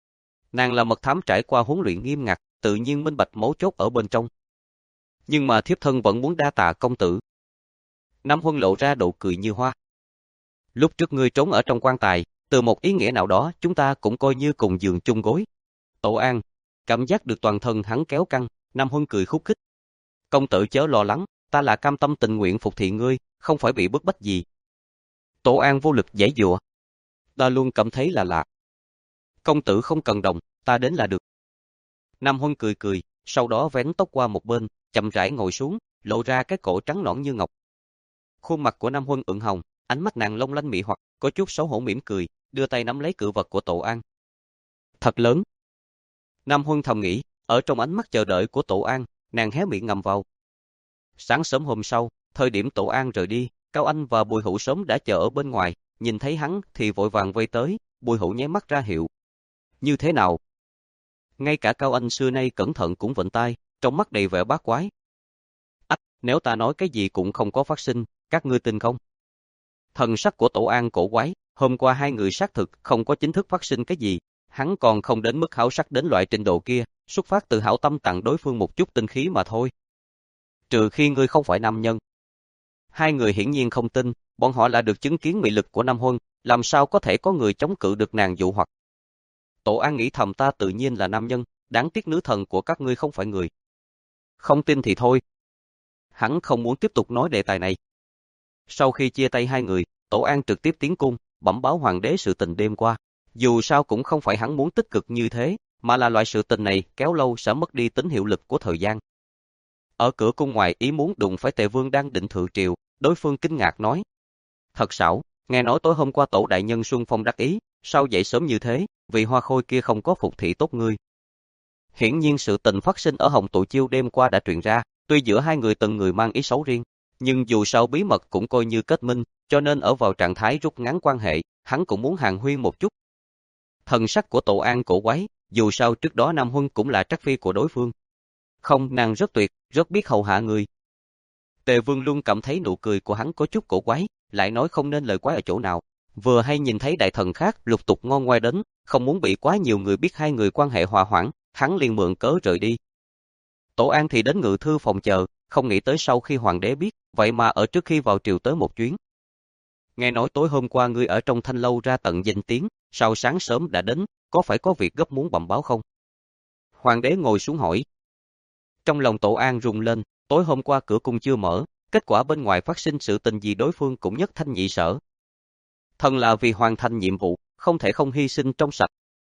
Nàng là mật thám trải qua huấn luyện nghiêm ngặt, tự nhiên minh bạch mấu chốt ở bên trong. Nhưng mà thiếp thân vẫn muốn đa tạ công tử. Nam Huân lộ ra độ cười như hoa. Lúc trước ngươi trốn ở trong quan tài, từ một ý nghĩa nào đó chúng ta cũng coi như cùng giường chung gối. Tổ An, cảm giác được toàn thân hắn kéo căng, Nam Huân cười khúc khích. Công tử chớ lo lắng, ta là cam tâm tình nguyện phục thị ngươi, không phải bị bức bách gì. Tổ An vô lực giãy giụa. Ta luôn cảm thấy là lạ. Công tử không cần đồng, ta đến là được. Nam Huân cười cười, sau đó vén tóc qua một bên, chậm rãi ngồi xuống, lộ ra cái cổ trắng nõn như ngọc. Khuôn mặt của Nam Huân ửng hồng, ánh mắt nàng long lanh mị hoặc, có chút xấu hổ mỉm cười, đưa tay nắm lấy cự vật của Tổ An. Thật lớn. Nam Huân thầm nghĩ, ở trong ánh mắt chờ đợi của Tổ An, nàng hé miệng ngậm vào. Sáng sớm hôm sau, thời điểm Tổ An rời đi, Cao Anh và Bùi Hữu sớm đã chờ ở bên ngoài, nhìn thấy hắn thì vội vàng vây tới, Bùi Hữu nháy mắt ra hiệu. Như thế nào? Ngay cả Cao Anh xưa nay cẩn thận cũng vịnh tai, trong mắt đầy vẻ bát quái. Ách, nếu ta nói cái gì cũng không có phát sinh, các ngươi tin không? Thần sắc của Tổ An cổ quái, hôm qua hai người xác thực không có chính thức phát sinh cái gì, hắn còn không đến mức háo sắc đến loại trình độ kia, xuất phát từ hảo tâm tặng đối phương một chút tinh khí mà thôi. Trừ khi ngươi không phải nam nhân. Hai người hiển nhiên không tin, bọn họ là được chứng kiến mị lực của Nam Huân, làm sao có thể có người chống cự được nàng dụ hoặc. Tổ An nghĩ thầm ta tự nhiên là nam nhân, đáng tiếc nữ thần của các ngươi không phải người. Không tin thì thôi. Hắn không muốn tiếp tục nói đề tài này. Sau khi chia tay hai người, Tổ An trực tiếp tiến cung, bẩm báo hoàng đế sự tình đêm qua. Dù sao cũng không phải hắn muốn tích cực như thế, mà là loại sự tình này kéo lâu sẽ mất đi tính hiệu lực của thời gian. Ở cửa cung ngoài ý muốn đụng phải Tề Vương đang định thự triều, đối phương kinh ngạc nói. Thật xảo, nghe nói tối hôm qua Tổ đại nhân xuân phong đắc ý, sao dậy sớm như thế, vì hoa khôi kia không có phục thị tốt ngươi. Hiển nhiên sự tình phát sinh ở Hồng Tụ Chiêu đêm qua đã truyền ra, tuy giữa hai người từng người mang ý xấu riêng, nhưng dù sao bí mật cũng coi như kết minh, cho nên ở vào trạng thái rút ngắn quan hệ, hắn cũng muốn hàn huyên một chút. Thần sắc của Tổ An cổ quái, dù sao trước đó Nam Huân cũng là trắc phi của đối phương. Không, nàng rất tuyệt, rất biết hầu hạ người. Tề Vương luôn cảm thấy nụ cười của hắn có chút cổ quái, lại nói không nên lời quái ở chỗ nào. Vừa hay nhìn thấy đại thần khác lục tục ngon ngoe đến, không muốn bị quá nhiều người biết hai người quan hệ hòa hoãn, hắn liền mượn cớ rời đi. Tổ An thì đến ngự thư phòng chờ, không nghĩ tới sau khi hoàng đế biết, vậy mà ở trước khi vào triều tới một chuyến. Nghe nói tối hôm qua ngươi ở trong thanh lâu ra tận danh tiếng, sao sáng sớm đã đến, có phải có việc gấp muốn bẩm báo không? Hoàng đế ngồi xuống hỏi. Trong lòng Tổ An rung lên, tối hôm qua cửa cung chưa mở, kết quả bên ngoài phát sinh sự tình gì đối phương cũng nhất thanh nhị sở. Thần là vì hoàn thành nhiệm vụ, không thể không hy sinh trong sạch.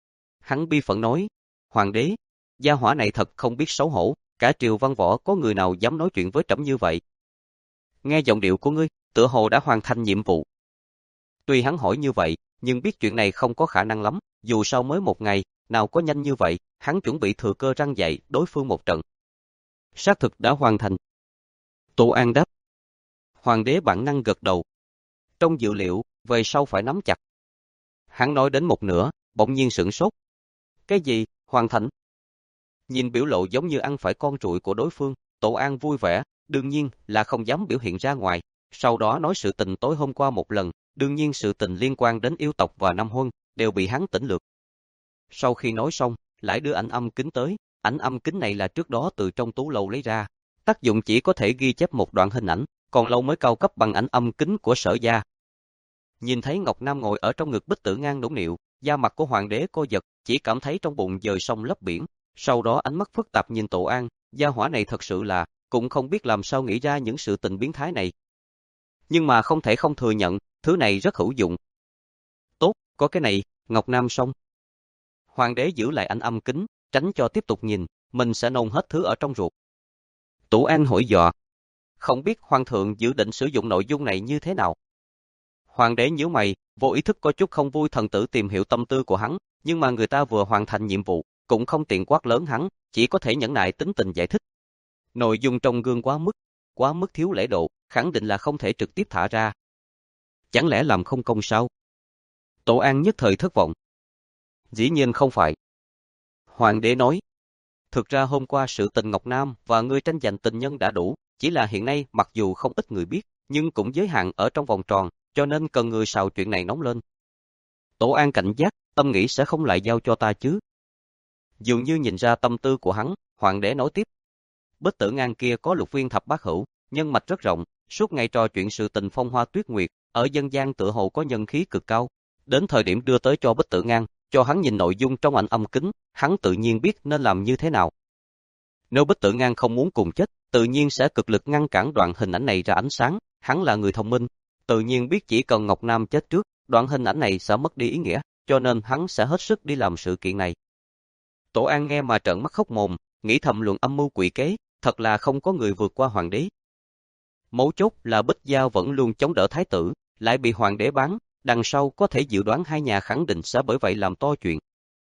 Hắn bi phẫn nói, hoàng đế, gia hỏa này thật không biết xấu hổ, cả triều văn võ có người nào dám nói chuyện với trẫm như vậy. Nghe giọng điệu của ngươi, tựa hồ đã hoàn thành nhiệm vụ. Tuy hắn hỏi như vậy, nhưng biết chuyện này không có khả năng lắm, dù sao mới một ngày, nào có nhanh như vậy, hắn chuẩn bị thừa cơ răng dạy đối phương một trận. Xác thực đã hoàn thành. Tổ An đáp. Hoàng đế bản năng gật đầu. Trong dự liệu, về sau phải nắm chặt. Hắn nói đến một nửa, bỗng nhiên sửng sốt. Cái gì, hoàn thành? Nhìn biểu lộ giống như ăn phải con trụi của đối phương, Tổ An vui vẻ, đương nhiên là không dám biểu hiện ra ngoài. Sau đó nói sự tình tối hôm qua một lần, đương nhiên sự tình liên quan đến yêu tộc và Nam Huân, đều bị hắn tỉnh lược. Sau khi nói xong, lại đưa ảnh âm kính tới, ảnh âm kính này là trước đó từ trong tú lâu lấy ra. Tác dụng chỉ có thể ghi chép một đoạn hình ảnh, còn lâu mới cao cấp bằng ảnh âm kính của Sở gia. Nhìn thấy Ngọc Nam ngồi ở trong ngực Bích Tử Ngang nũng nịu, da mặt của hoàng đế co giật, chỉ cảm thấy trong bụng dời sông lấp biển, sau đó ánh mắt phức tạp nhìn Tổ An, gia hỏa này thật sự là, cũng không biết làm sao nghĩ ra những sự tình biến thái này. Nhưng mà không thể không thừa nhận, thứ này rất hữu dụng. Tốt, có cái này, Ngọc Nam xong. Hoàng đế giữ lại ảnh âm kính, tránh cho tiếp tục nhìn, mình sẽ nôn hết thứ ở trong ruột. Tổ An hỏi dò, không biết hoàng thượng dự định sử dụng nội dung này như thế nào. Hoàng đế nhíu mày, vô ý thức có chút không vui thần tử tìm hiểu tâm tư của hắn, nhưng mà người ta vừa hoàn thành nhiệm vụ, cũng không tiện quát lớn hắn, chỉ có thể nhẫn nại tính tình giải thích. Nội dung trong gương quá mức, quá mức thiếu lễ độ, khẳng định là không thể trực tiếp thả ra. Chẳng lẽ làm không công sao? Tổ An nhất thời thất vọng. Dĩ nhiên không phải. Hoàng đế nói, thực ra hôm qua sự tình Ngọc Nam và ngươi tranh giành tình nhân đã đủ, chỉ là hiện nay mặc dù không ít người biết, nhưng cũng giới hạn ở trong vòng tròn, cho nên cần người xào chuyện này nóng lên. Tổ An cảnh giác, tâm nghĩ sẽ không lại giao cho ta chứ. Dường như nhìn ra tâm tư của hắn, hoàng đế nói tiếp. Bích Tử Ngang kia có lục viên thập bát hữu, nhân mạch rất rộng, suốt ngày trò chuyện sự tình phong hoa tuyết nguyệt, ở dân gian tựa hồ có nhân khí cực cao. Đến thời điểm đưa tới cho Bích Tử Ngang, cho hắn nhìn nội dung trong ảnh âm kính, hắn tự nhiên biết nên làm như thế nào. Nếu Bích Tử Ngang không muốn cùng chết, tự nhiên sẽ cực lực ngăn cản đoạn hình ảnh này ra ánh sáng, hắn là người thông minh, tự nhiên biết chỉ cần Ngọc Nam chết trước, đoạn hình ảnh này sẽ mất đi ý nghĩa, cho nên hắn sẽ hết sức đi làm sự kiện này. Tổ An nghe mà trợn mắt khóc mồm, nghĩ thầm luận âm mưu quỷ kế, thật là không có người vượt qua hoàng đế. Mấu chốt là Bích Giao vẫn luôn chống đỡ thái tử, lại bị hoàng đế bán, đằng sau có thể dự đoán hai nhà khẳng định sẽ bởi vậy làm to chuyện.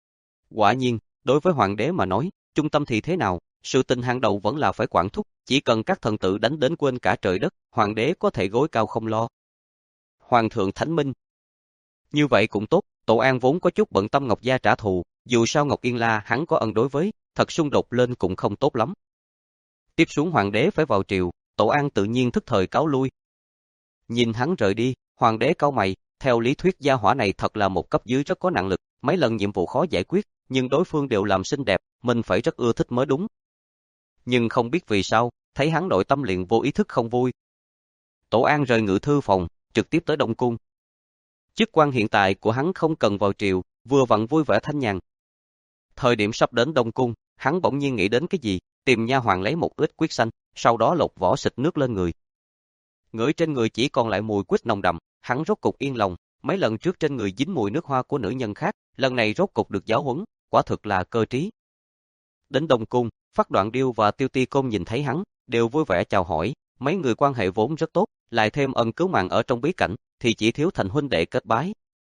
Quả nhiên, đối với hoàng đế mà nói, trung tâm thì thế nào, sự tình hàng đầu vẫn là phải quản thúc, chỉ cần các thần tử đánh đến quên cả trời đất, hoàng đế có thể gối cao không lo. Hoàng thượng thánh minh. Như vậy cũng tốt, Tổ An vốn có chút bận tâm Ngọc Gia trả thù, Dù sao Ngọc Yên La hắn có ân đối với, thật xung đột lên cũng không tốt lắm. Tiếp xuống hoàng đế phải vào triều, Tổ An tự nhiên thức thời cáo lui. Nhìn hắn rời đi, hoàng đế cau mày, theo lý thuyết gia hỏa này thật là một cấp dưới rất có năng lực, mấy lần nhiệm vụ khó giải quyết, nhưng đối phương đều làm xinh đẹp, mình phải rất ưa thích mới đúng. Nhưng không biết vì sao, thấy hắn nội tâm liền vô ý thức không vui. Tổ An rời ngự thư phòng, trực tiếp tới Đông Cung. Chức quan hiện tại của hắn không cần vào triều, vừa vặn vui vẻ thanh nhàn. Thời điểm sắp đến Đông Cung, hắn bỗng nhiên nghĩ đến cái gì, tìm nha hoàn lấy một ít quyết xanh, sau đó lột vỏ xịt nước lên người. Ngửi trên người chỉ còn lại mùi quýt nồng đậm, hắn rốt cục yên lòng, mấy lần trước trên người dính mùi nước hoa của nữ nhân khác, lần này rốt cục được giáo huấn, quả thực là cơ trí. Đến Đông Cung, Phát Đoạn Điêu và Tiêu Ti Côn nhìn thấy hắn, đều vui vẻ chào hỏi, mấy người quan hệ vốn rất tốt, lại thêm ân cứu mạng ở trong bí cảnh, thì chỉ thiếu thành huynh đệ kết bái.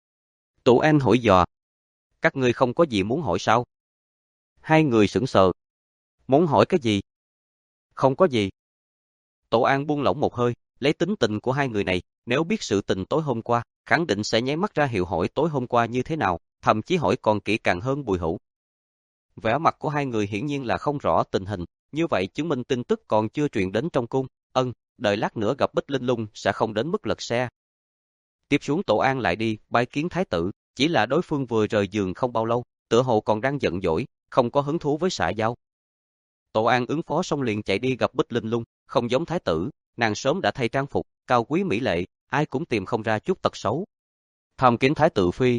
Tổ An hỏi dò, các ngươi không có gì muốn hỏi sao? Hai người sững sờ. Muốn hỏi cái gì? Không có gì. Tổ An buông lỏng một hơi, lấy tính tình của hai người này, nếu biết sự tình tối hôm qua, khẳng định sẽ nháy mắt ra hiệu hỏi tối hôm qua như thế nào, thậm chí hỏi còn kỹ càng hơn Bùi Hữu. Vẻ mặt của hai người hiển nhiên là không rõ tình hình, như vậy chứng minh tin tức còn chưa truyền đến trong cung, ân, đợi lát nữa gặp Bích Linh Lung sẽ không đến mức lật xe. Tiếp xuống Tổ An lại đi, bái kiến thái tử, chỉ là đối phương vừa rời giường không bao lâu, tựa hồ còn đang giận dỗi, không có hứng thú với xã giao. Tổ An ứng phó xong liền chạy đi gặp Bích Linh Lung, không giống thái tử, nàng sớm đã thay trang phục, cao quý mỹ lệ, ai cũng tìm không ra chút tật xấu. Tham kiến thái tử phi.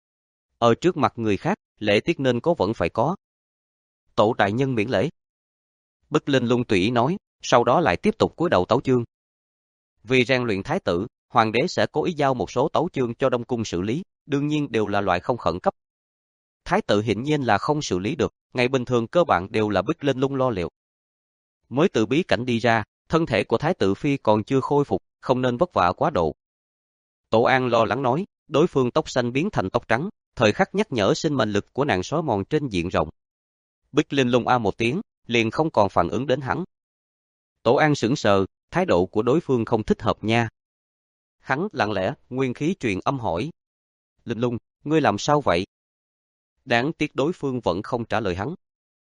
Ở trước mặt người khác, lễ tiết nên có vẫn phải có. Tổ đại nhân miễn lễ. Bích Linh Lung tùy ý nói, sau đó lại tiếp tục cúi đầu tấu chương. Vì rèn luyện thái tử, hoàng đế sẽ cố ý giao một số tấu chương cho Đông Cung xử lý, đương nhiên đều là loại không khẩn cấp. Thái tử hiển nhiên là không xử lý được, ngày bình thường cơ bản đều là Bích Linh Lung lo liệu. Mới từ bí cảnh đi ra, thân thể của thái tử phi còn chưa khôi phục, không nên vất vả quá độ. Tổ An lo lắng nói, đối phương tóc xanh biến thành tóc trắng, thời khắc nhắc nhở sinh mệnh lực của nàng xói mòn trên diện rộng. Bích Linh Lung a một tiếng, liền không còn phản ứng đến hắn. Tổ An sững sờ, thái độ của đối phương không thích hợp nha. Hắn lặng lẽ, nguyên khí truyền âm hỏi. Linh Lung, ngươi làm sao vậy? Đáng tiếc đối phương vẫn không trả lời hắn.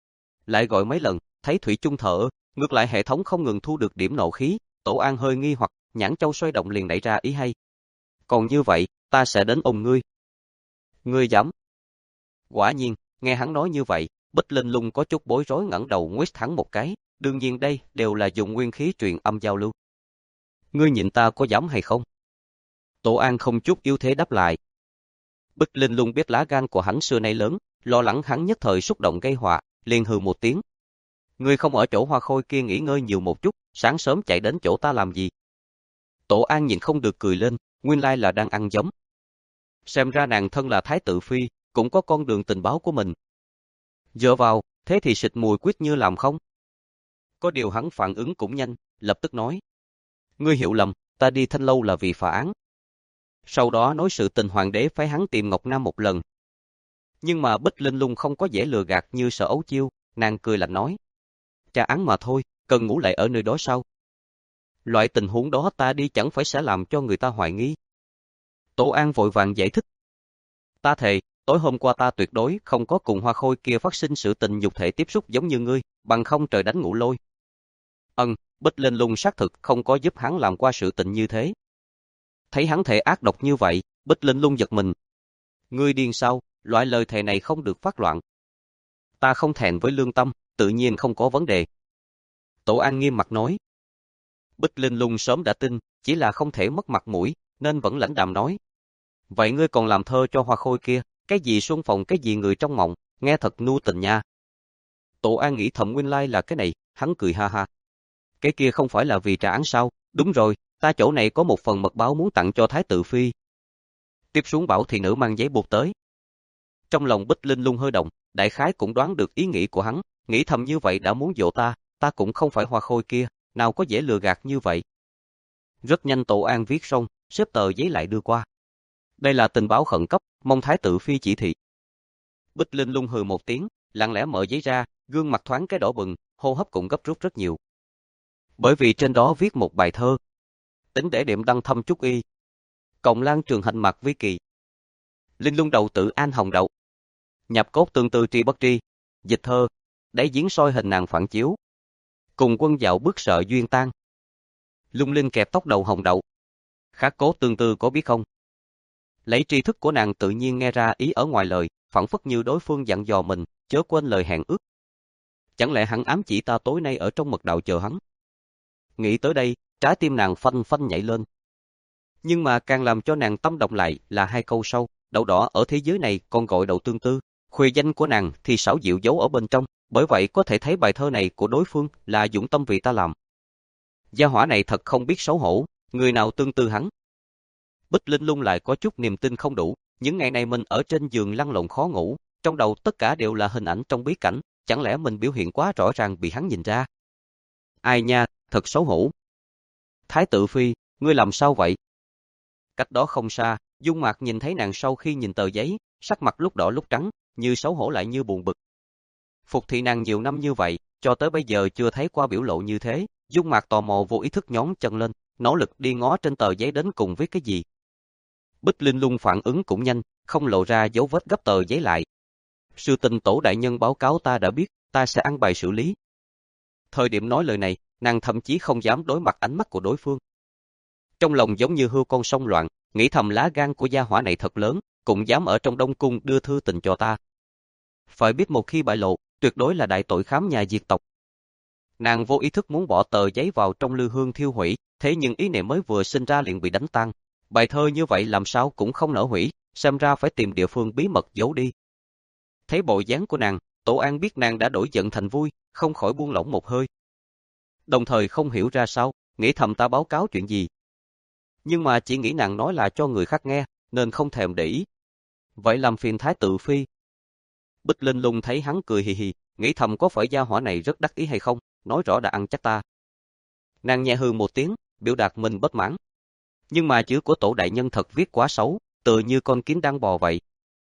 Lại gọi mấy lần, thấy thủy chung thở, ngược lại hệ thống không ngừng thu được điểm nộ khí, Tổ An hơi nghi hoặc, nhãn châu xoay động liền nảy ra ý hay. Còn như vậy, ta sẽ đến ôm ngươi. Ngươi dám? Quả nhiên, nghe hắn nói như vậy, Bích Linh Lung có chút bối rối ngẩng đầu nguyết hắn một cái, đương nhiên đây đều là dùng nguyên khí truyền âm giao lưu. Ngươi nhịn ta có dám hay không? Tổ An không chút yếu thế đáp lại. Bích Linh Lung biết lá gan của hắn xưa nay lớn, lo lắng hắn nhất thời xúc động gây họa, liền hừ một tiếng. Ngươi không ở chỗ hoa khôi kia nghỉ ngơi nhiều một chút, sáng sớm chạy đến chỗ ta làm gì? Tổ An nhìn không được cười lên, nguyên lai là đang ăn giấm. Xem ra nàng thân là thái tử phi, cũng có con đường tình báo của mình. Dựa vào, thế thì xịt mùi quýt như làm không? Có điều hắn phản ứng cũng nhanh, lập tức nói. Ngươi hiểu lầm, ta đi Thanh Lâu là vì phá án. Sau đó nói sự tình hoàng đế phái hắn tìm Ngọc Nam một lần. Nhưng mà Bích Linh Lung không có dễ lừa gạt như Sở Ấu Chiêu, nàng cười lạnh nói. Tra án mà thôi, cần ngủ lại ở nơi đó sao? Loại tình huống đó ta đi chẳng phải sẽ làm cho người ta hoài nghi. Tổ An vội vàng giải thích. Ta thề, tối hôm qua ta tuyệt đối không có cùng hoa khôi kia phát sinh sự tình nhục thể tiếp xúc giống như ngươi, bằng không trời đánh ngũ lôi. Ân, Bích Linh Lung xác thực không có giúp hắn làm qua sự tình như thế. Thấy hắn thể ác độc như vậy, Bích Linh Lung giật mình. Ngươi điên sao, loại lời thề này không được phát loạn. Ta không thẹn với lương tâm, tự nhiên không có vấn đề. Tổ An nghiêm mặt nói. Bích Linh Lung sớm đã tin, chỉ là không thể mất mặt mũi, nên vẫn lãnh đạm nói. Vậy ngươi còn làm thơ cho hoa khôi kia, cái gì xuân phòng cái gì người trong mộng, nghe thật nu tình nha. Tổ An nghĩ thầm nguyên lai là cái này, hắn cười ha ha. Cái kia không phải là vì trả án sao, đúng rồi, ta chỗ này có một phần mật báo muốn tặng cho thái tử phi. Tiếp xuống bảo thị nữ mang giấy bột tới. Trong lòng Bích Linh Lung hơi động, đại khái cũng đoán được ý nghĩ của hắn, nghĩ thầm như vậy đã muốn dụ ta, ta cũng không phải hoa khôi kia, nào có dễ lừa gạt như vậy. Rất nhanh Tổ An viết xong, xếp tờ giấy lại đưa qua. Đây là tình báo khẩn cấp, mong thái tử phi chỉ thị. Bích Linh Lung hừ một tiếng, lặng lẽ mở giấy ra, gương mặt thoáng cái đỏ bừng, hô hấp cũng gấp rút rất nhiều. Bởi vì trên đó viết một bài thơ. Tính để điểm đăng thâm chúc y. Cộng lan trường hành mạc vi kỳ. Linh Lung đầu tự an hồng đậu. Nhập cốt tương tư tri bất tri. Dịch thơ. Đáy giếng soi hình nàng phản chiếu. Cùng quân dạo bước sợ duyên tan. Lung linh kẹp tóc đầu hồng đậu. Khát cốt tương tư có biết không? Lấy tri thức của nàng tự nhiên nghe ra ý ở ngoài lời, phảng phất như đối phương dặn dò mình, chớ quên lời hẹn ước. Chẳng lẽ hắn ám chỉ ta tối nay ở trong mật đạo chờ hắn? Nghĩ tới đây, trái tim nàng phanh phanh nhảy lên. Nhưng mà càng làm cho nàng tâm động lại là hai câu sau, đậu đỏ ở thế giới này còn gọi đậu tương tư, khuê danh của nàng thì xảo diệu giấu ở bên trong, bởi vậy có thể thấy bài thơ này của đối phương là dũng tâm vì ta làm. Gia hỏa này thật không biết xấu hổ, người nào tương tư hắn. Bích Linh Lung lại có chút niềm tin không đủ, những ngày này mình ở trên giường lăn lộn khó ngủ, trong đầu tất cả đều là hình ảnh trong bí cảnh, chẳng lẽ mình biểu hiện quá rõ ràng bị hắn nhìn ra? Ai nha, thật xấu hổ. Thái tử phi, ngươi làm sao vậy? Cách đó không xa, Dung Mạc nhìn thấy nàng sau khi nhìn tờ giấy, sắc mặt lúc đỏ lúc trắng, như xấu hổ lại như buồn bực. Phục thị nàng nhiều năm như vậy, cho tới bây giờ chưa thấy qua biểu lộ như thế, Dung Mạc tò mò vô ý thức nhón chân lên, nỗ lực đi ngó trên tờ giấy đến cùng viết cái gì. Bích Linh Lung phản ứng cũng nhanh, không lộ ra dấu vết gấp tờ giấy lại. Sự tình tổ đại nhân báo cáo ta đã biết, ta sẽ ăn bài xử lý. Thời điểm nói lời này, nàng thậm chí không dám đối mặt ánh mắt của đối phương. Trong lòng giống như hươu con sông loạn, nghĩ thầm lá gan của gia hỏa này thật lớn, cũng dám ở trong Đông Cung đưa thư tình cho ta. Phải biết một khi bại lộ, tuyệt đối là đại tội khám nhà diệt tộc. Nàng vô ý thức muốn bỏ tờ giấy vào trong lư hương thiêu hủy, thế nhưng ý niệm mới vừa sinh ra liền bị đánh tan. Bài thơ như vậy làm sao cũng không nỡ hủy, xem ra phải tìm địa phương bí mật giấu đi. Thấy bộ dáng của nàng, Tổ An biết nàng đã đổi giận thành vui, không khỏi buông lỏng một hơi. Đồng thời không hiểu ra sao, nghĩ thầm ta báo cáo chuyện gì. Nhưng mà chỉ nghĩ nàng nói là cho người khác nghe, nên không thèm để ý. Vậy làm phiền Thái tử phi. Bích Linh Lung thấy hắn cười hì hì, nghĩ thầm có phải gia hỏa này rất đắc ý hay không, nói rõ đã ăn chắc ta. Nàng nhẹ hừ một tiếng, biểu đạt mình bất mãn. Nhưng mà chữ của Tổ đại nhân thật viết quá xấu, tựa như con kiến đang bò vậy.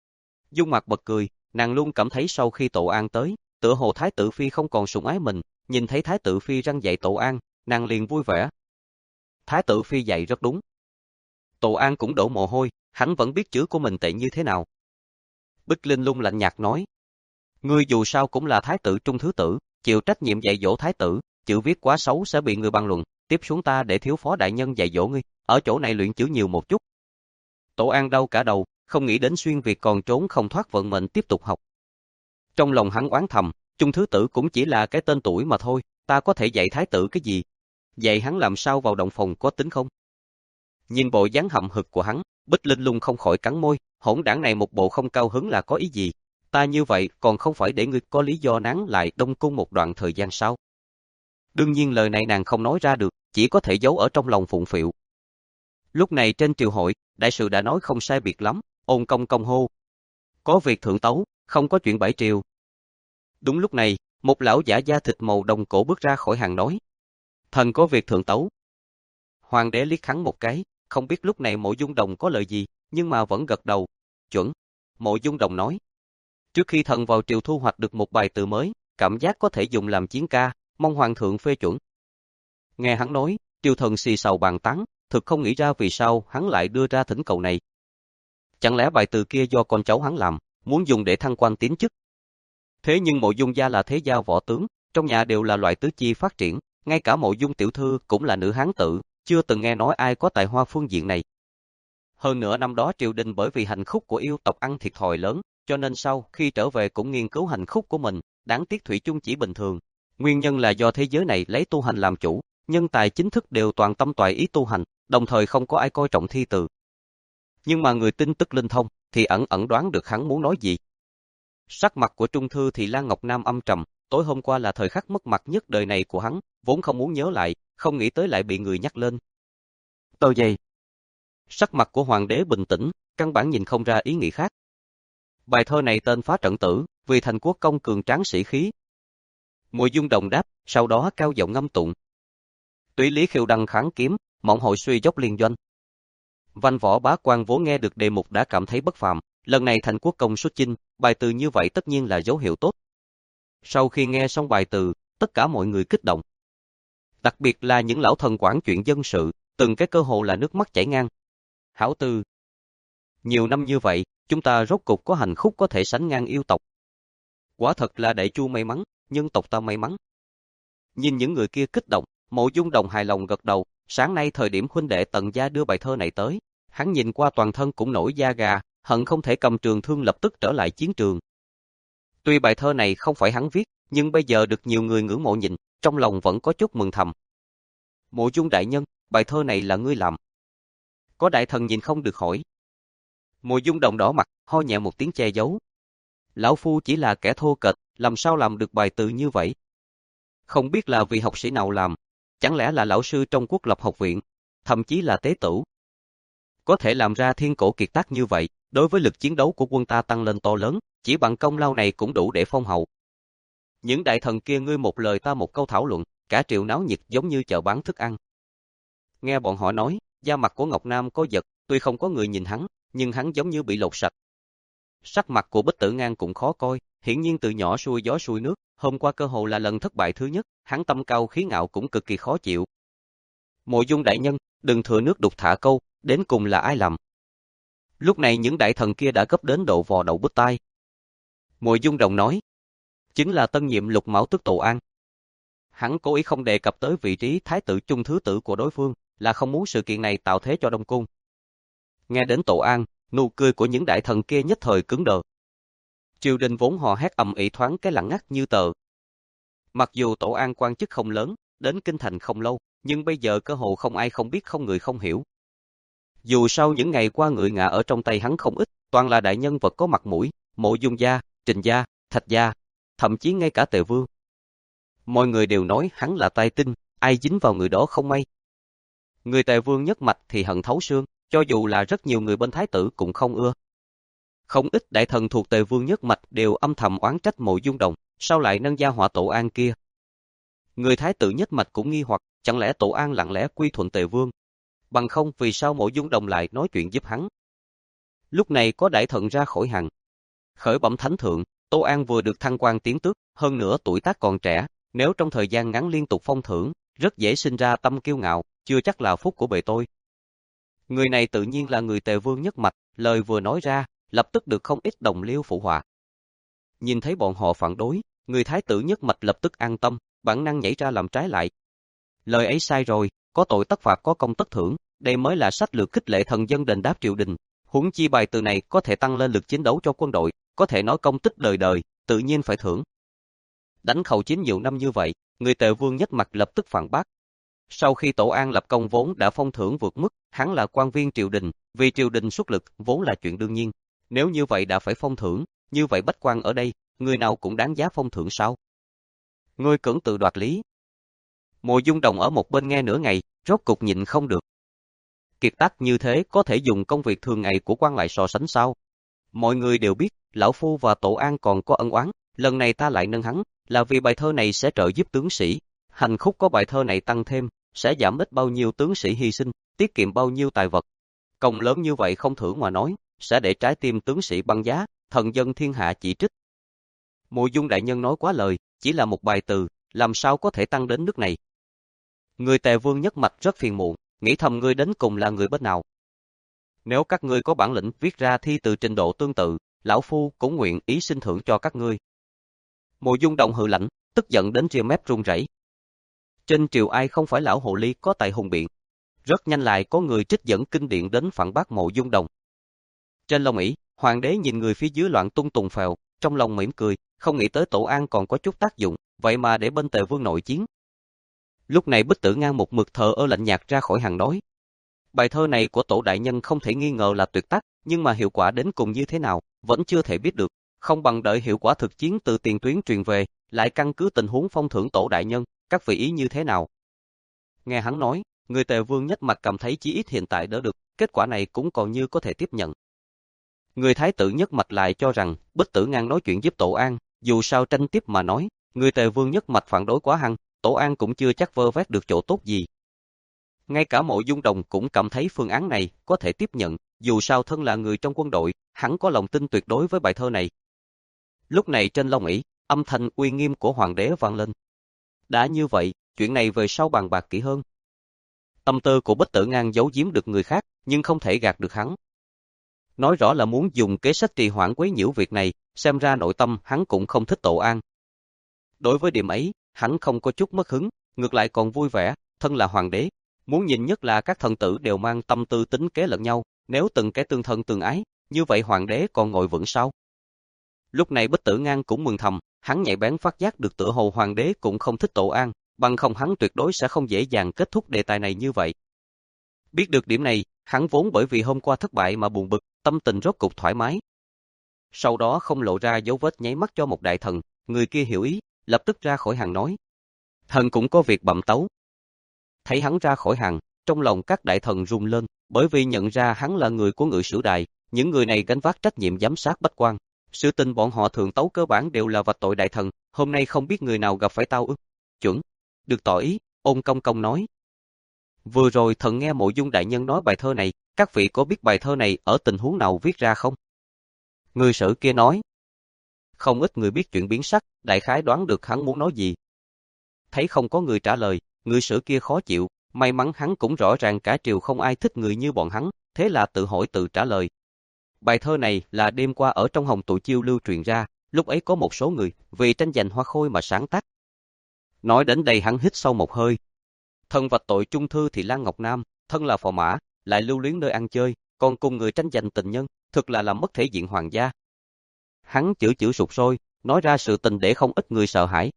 Dung Mạc bật cười, nàng luôn cảm thấy sau khi Tổ An tới, tựa hồ Thái tử phi không còn sủng ái mình, nhìn thấy Thái tử phi răn dạy Tổ An, nàng liền vui vẻ. Thái tử phi dạy rất đúng. Tổ An cũng đổ mồ hôi, hắn vẫn biết chữ của mình tệ như thế nào. Bích Linh Lung lạnh nhạt nói, ngươi dù sao cũng là thái tử trung thứ tử, chịu trách nhiệm dạy dỗ thái tử, chữ viết quá xấu sẽ bị người bàn luận, tiếp xuống ta để thiếu phó đại nhân dạy dỗ ngươi, ở chỗ này luyện chữ nhiều một chút. Tổ An đau cả đầu, không nghĩ đến xuyên Việt còn trốn không thoát vận mệnh tiếp tục học. Trong lòng hắn oán thầm, trung thứ tử cũng chỉ là cái tên tuổi mà thôi, ta có thể dạy thái tử cái gì? Dạy hắn làm sao vào động phòng có tính không? Nhìn bộ dáng hậm hực của hắn, Bích Linh Lung không khỏi cắn môi, hỗn đảng này một bộ không cao hứng là có ý gì? Ta như vậy còn không phải để ngươi có lý do nán lại Đông Cung một đoạn thời gian sau. Đương nhiên lời này nàng không nói ra được, chỉ có thể giấu ở trong lòng phụng phịu. Lúc này trên triều hội, đại sự đã nói không sai biệt lắm, ôn công công hô. Có việc thượng tấu, không có chuyện bãi triều. Đúng lúc này, một lão giả da thịt màu đồng cổ bước ra khỏi hàng nói. Thần có việc thượng tấu. Hoàng đế liếc hắn một cái, không biết lúc này Mộ Dung Đồng có lời gì, nhưng mà vẫn gật đầu. Chuẩn. Mộ Dung Đồng nói. Trước khi thần vào triều thu hoạch được một bài từ mới, cảm giác có thể dùng làm chiến ca, mong hoàng thượng phê chuẩn. Nghe hắn nói, triều thần xì xào bàn tán, thực không nghĩ ra vì sao hắn lại đưa ra thỉnh cầu này. Chẳng lẽ bài từ kia do con cháu hắn làm, muốn dùng để thăng quan tiến chức? Thế nhưng Mộ Dung gia là thế gia võ tướng, trong nhà đều là loại tứ chi phát triển, ngay cả Mộ Dung tiểu thư cũng là nữ hán tử, chưa từng nghe nói ai có tài hoa phương diện này. Hơn nữa năm đó triều đình bởi vì hành khúc của yêu tộc ăn thiệt thòi lớn, cho nên sau khi trở về cũng nghiên cứu hành khúc của mình, đáng tiếc thủy chung chỉ bình thường. Nguyên nhân là do thế giới này lấy tu hành làm chủ, nhân tài chính thức đều toàn tâm toàn ý tu hành, đồng thời không có ai coi trọng thi từ. Nhưng mà người tin tức linh thông thì ẩn ẩn đoán được hắn muốn nói gì. Sắc mặt của Trung Thư thì Lan Ngọc Nam âm trầm, tối hôm qua là thời khắc mất mặt nhất đời này của hắn, vốn không muốn nhớ lại, không nghĩ tới lại bị người nhắc lên. Tờ giày. Sắc mặt của hoàng đế bình tĩnh, căn bản nhìn không ra ý nghĩ khác. Bài thơ này tên Phá Trận Tử, vì thành quốc công cường tráng sĩ khí. Mộ Dung Đồng đáp, sau đó cao giọng ngâm tụng. Túy lý khiêu đăng kháng kiếm, mộng hội suy dốc liên doanh. Văn võ bá quan vốn nghe được đề mục đã cảm thấy bất phàm, lần này thành quốc công xuất chinh, bài từ như vậy tất nhiên là dấu hiệu tốt. Sau khi nghe xong bài từ, tất cả mọi người kích động. Đặc biệt là những lão thần quản chuyện dân sự, từng cái cơ hội là nước mắt chảy ngang. Hảo từ. Nhiều năm như vậy, chúng ta rốt cục có hành khúc có thể sánh ngang yêu tộc. Quả thật là đại chu may mắn, nhân tộc ta may mắn. Nhìn những người kia kích động, Mộ Dung Đồng hài lòng gật đầu, sáng nay thời điểm huynh đệ Tần gia đưa bài thơ này tới, hắn nhìn qua toàn thân cũng nổi da gà, hận không thể cầm trường thương lập tức trở lại chiến trường. Tuy bài thơ này không phải hắn viết, nhưng bây giờ được nhiều người ngưỡng mộ nhìn, trong lòng vẫn có chút mừng thầm. Mộ Dung đại nhân, bài thơ này là ngươi làm. Có đại thần nhìn không được hỏi. Mộ Dung Đồng đỏ mặt, ho nhẹ một tiếng che giấu. Lão phu chỉ là kẻ thô kệch, làm sao làm được bài từ như vậy? Không biết là vì học sĩ nào làm, chẳng lẽ là lão sư trong quốc lập học viện, thậm chí là tế tửu. Có thể làm ra thiên cổ kiệt tác như vậy, đối với lực chiến đấu của quân ta tăng lên to lớn, chỉ bằng công lao này cũng đủ để phong hậu. Những đại thần kia ngươi một lời ta một câu thảo luận, cả triệu náo nhiệt giống như chợ bán thức ăn. Nghe bọn họ nói, da mặt của Ngọc Nam có giật, tuy không có người nhìn hắn, nhưng hắn giống như bị lột sạch. Sắc mặt của Bích Tử Ngang cũng khó coi, hiển nhiên từ nhỏ xuôi gió xuôi nước, hôm qua cơ hồ là lần thất bại thứ nhất, hắn tâm cao khí ngạo cũng cực kỳ khó chịu. Mộ Dung đại nhân, đừng thừa nước đục thả câu, đến cùng là ai làm? Lúc này những đại thần kia đã gấp đến độ vò đầu bứt tai. Mộ Dung Đồng nói, chính là tân nhiệm Lục Mão Tức Tổ An. Hắn cố ý không đề cập tới vị trí thái tử trung thứ tử của đối phương, là không muốn sự kiện này tạo thế cho Đông Cung. Nghe đến Tổ An, nụ cười của những đại thần kia nhất thời cứng đờ. Triều đình vốn hò hét ầm ĩ thoáng cái lặng ngắt như tờ. Mặc dù Tổ An quan chức không lớn, đến kinh thành không lâu, nhưng bây giờ cơ hồ không ai không biết không người không hiểu. Dù sau những ngày qua ngự ngạ ở trong tay hắn không ít, toàn là đại nhân vật có mặt mũi, Mộ Dung gia, Trình gia, Thạch gia, thậm chí ngay cả Tề Vương. Mọi người đều nói hắn là tai tinh, ai dính vào người đó không may. Người Tề Vương nhất mạch thì hận thấu xương, cho dù là rất nhiều người bên thái tử cũng không ưa. Không ít đại thần thuộc Tề Vương nhất mạch đều âm thầm oán trách Mộ Dung Đồng, sao lại nâng gia họa Tổ An kia. Người thái tử nhất mạch cũng nghi hoặc, chẳng lẽ Tổ An lặng lẽ quy thuận Tề Vương? Bằng không vì sao Mộ Dung Đồng lại nói chuyện giúp hắn? Lúc này có đại thần ra khỏi hàng. Khởi bẩm thánh thượng, Tổ An vừa được thăng quan tiến tước, hơn nữa tuổi tác còn trẻ, nếu trong thời gian ngắn liên tục phong thưởng, rất dễ sinh ra tâm kiêu ngạo, chưa chắc là phúc của bề tôi. Người này tự nhiên là người Tề Vương nhất mạch, lời vừa nói ra, lập tức được không ít đồng liêu phụ họa. Nhìn thấy bọn họ phản đối, người thái tử nhất mạch lập tức an tâm, bản năng nhảy ra làm trái lại. Lời ấy sai rồi, có tội tất phạt có công tất thưởng, đây mới là sách lược khích lệ thần dân đền đáp triều đình. Huống chi bài từ này có thể tăng lên lực chiến đấu cho quân đội, có thể nói công tích đời đời, tự nhiên phải thưởng. Đánh khẩu chiến nhiều năm như vậy, người Tề Vương nhất mạch lập tức phản bác. Sau khi Tổ An lập công vốn đã phong thưởng vượt mức, hắn là quan viên triều đình, vì triều đình xuất lực vốn là chuyện đương nhiên. Nếu như vậy đã phải phong thưởng, như vậy bách quan ở đây, người nào cũng đáng giá phong thưởng sao? Ngươi cưỡng tự đoạt lý. Mộ Dung Đồng ở một bên nghe nửa ngày, rốt cục nhịn không được. Kiệt tác như thế có thể dùng công việc thường ngày của quan lại so sánh sao? Mọi người đều biết, lão phu và Tổ An còn có ân oán, lần này ta lại nâng hắn, là vì bài thơ này sẽ trợ giúp tướng sĩ. Hành khúc có bài thơ này tăng thêm, sẽ giảm ít bao nhiêu tướng sĩ hy sinh, tiết kiệm bao nhiêu tài vật. Công lớn như vậy không thưởng mà nói, sẽ để trái tim tướng sĩ băng giá, thần dân thiên hạ chỉ trích. Mộ Dung đại nhân nói quá lời, chỉ là một bài từ, làm sao có thể tăng đến nước này. Người Tề Vương nhất mạch rất phiền muộn, nghĩ thầm ngươi đến cùng là người bên nào. Nếu các ngươi có bản lĩnh viết ra thi từ trình độ tương tự, lão phu cũng nguyện ý xin thưởng cho các ngươi. Mộ Dung Đồng hừ lạnh, tức giận đến ria mép run rẩy. Trên triều ai không phải lão hồ ly có tài hùng biện. Rất nhanh lại có người trích dẫn kinh điển đến phản bác Mộ Dung Đồng. Trên Long ỷ, hoàng đế nhìn người phía dưới loạn tung tùng phèo, trong lòng mỉm cười, không nghĩ tới Tổ An còn có chút tác dụng, vậy mà để bên Tề Vương nội chiến. Lúc này Bích Tử Ngang một mực thờ ơ lạnh nhạt ra khỏi hàng nói. Bài thơ này của Tổ đại nhân không thể nghi ngờ là tuyệt tác, nhưng mà hiệu quả đến cùng như thế nào, vẫn chưa thể biết được, không bằng đợi hiệu quả thực chiến từ tiền tuyến truyền về, lại căn cứ tình huống phong thưởng Tổ đại nhân, các vị ý như thế nào. Nghe hắn nói, người Tề Vương nhất mạch cảm thấy chí ít hiện tại đỡ được, kết quả này cũng còn như có thể tiếp nhận. Người thái tử nhất mạch lại cho rằng, Bích Tử Ngang nói chuyện giúp Tổ An, dù sao tranh tiếp mà nói, người Tề Vương nhất mạch phản đối quá hăng, Tổ An cũng chưa chắc vơ vét được chỗ tốt gì. Ngay cả Mộ Dung Đồng cũng cảm thấy phương án này có thể tiếp nhận, dù sao thân là người trong quân đội, hắn có lòng tin tuyệt đối với bài thơ này. Lúc này trên Long ỷ, âm thanh uy nghiêm của hoàng đế vang lên. Đã như vậy, chuyện này về sau bàn bạc kỹ hơn. Tâm tư của Bích Tử Ngang giấu giếm được người khác, nhưng không thể gạt được hắn. nói rõ là muốn dùng kế sách trì hoãn quấy nhiễu việc này, xem ra nội tâm hắn cũng không thích Tổ An. Đối với điểm ấy, hắn không có chút mất hứng, ngược lại còn vui vẻ, thân là hoàng đế, muốn nhìn nhất là các thần tử đều mang tâm tư tính kế lẫn nhau, nếu từng cái tương thân tương ái, như vậy hoàng đế còn ngồi vững sao? Lúc này Bích Tử Ngang cũng mừng thầm, hắn nhạy bén phát giác được tựa hồ hoàng đế cũng không thích Tổ An, bằng không hắn tuyệt đối sẽ không dễ dàng kết thúc đề tài này như vậy. Biết được điểm này, hắn vốn bởi vì hôm qua thất bại mà buồn bực, tâm tình rốt cục thoải mái. Sau đó không lộ ra dấu vết nháy mắt cho một đại thần, người kia hiểu ý, lập tức ra khỏi hàng nói. Thần cũng có việc bẩm tấu. Thấy hắn ra khỏi hàng, trong lòng các đại thần run lên, bởi vì nhận ra hắn là người của Ngự Sử Đài, những người này gánh vác trách nhiệm giám sát bách quan. Sự tình bọn họ thường tấu cơ bản đều là vạch tội đại thần, hôm nay không biết người nào gặp phải tao ư. Chuẩn. Được tỏ ý, Ôn Công Công nói. Vừa rồi thần nghe Mộ Dung đại nhân nói bài thơ này, các vị có biết bài thơ này ở tình huống nào viết ra không? Người Sử kia nói. Không ít người biết chuyện biến sắc, đại khái đoán được hắn muốn nói gì. Thấy không có người trả lời, người Sử kia khó chịu, may mắn hắn cũng rõ ràng cả triều không ai thích người như bọn hắn, thế là tự hỏi tự trả lời. Bài thơ này là đêm qua ở trong Hồng Tụ Chiêu lưu truyền ra, lúc ấy có một số người vì tranh giành hoa khôi mà sáng tác. Nói đến đây hắn hít sâu một hơi. Thân vạch tội trung thư thì Lan Ngọc Nam, thân là phò mã, lại lưu luyến nơi ăn chơi, còn cùng người tranh giành tình nhân, thực là làm mất thể diện hoàng gia. Hắn chữ chữ sụt sôi, nói ra sự tình để không ít người sợ hãi.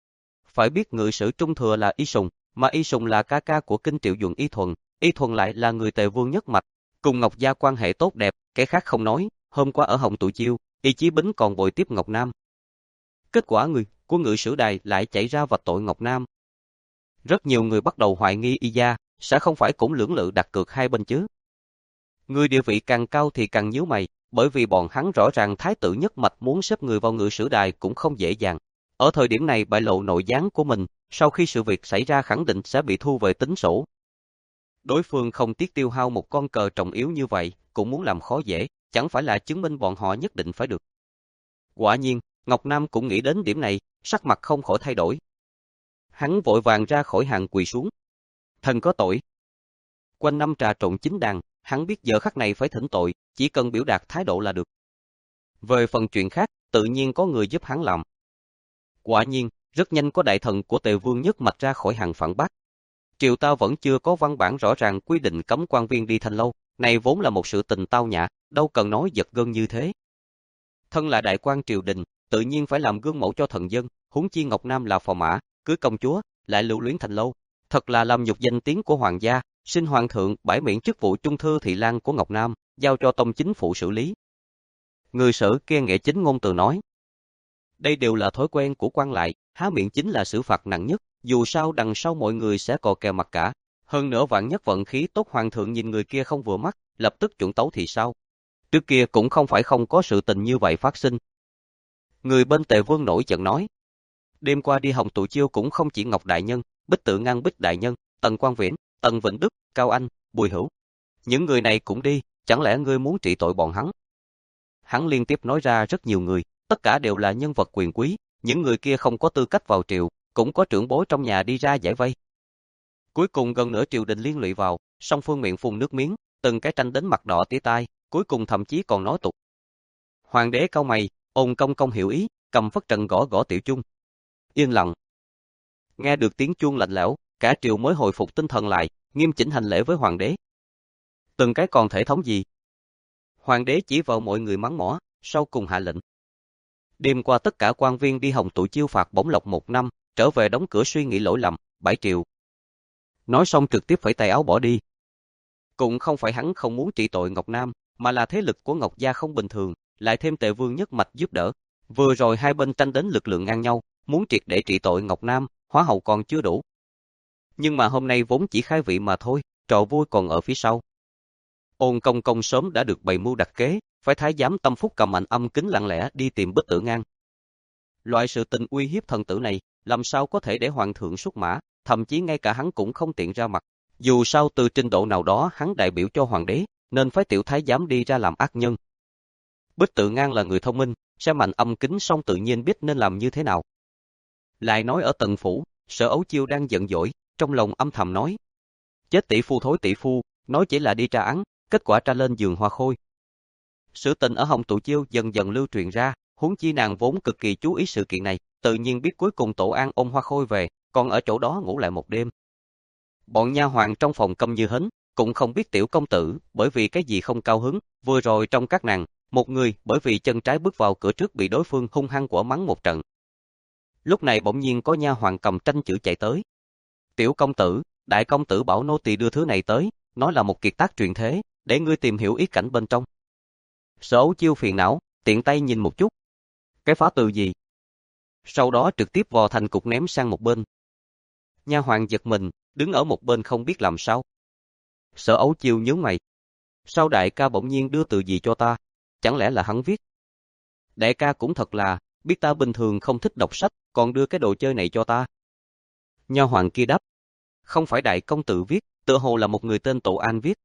Phải biết Ngự Sử Trung Thừa là Y Sùng, mà Y Sùng là ca ca của Kinh Triệu Duận Y Thuần, Y Thuần lại là người Tề Vương nhất mạch, cùng Ngọc gia quan hệ tốt đẹp, cái khác không nói, hôm qua ở Hồng Tụ Chiêu, Y Chí Bính còn bồi tiếp Ngọc Nam. Kết quả người của Ngự Sử Đài lại chạy ra vạch tội Ngọc Nam. Rất nhiều người bắt đầu hoài nghi Y gia, sẽ không phải cũng lưỡng lự đặt cược hai bên chứ. Người địa vị càng cao thì càng nhíu mày, bởi vì bọn hắn rõ ràng thái tử nhất mạch muốn xếp người vào Ngự Sử Đài cũng không dễ dàng. Ở thời điểm này bại lộ nội gián của mình, sau khi sự việc xảy ra khẳng định sẽ bị thu về tính sổ. Đối phương không tiếc tiêu hao một con cờ trọng yếu như vậy, cũng muốn làm khó dễ, chẳng phải là chứng minh bọn họ nhất định phải được. Quả nhiên, Ngọc Nam cũng nghĩ đến điểm này, sắc mặt không khỏi thay đổi. Hắn vội vàng ra khỏi hàng quỳ xuống. Thần có tội. Quanh năm trà trộn chính đàn, hắn biết giờ khắc này phải thỉnh tội, chỉ cần biểu đạt thái độ là được. Về phần chuyện khác, tự nhiên có người giúp hắn làm. Quả nhiên, rất nhanh có đại thần của Tề Vương nhất mạch ra khỏi hàng phản bác. Triều ta vẫn chưa có văn bản rõ ràng quy định cấm quan viên đi thanh lâu, này vốn là một sự tình tao nhã, đâu cần nói giật gân như thế. Thân là đại quan triều đình, tự nhiên phải làm gương mẫu cho thần dân, huống chi Ngọc Nam là phò mã, cưới công chúa, lại lưu luyến thanh lâu, thật là làm nhục danh tiếng của hoàng gia, xin hoàng thượng bãi miễn chức vụ trung thư thị lang của Ngọc Nam, giao cho tông chính phủ xử lý. Người Sử kia nghĩa chính ngôn từ nói. Đây đều là thói quen của quan lại, há miệng chính là xử phạt nặng nhất, dù sao đằng sau mọi người sẽ cò kè mặt cả. Hơn nữa vạn nhất vận khí tốt hoàng thượng nhìn người kia không vừa mắt, lập tức chuẩn tấu thì sao? Trước kia cũng không phải không có sự tình như vậy phát sinh. Người bên Tề Vương nổi giận nói. Đêm qua đi Hồng Tụ Chiêu cũng không chỉ Ngọc Đại Nhân, Bích Tự Ngang Bích Đại Nhân, Tần Quang Viễn, Tần Vĩnh Đức, Cao Anh, Bùi Hữu. Những người này cũng đi, chẳng lẽ ngươi muốn trị tội bọn hắn? Hắn liên tiếp nói ra rất nhiều người, tất cả đều là nhân vật quyền quý, những người kia không có tư cách vào triều, cũng có trưởng bối trong nhà đi ra giải vây. Cuối cùng gần nửa triều đình liên lụy vào, song phương miệng phun nước miếng, từng cái tranh đến mặt đỏ tía tai, cuối cùng thậm chí còn nói tục. Hoàng đế cau mày, Ôn Công Công hiểu ý, cầm phất trần gõ gõ tiểu chung. Yên lặng. Nghe được tiếng chuông lạnh lẽo, cả triều mới hồi phục tinh thần lại, nghiêm chỉnh hành lễ với hoàng đế. Từng cái còn thể thống gì? Hoàng đế chỉ vào mọi người mắng mỏ, sau cùng hạ lệnh. Đêm qua tất cả quan viên đi Hồng Tụ Chiêu phạt bổng lộc một năm, trở về đóng cửa suy nghĩ lỗi lầm, bãi triều. Nói xong trực tiếp phẩy tay áo bỏ đi. Cũng không phải hắn không muốn trị tội Ngọc Nam, mà là thế lực của Ngọc gia không bình thường, lại thêm Tề Vương nhất mạch giúp đỡ. Vừa rồi hai bên tranh đến lực lượng ngang nhau, muốn triệt để trị tội Ngọc Nam, hóa hậu còn chưa đủ. Nhưng mà hôm nay vốn chỉ khai vị mà thôi, trò vui còn ở phía sau. Ôn Công Công sớm đã được bày mưu đặt kế, phải thái giám Tâm Phúc cầm ảnh âm kính lặng lẽ đi tìm Bích Tử Ngang. Loại sự tình uy hiếp thần tử này, làm sao có thể để hoàng thượng xuất mã, thậm chí ngay cả hắn cũng không tiện ra mặt. Dù sao từ trình độ nào đó hắn đại biểu cho hoàng đế, nên phải tiểu thái giám đi ra làm ác nhân. Bích Tự Ngang là người thông minh, xem ảnh âm kính xong tự nhiên biết nên làm như thế nào. Lại nói ở Tần phủ, Sở Ấu Chiêu đang giận dỗi, trong lòng âm thầm nói: chết tỷ phu thối tỷ phu, nói chỉ là đi tra án, kết quả tra lên giường hoa khôi. Sự tình ở Hồng Tụ Chiêu dần dần lưu truyền ra, huống chi nàng vốn cực kỳ chú ý sự kiện này, tự nhiên biết cuối cùng Tổ An ôm Hoa Khôi về, còn ở chỗ đó ngủ lại một đêm. Bọn nha hoàn trong phòng câm như hến, cũng không biết tiểu công tử bởi vì cái gì không cao hứng, vừa rồi trong các nàng, một người bởi vì chân trái bước vào cửa trước bị đối phương hung hăng quở mắng một trận. Lúc này bỗng nhiên có nha hoàn cầm tranh chữ chạy tới. Tiểu công tử, đại công tử bảo nô tỳ đưa thứ này tới, nói là một kiệt tác truyền thế, để ngươi tìm hiểu ý cảnh bên trong. Sở Ấu Chiêu phiền não, tiện tay nhìn một chút. Cái phá từ gì? Sau đó trực tiếp vò thành cục ném sang một bên. Nha hoàn giật mình, đứng ở một bên không biết làm sao. Sở Ấu Chiêu nhướng mày. Sao đại ca bỗng nhiên đưa từ gì cho ta? Chẳng lẽ là hắn viết? Đại ca cũng thật là, biết ta bình thường không thích đọc sách, còn đưa cái đồ chơi này cho ta. Nha hoàn kia đáp. Không phải đại công tử viết, tựa hồ là một người tên Tổ An viết.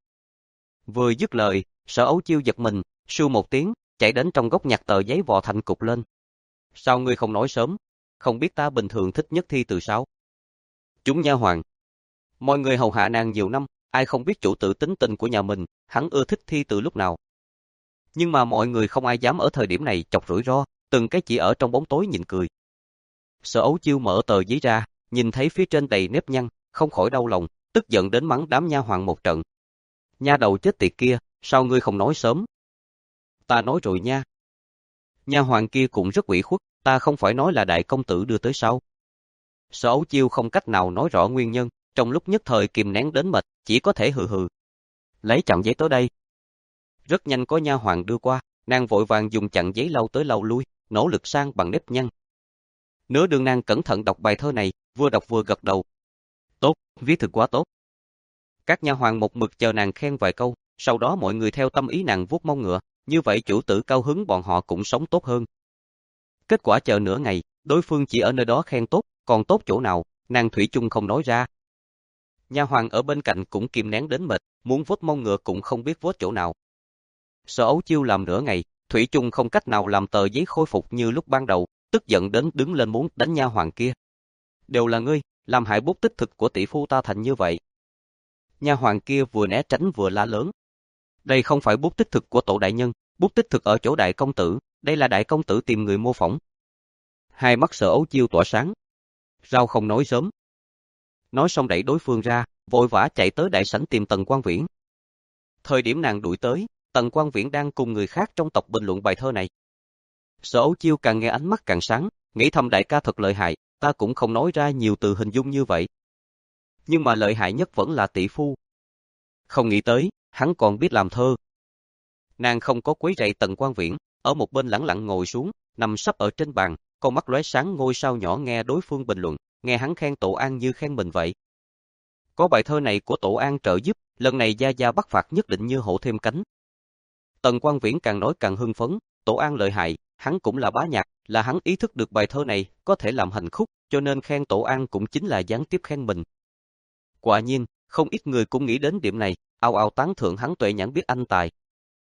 Vừa dứt lời, Sở Ấu Chiêu giật mình, su một tiếng, chạy đến trong góc nhặt tờ giấy vò thành cục lên. Sao ngươi không nói sớm? Không biết ta bình thường thích nhất thi từ sao? Chúng nha hoàn. Mọi người hầu hạ nàng nhiều năm, ai không biết chủ tử tính tình của nhà mình, hắn ưa thích thi từ lúc nào. Nhưng mà mọi người không ai dám ở thời điểm này chọc rủi ro, từng cái chỉ ở trong bóng tối nhìn cười. Sở Ấu Chiêu mở tờ giấy ra, nhìn thấy phía trên đầy nếp nhăn, không khỏi đau lòng, tức giận đến mắng đám nha hoàn một trận. Nha đầu chết tiệt kia, sao ngươi không nói sớm? Ta nói rồi nha. Nha hoàn kia cũng rất ủy khuất, ta không phải nói là đại công tử đưa tới sao? Sở Ấu Chiêu không cách nào nói rõ nguyên nhân, trong lúc nhất thời kìm nén đến mệt, chỉ có thể hừ hừ. Lấy chặn giấy tới đây. Rất nhanh có nha hoàn đưa qua, nàng vội vàng dùng chặn giấy lau tới lau lui, nỗ lực sang bằng nếp nhăn. Nửa đường nàng cẩn thận đọc bài thơ này, vừa đọc vừa gật đầu. Tốt, viết thực quá tốt. Các nha hoàn một mực chờ nàng khen vài câu, sau đó mọi người theo tâm ý nàng vuốt mông ngựa, như vậy chủ tử cao hứng bọn họ cũng sống tốt hơn. Kết quả chờ nửa ngày, đối phương chỉ ở nơi đó khen tốt, còn tốt chỗ nào, nàng thủy chung không nói ra. Nha hoàn ở bên cạnh cũng kìm nén đến mệt, muốn vuốt mông ngựa cũng không biết vuốt chỗ nào. Sở Ấu Chiêu làm nửa ngày, thủy chung không cách nào làm tờ giấy khôi phục như lúc ban đầu, tức giận đến đứng lên muốn đánh nha hoàn kia. Đều là ngươi, làm hại bút tích thực của tỷ phu ta thành như vậy. Nha hoàn kia vừa né tránh vừa la lớn. Đây không phải bút tích thực của Tổ đại nhân, bút tích thực ở chỗ đại công tử, đây là đại công tử tìm người mô phỏng. Hai mắt Sở Ấu Chiêu tỏa sáng. Rau không nói sớm. Nói xong đẩy đối phương ra, vội vã chạy tới đại sảnh tìm Tần Quang Viễn. Thời điểm nàng đuổi tới, Tần Quang Viễn đang cùng người khác trong tộc bình luận bài thơ này. Sở Ấu Chiêu càng nghe ánh mắt càng sáng, nghĩ thầm đại ca thật lợi hại, ta cũng không nói ra nhiều từ hình dung như vậy. Nhưng mà lợi hại nhất vẫn là tỷ phu. Không nghĩ tới, hắn còn biết làm thơ. Nàng không có quấy rầy Tần Quang Viễn, ở một bên lẳng lặng ngồi xuống, nằm sấp ở trên bàn, con mắt lóe sáng ngôi sao nhỏ nghe đối phương bình luận, nghe hắn khen Tổ An như khen mình vậy. Có bài thơ này của Tổ An trợ giúp, lần này gia gia bắt phạt nhất định như hổ thêm cánh. Tần Quang Viễn càng nói càng hưng phấn, Tổ An lợi hại, hắn cũng là bá nhạc, là hắn ý thức được bài thơ này có thể làm hành khúc, cho nên khen Tổ An cũng chính là gián tiếp khen mình. Quả nhiên, không ít người cũng nghĩ đến điểm này, ào ào tán thưởng hắn tuệ nhãn biết anh tài.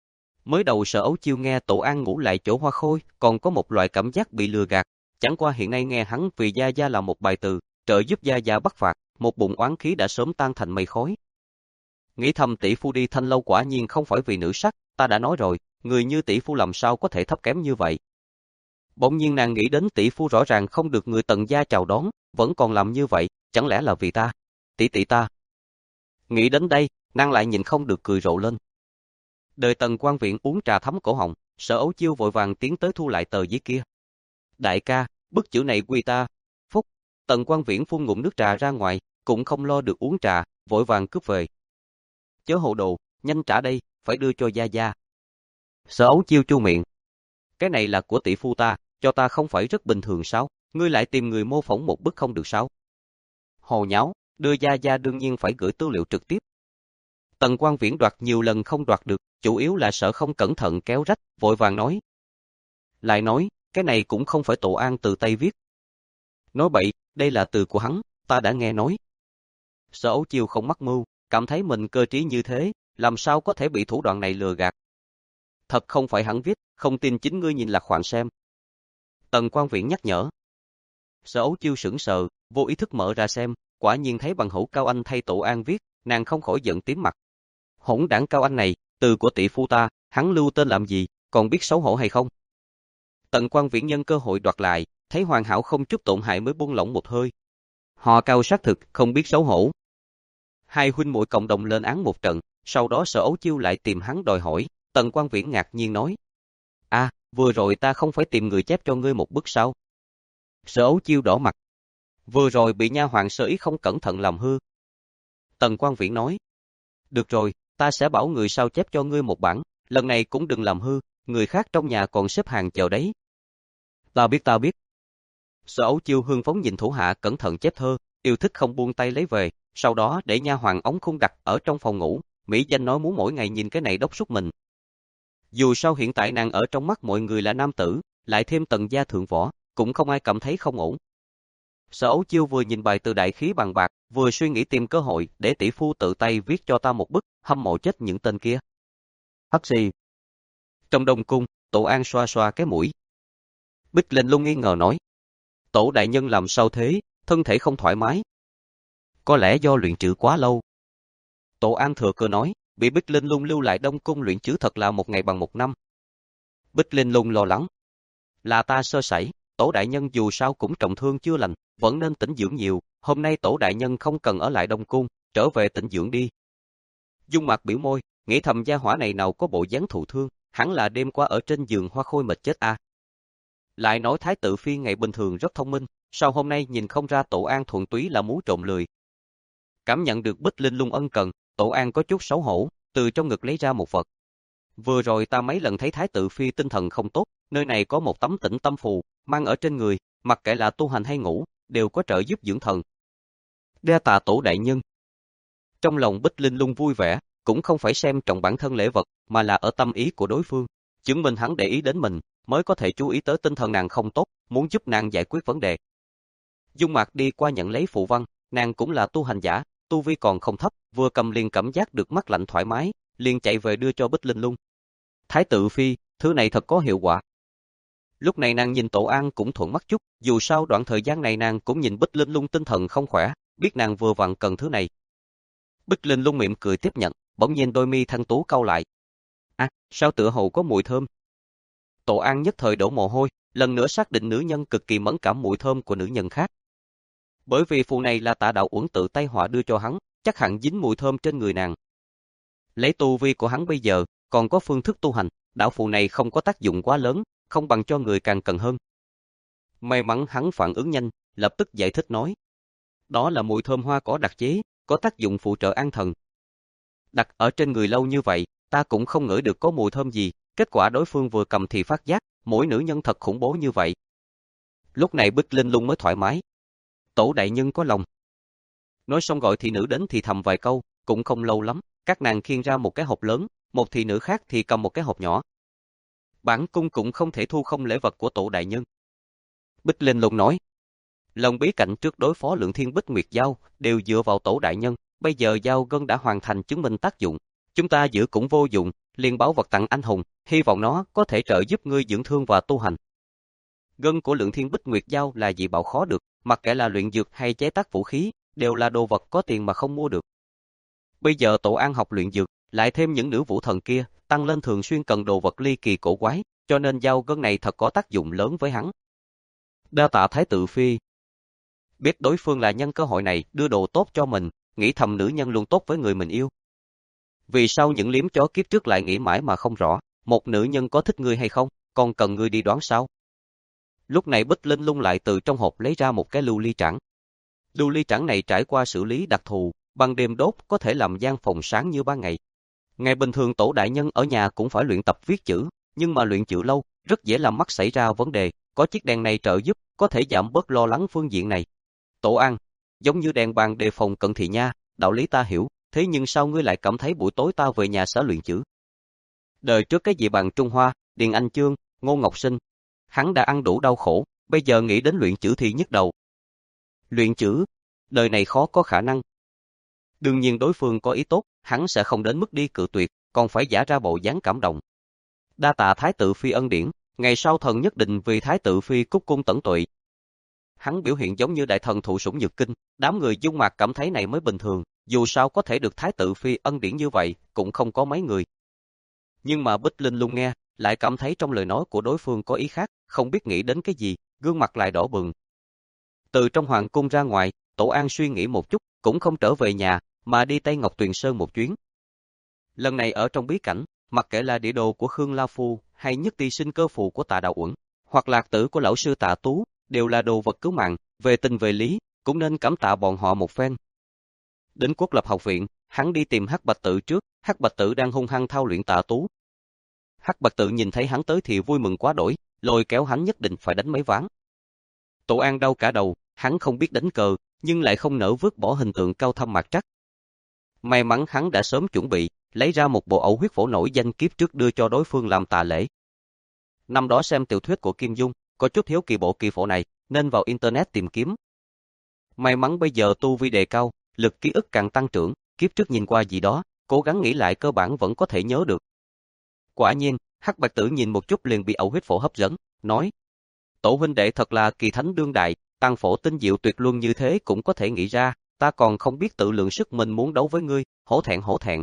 Mới đầu Sở Ấu Chiêu nghe Tổ An ngủ lại chỗ Hoa Khôi, còn có một loại cảm giác bị lừa gạt, chẳng qua hiện nay nghe hắn vì gia gia là một bài từ, trợ giúp gia gia bắt phạt, một bụng oán khí đã sớm tan thành mây khói. Nghĩ thầm tỷ phu đi Thanh Lâu quả nhiên không phải vì nữ sắc, ta đã nói rồi, người như tỷ phu làm sao có thể thấp kém như vậy. Bỗng nhiên nàng nghĩ đến tỷ phu rõ ràng không được người Tần gia chào đón, vẫn còn làm như vậy, chẳng lẽ là vì ta, tỷ tỷ ta. Nghĩ đến đây, nàng lại nhìn không được cười rộ lên. Đời Tần Quang Viễn uống trà thấm cổ họng, Sở Ấu Chiêu vội vàng tiến tới thu lại tờ giấy kia. Đại ca, bức chữ này quy ta. Phúc, Tần Quang Viễn phun ngụm nước trà ra ngoài, cũng không lo được uống trà, vội vàng cướp về. Chớ hồ đồ, nhanh trả đây, phải đưa cho gia gia. Sở Ấu Chiêu chu miệng. Cái này là của tỷ phu ta, cho ta không phải rất bình thường sao, ngươi lại tìm người mô phỏng một bức không được sao? Hồ nháo, đưa gia gia đương nhiên phải gửi tư liệu trực tiếp. Tần Quang Viễn đoạt nhiều lần không đoạt được, chủ yếu là sợ không cẩn thận kéo rách, vội vàng nói. Lại nói, cái này cũng không phải Tổ An từ tay viết. Nói bậy, đây là từ của hắn, ta đã nghe nói. Sở Ấu Chiêu không mắc mưu, cảm thấy mình cơ trí như thế, làm sao có thể bị thủ đoạn này lừa gạt. Thật không phải hắn viết, không tin chính ngươi nhìn lạc khoản xem. Tần Quang Viễn nhắc nhở. Sở Ấu Chiêu sững sờ, vô ý thức mở ra xem, quả nhiên thấy bằng hữu Cao Anh thay Tổ An viết, nàng không khỏi giận tím mặt. Hỗn đảng Cao Anh này, từ của tỷ phu ta, hắn lưu tên làm gì, còn biết xấu hổ hay không? Tần Quang Viễn nhân cơ hội đoạt lại, thấy hoàn hảo không chút tổn hại mới buông lỏng một hơi. Họ cao xác thực, không biết xấu hổ. Hai huynh muội cộng đồng lên án một trận, sau đó Sở Ấu Chiêu lại tìm hắn đòi hỏi. Tần Quang Viễn ngạc nhiên nói: "À, vừa rồi ta không phải tìm người chép cho ngươi một bức sao?" Sở Ấu Chiêu đỏ mặt: "Vừa rồi bị nha hoàn sơ ý không cẩn thận làm hư." Tần Quang Viễn nói: "Được rồi, ta sẽ bảo người sao chép cho ngươi một bản, lần này cũng đừng làm hư, người khác trong nhà còn xếp hàng chờ đấy." "Ta biết ta biết." Sở Ấu Chiêu hưng phấn nhìn thủ hạ cẩn thận chép thơ, yêu thích không buông tay lấy về, sau đó để nha hoàn ống khung đặt ở trong phòng ngủ, mỹ danh nói muốn mỗi ngày nhìn cái này đốc thúc mình. Dù sao hiện tại nàng ở trong mắt mọi người là nam tử, lại thêm Tần gia thượng võ, cũng không ai cảm thấy không ổn. Sở Ấu Chiêu vừa nhìn bài từ đại khí bằng bạc, vừa suy nghĩ tìm cơ hội để tỷ phu tự tay viết cho ta một bức, hâm mộ chết những tên kia. Hắc xì. Trong đông cung, Tổ An xoa xoa cái mũi. Bích Linh Lung nghi ngờ nói: "Tổ đại nhân làm sao thế, thân thể không thoải mái?" "Có lẽ do luyện chữ quá lâu." Tổ An thừa cơ nói: "Bị Bích Linh Lung lưu lại đông cung luyện chữ thật là một ngày bằng một năm." Bích Linh Lung lo lắng: "Là ta sơ sẩy, Tổ đại nhân dù sao cũng trọng thương chưa lành, vẫn nên tĩnh dưỡng nhiều, hôm nay Tổ đại nhân không cần ở lại đông cung, trở về tĩnh dưỡng đi." Dung Mạc biểu môi, nghĩ thầm gia hỏa này nào có bộ dáng thụ thương, hẳn là đêm qua ở trên giường hoa khôi mệt chết a. À. Lại nói Thái tử phi ngày bình thường rất thông minh, sao hôm nay nhìn không ra Tổ An thuần túy là mú trộm lười. Cảm nhận được Bích Linh Lung ân cần, Tổ An có chút xấu hổ, từ trong ngực lấy ra một vật. "Vừa rồi ta mấy lần thấy Thái tử phi tinh thần không tốt, nơi này có một tấm tĩnh tâm phù, mang ở trên người, mặc kệ là tu hành hay ngủ, đều có trợ giúp dưỡng thần." Đa tạ Tổ đại nhân. Trong lòng Bích Linh Lung vui vẻ, cũng không phải xem trọng bản thân lễ vật, mà là ở tâm ý của đối phương, chứng minh hắn để ý đến mình, mới có thể chú ý tới tinh thần nàng không tốt, muốn giúp nàng giải quyết vấn đề. Dung Mạc đi qua nhận lấy phù văn, nàng cũng là tu hành giả, tu vi còn không thấp, vừa cầm liền cảm giác được mắt lạnh thoải mái, liền chạy về đưa cho Bích Linh Lung. "Thái tử phi, thứ này thật có hiệu quả." Lúc này nàng nhìn Tổ An cũng thuận mắt chút, dù sao đoạn thời gian này nàng cũng nhìn Bích Linh Lung tinh thần không khỏe, biết nàng vừa vặn cần thứ này. Bích Linh Lung mỉm cười tiếp nhận, bỗng nhiên đôi mi thanh tú cau lại. "À, sao tựa hồ có mùi thơm?" Tổ An nhất thời đổ mồ hôi, lần nữa xác định nữ nhân cực kỳ mẫn cảm mùi thơm của nữ nhân khác. Bởi vì phù này là Tạ Đạo Uẩn tự tay họa đưa cho hắn, chắc hẳn dính mùi thơm trên người nàng. Lấy tu vi của hắn bây giờ, còn có phương thức tu hành, đạo phù này không có tác dụng quá lớn, không bằng cho người càng cần hơn. May mắn hắn phản ứng nhanh, lập tức giải thích nói: "Đó là mùi thơm hoa cỏ đặc chế, có tác dụng phụ trợ an thần. Đặt ở trên người lâu như vậy, ta cũng không ngửi được có mùi thơm gì, kết quả đối phương vừa cầm thì phát giác, mỗi nữ nhân thật khủng bố như vậy." Lúc này Bích Linh Lung mới thoải mái. "Tổ đại nhân có lòng." Nói xong gọi thị nữ đến thì thầm vài câu, cũng không lâu lắm, các nàng khiêng ra một cái hộp lớn, một thị nữ khác thì cầm một cái hộp nhỏ. "Bản cung cũng không thể thu không lễ vật của Tổ đại nhân." Bích Linh Lung nói: "Lòng bí cảnh trước đối phó Lượng Thiên Bích Nguyệt Giao đều dựa vào Tổ đại nhân, bây giờ Giao Gân đã hoàn thành chứng minh tác dụng, chúng ta giữ cũng vô dụng, liền báo vật tặng anh hùng, hy vọng nó có thể trợ giúp ngươi dưỡng thương và tu hành." Gân của Lượng Thiên Bích Nguyệt Giao là dị bảo khó được, mặc kệ là luyện dược hay chế tác vũ khí, đều là đồ vật có tiền mà không mua được. Bây giờ Tổ An học luyện dược, lại thêm những nữ vũ thần kia, tăng lên thường xuyên cần đồ vật ly kỳ cổ quái, cho nên Giao Gân này thật có tác dụng lớn với hắn. Đa tạ Thái tử phi. Biết đối phương là nhân cơ hội này đưa đồ tốt cho mình, nghĩ thầm nữ nhân luôn tốt với người mình yêu. Vì sao những liếm chó kiếp trước lại nghĩ mãi mà không rõ, một nữ nhân có thích ngươi hay không, còn cần ngươi đi đoán sao? Lúc này Bích Linh Lung lại từ trong hộp lấy ra một cái lưu ly trảng. Lưu ly trảng này trải qua xử lý đặc thù, ban đêm đốt có thể làm gian phòng sáng như ban ngày. Ngày bình thường Tổ đại nhân ở nhà cũng phải luyện tập viết chữ, nhưng mà luyện chữ lâu, rất dễ làm mắt xảy ra vấn đề, có chiếc đèn này trợ giúp, có thể giảm bớt lo lắng phương diện này. Tổ An, giống như đèn bàn đề phòng cận thị nha, đạo lý ta hiểu, thế nhưng sao ngươi lại cảm thấy buổi tối ta về nhà sẽ luyện chữ? Đời trước cái gì bằng Trung Hoa, Điền Anh Chương, Ngô Ngọc Sinh, hắn đã ăn đủ đau khổ, bây giờ nghĩ đến luyện chữ thì nhức đầu. Luyện chữ, đời này khó có khả năng. Đương nhiên đối phương có ý tốt, hắn sẽ không đến mức đi cự tuyệt, còn phải giả ra bộ dáng cảm động. Đa tạ Thái tử phi ân điển, ngày sau thần nhất định vì Thái tử phi cúc cung tẩn tụy. Hắn biểu hiện giống như đại thần thụ sủng nhược kinh, đám người Dung Mạc cảm thấy này mới bình thường, dù sao có thể được Thái tử phi ân điển như vậy, cũng không có mấy người. Nhưng mà Bích Linh Lung nghe, lại cảm thấy trong lời nói của đối phương có ý khác, không biết nghĩ đến cái gì, gương mặt lại đỏ bừng. Từ trong hoàng cung ra ngoài, Tổ An suy nghĩ một chút, cũng không trở về nhà, mà đi Tây Ngọc Tuyền Sơn một chuyến. Lần này ở trong bí cảnh, mặc kệ là địa đồ của Khương La Phu, hay nhất ti sinh cơ phù của Tạ Đạo Uẩn, hoặc lạc tử của lão sư Tạ Tú, đều là đồ vật cứu mạng, về tình về lý, cũng nên cảm tạ bọn họ một phen. Đến Quốc Lập học viện, hắn đi tìm Hắc Bạch Tự trước, Hắc Bạch Tự đang hung hăng thao luyện Tạ Tú. Hắc Bạch Tự nhìn thấy hắn tới thì vui mừng quá đổi, lôi kéo hắn nhất định phải đánh mấy ván. Tổ An đau cả đầu, hắn không biết đánh cờ, nhưng lại không nỡ vứt bỏ hình tượng cao thâm mạc trắc. May mắn hắn đã sớm chuẩn bị, lấy ra một bộ ẩu huyết phổ nổi danh kiếp trước đưa cho đối phương làm tạ lễ. Năm đó xem tiểu thuyết của Kim Dung, có chút hiếu kỳ bộ kỳ phổ này, nên vào internet tìm kiếm. May mắn bây giờ tu vi đề cao, lực ký ức càng tăng trưởng, kiếp trước nhìn qua gì đó, cố gắng nghĩ lại cơ bản vẫn có thể nhớ được. Quả nhiên, Hắc Bạch Tử nhìn một chút liền bị ẩu huyết phổ hấp dẫn, nói: Tổ huynh đệ thật là kỳ thánh đương đại, tăng phổ tinh diệu tuyệt luân như thế cũng có thể nghĩ ra, ta còn không biết tự lượng sức mình muốn đấu với ngươi, hổ thẹn hổ thẹn.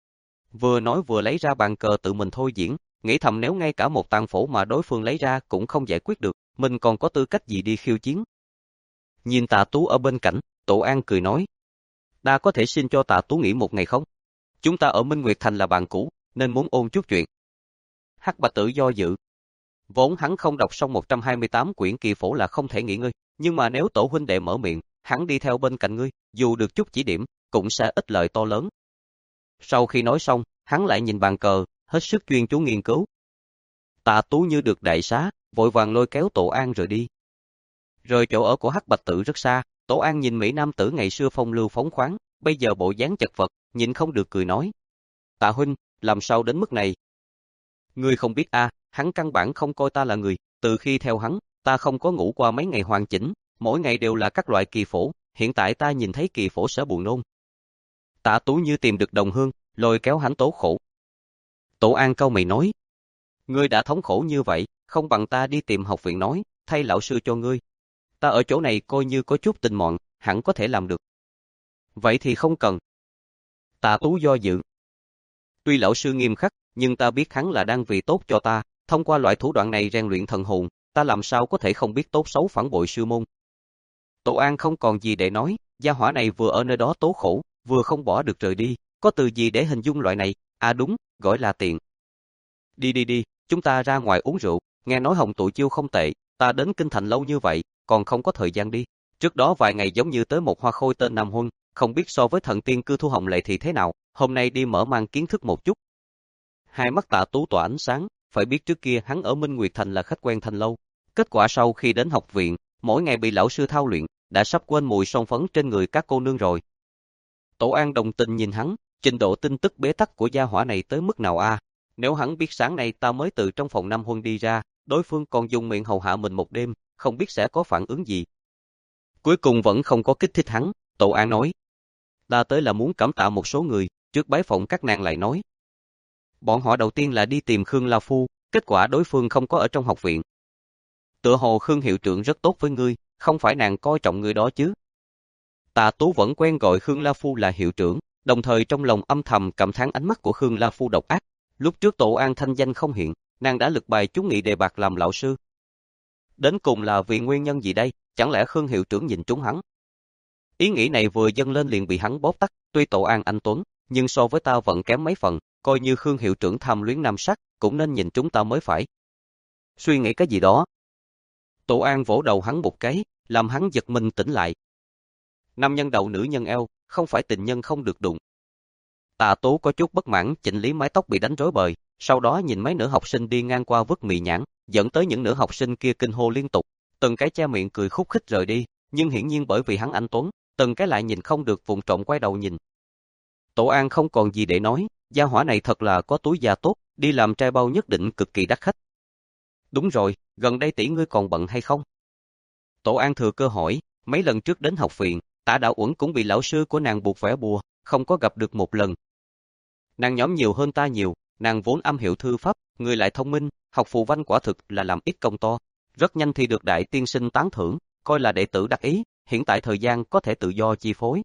Vừa nói vừa lấy ra bàn cờ tự mình thôi diễn, nghĩ thầm nếu ngay cả một tàn phổ mà đối phương lấy ra cũng không giải quyết được, mình còn có tư cách gì đi khiêu chiến. Nhìn Tạ Tú ở bên cạnh, Tổ An cười nói: Ta có thể xin cho Tạ Tú nghỉ một ngày không? Chúng ta ở Minh Nguyệt Thành là bạn cũ, nên muốn ôn chút chuyện. Hắc Bạch Tử do dự. Vốn hắn không đọc xong một trăm hai mươi tám quyển kỳ phổ là không thể nghỉ ngơi, nhưng mà nếu Tổ huynh đệ mở miệng, hắn đi theo bên cạnh ngươi, dù được chút chỉ điểm, cũng sẽ ích lợi to lớn. Sau khi nói xong, hắn lại nhìn bàn cờ, hết sức chuyên chú nghiên cứu. Tạ Tú như được đại xá, vội vàng lôi kéo Tổ An rời đi. Rời chỗ ở của Hắc Bạch Tử rất xa, Tổ An nhìn Mỹ Nam tử ngày xưa phong lưu phóng khoáng, bây giờ bộ dáng chật vật, nhịn không được cười nói: Tạ huynh, làm sao đến mức này? Ngươi không biết a, à, hắn căn bản không coi ta là người, từ khi theo hắn, ta không có ngủ qua mấy ngày hoàn chỉnh, mỗi ngày đều là các loại kỳ phổ, hiện tại ta nhìn thấy kỳ phổ sẽ buồn nôn. Tạ Tú như tìm được đồng hương, lôi kéo hắn tố khổ. Tổ An cau mày nói: Ngươi đã thống khổ như vậy, không bằng ta đi tìm học viện nói, thay lão sư cho ngươi. Ta ở chỗ này coi như có chút tình mọn, hẳn có thể làm được. Vậy thì không cần. Tạ Tú do dự. Tuy lão sư nghiêm khắc, nhưng ta biết hắn là đang vì tốt cho ta, thông qua loại thủ đoạn này rèn luyện thần hồn, ta làm sao có thể không biết tốt xấu phản bội sư môn. Tổ An không còn gì để nói, gia hỏa này vừa ở nơi đó tố khổ, vừa không bỏ được rời đi, có từ gì để hình dung loại này, à đúng, gọi là tiện. Đi đi đi, chúng ta ra ngoài uống rượu, nghe nói Hồng tụ chiêu không tệ, ta đến Kinh Thành lâu như vậy, còn không có thời gian đi. Trước đó vài ngày giống như tới một hoa khôi tên Nam Huân, không biết so với thần tiên cư Thu Hồng Lệ thì thế nào, hôm nay đi mở mang kiến thức một chút. Hai mắt Tạ Tú tỏa ánh sáng, phải biết trước kia hắn ở Minh Nguyệt Thành là khách quen Thành lâu. Kết quả sau khi đến học viện, mỗi ngày bị lão sư thao luyện, đã sắp quên mùi son phấn trên người các cô nương rồi. Tổ An đồng tình nhìn hắn, trình độ tin tức bế tắc của gia hỏa này tới mức nào a? À? Nếu hắn biết sáng nay ta mới từ trong phòng Nam Huân đi ra, đối phương còn dùng miệng hầu hạ mình một đêm, không biết sẽ có phản ứng gì. Cuối cùng vẫn không có kích thích hắn, Tổ An nói: Ta tới là muốn cảm tạ một số người, trước bái phỏng các nàng lại nói. Bọn họ đầu tiên là đi tìm Khương La Phu, kết quả đối phương không có ở trong học viện. Tựa hồ Khương hiệu trưởng rất tốt với ngươi, không phải nàng coi trọng ngươi đó chứ. Tạ Tú vẫn quen gọi Khương La Phu là hiệu trưởng, đồng thời trong lòng âm thầm cảm thán ánh mắt của Khương La Phu độc ác. Lúc trước Tổ An thanh danh không hiện, nàng đã lực bài chúng nghị đề bạt làm lão sư. Đến cùng là vì nguyên nhân gì đây, chẳng lẽ Khương hiệu trưởng nhìn trúng hắn? Ý nghĩ này vừa dâng lên liền bị hắn bóp tắt, tuy Tổ An anh tuấn, nhưng so với ta vẫn kém mấy phần, coi như Khương hiệu trưởng tham luyến nam sắc, cũng nên nhìn chúng ta mới phải. Suy nghĩ cái gì đó. Tổ An vỗ đầu hắn một cái, làm hắn giật mình tỉnh lại. Nam nhân đầu nữ nhân eo, không phải tình nhân không được đụng. Tạ Tú có chút bất mãn chỉnh lý mái tóc bị đánh rối bời, sau đó nhìn mấy nữ học sinh đi ngang qua vứt mì nhãn, dẫn tới những nữ học sinh kia kinh hô liên tục, từng cái che miệng cười khúc khích rời đi, nhưng hiển nhiên bởi vì hắn anh tuấn, từng cái lại nhìn không được vụng trộm quay đầu nhìn. Tổ An không còn gì để nói, gia hỏa này thật là có túi da tốt, đi làm trai bao nhất định cực kỳ đắt khách. Đúng rồi, gần đây tỷ ngươi còn bận hay không? Tổ An thừa cơ hỏi, mấy lần trước đến học viện, Tạ Đạo Uẩn cũng bị lão sư của nàng buộc vẽ bùa, không có gặp được một lần. Nàng nhóm nhiều hơn ta nhiều, nàng vốn am hiểu thư pháp, người lại thông minh, học phù văn quả thực là làm ít công to, rất nhanh thì được đại tiên sinh tán thưởng, coi là đệ tử đắc ý, hiện tại thời gian có thể tự do chi phối.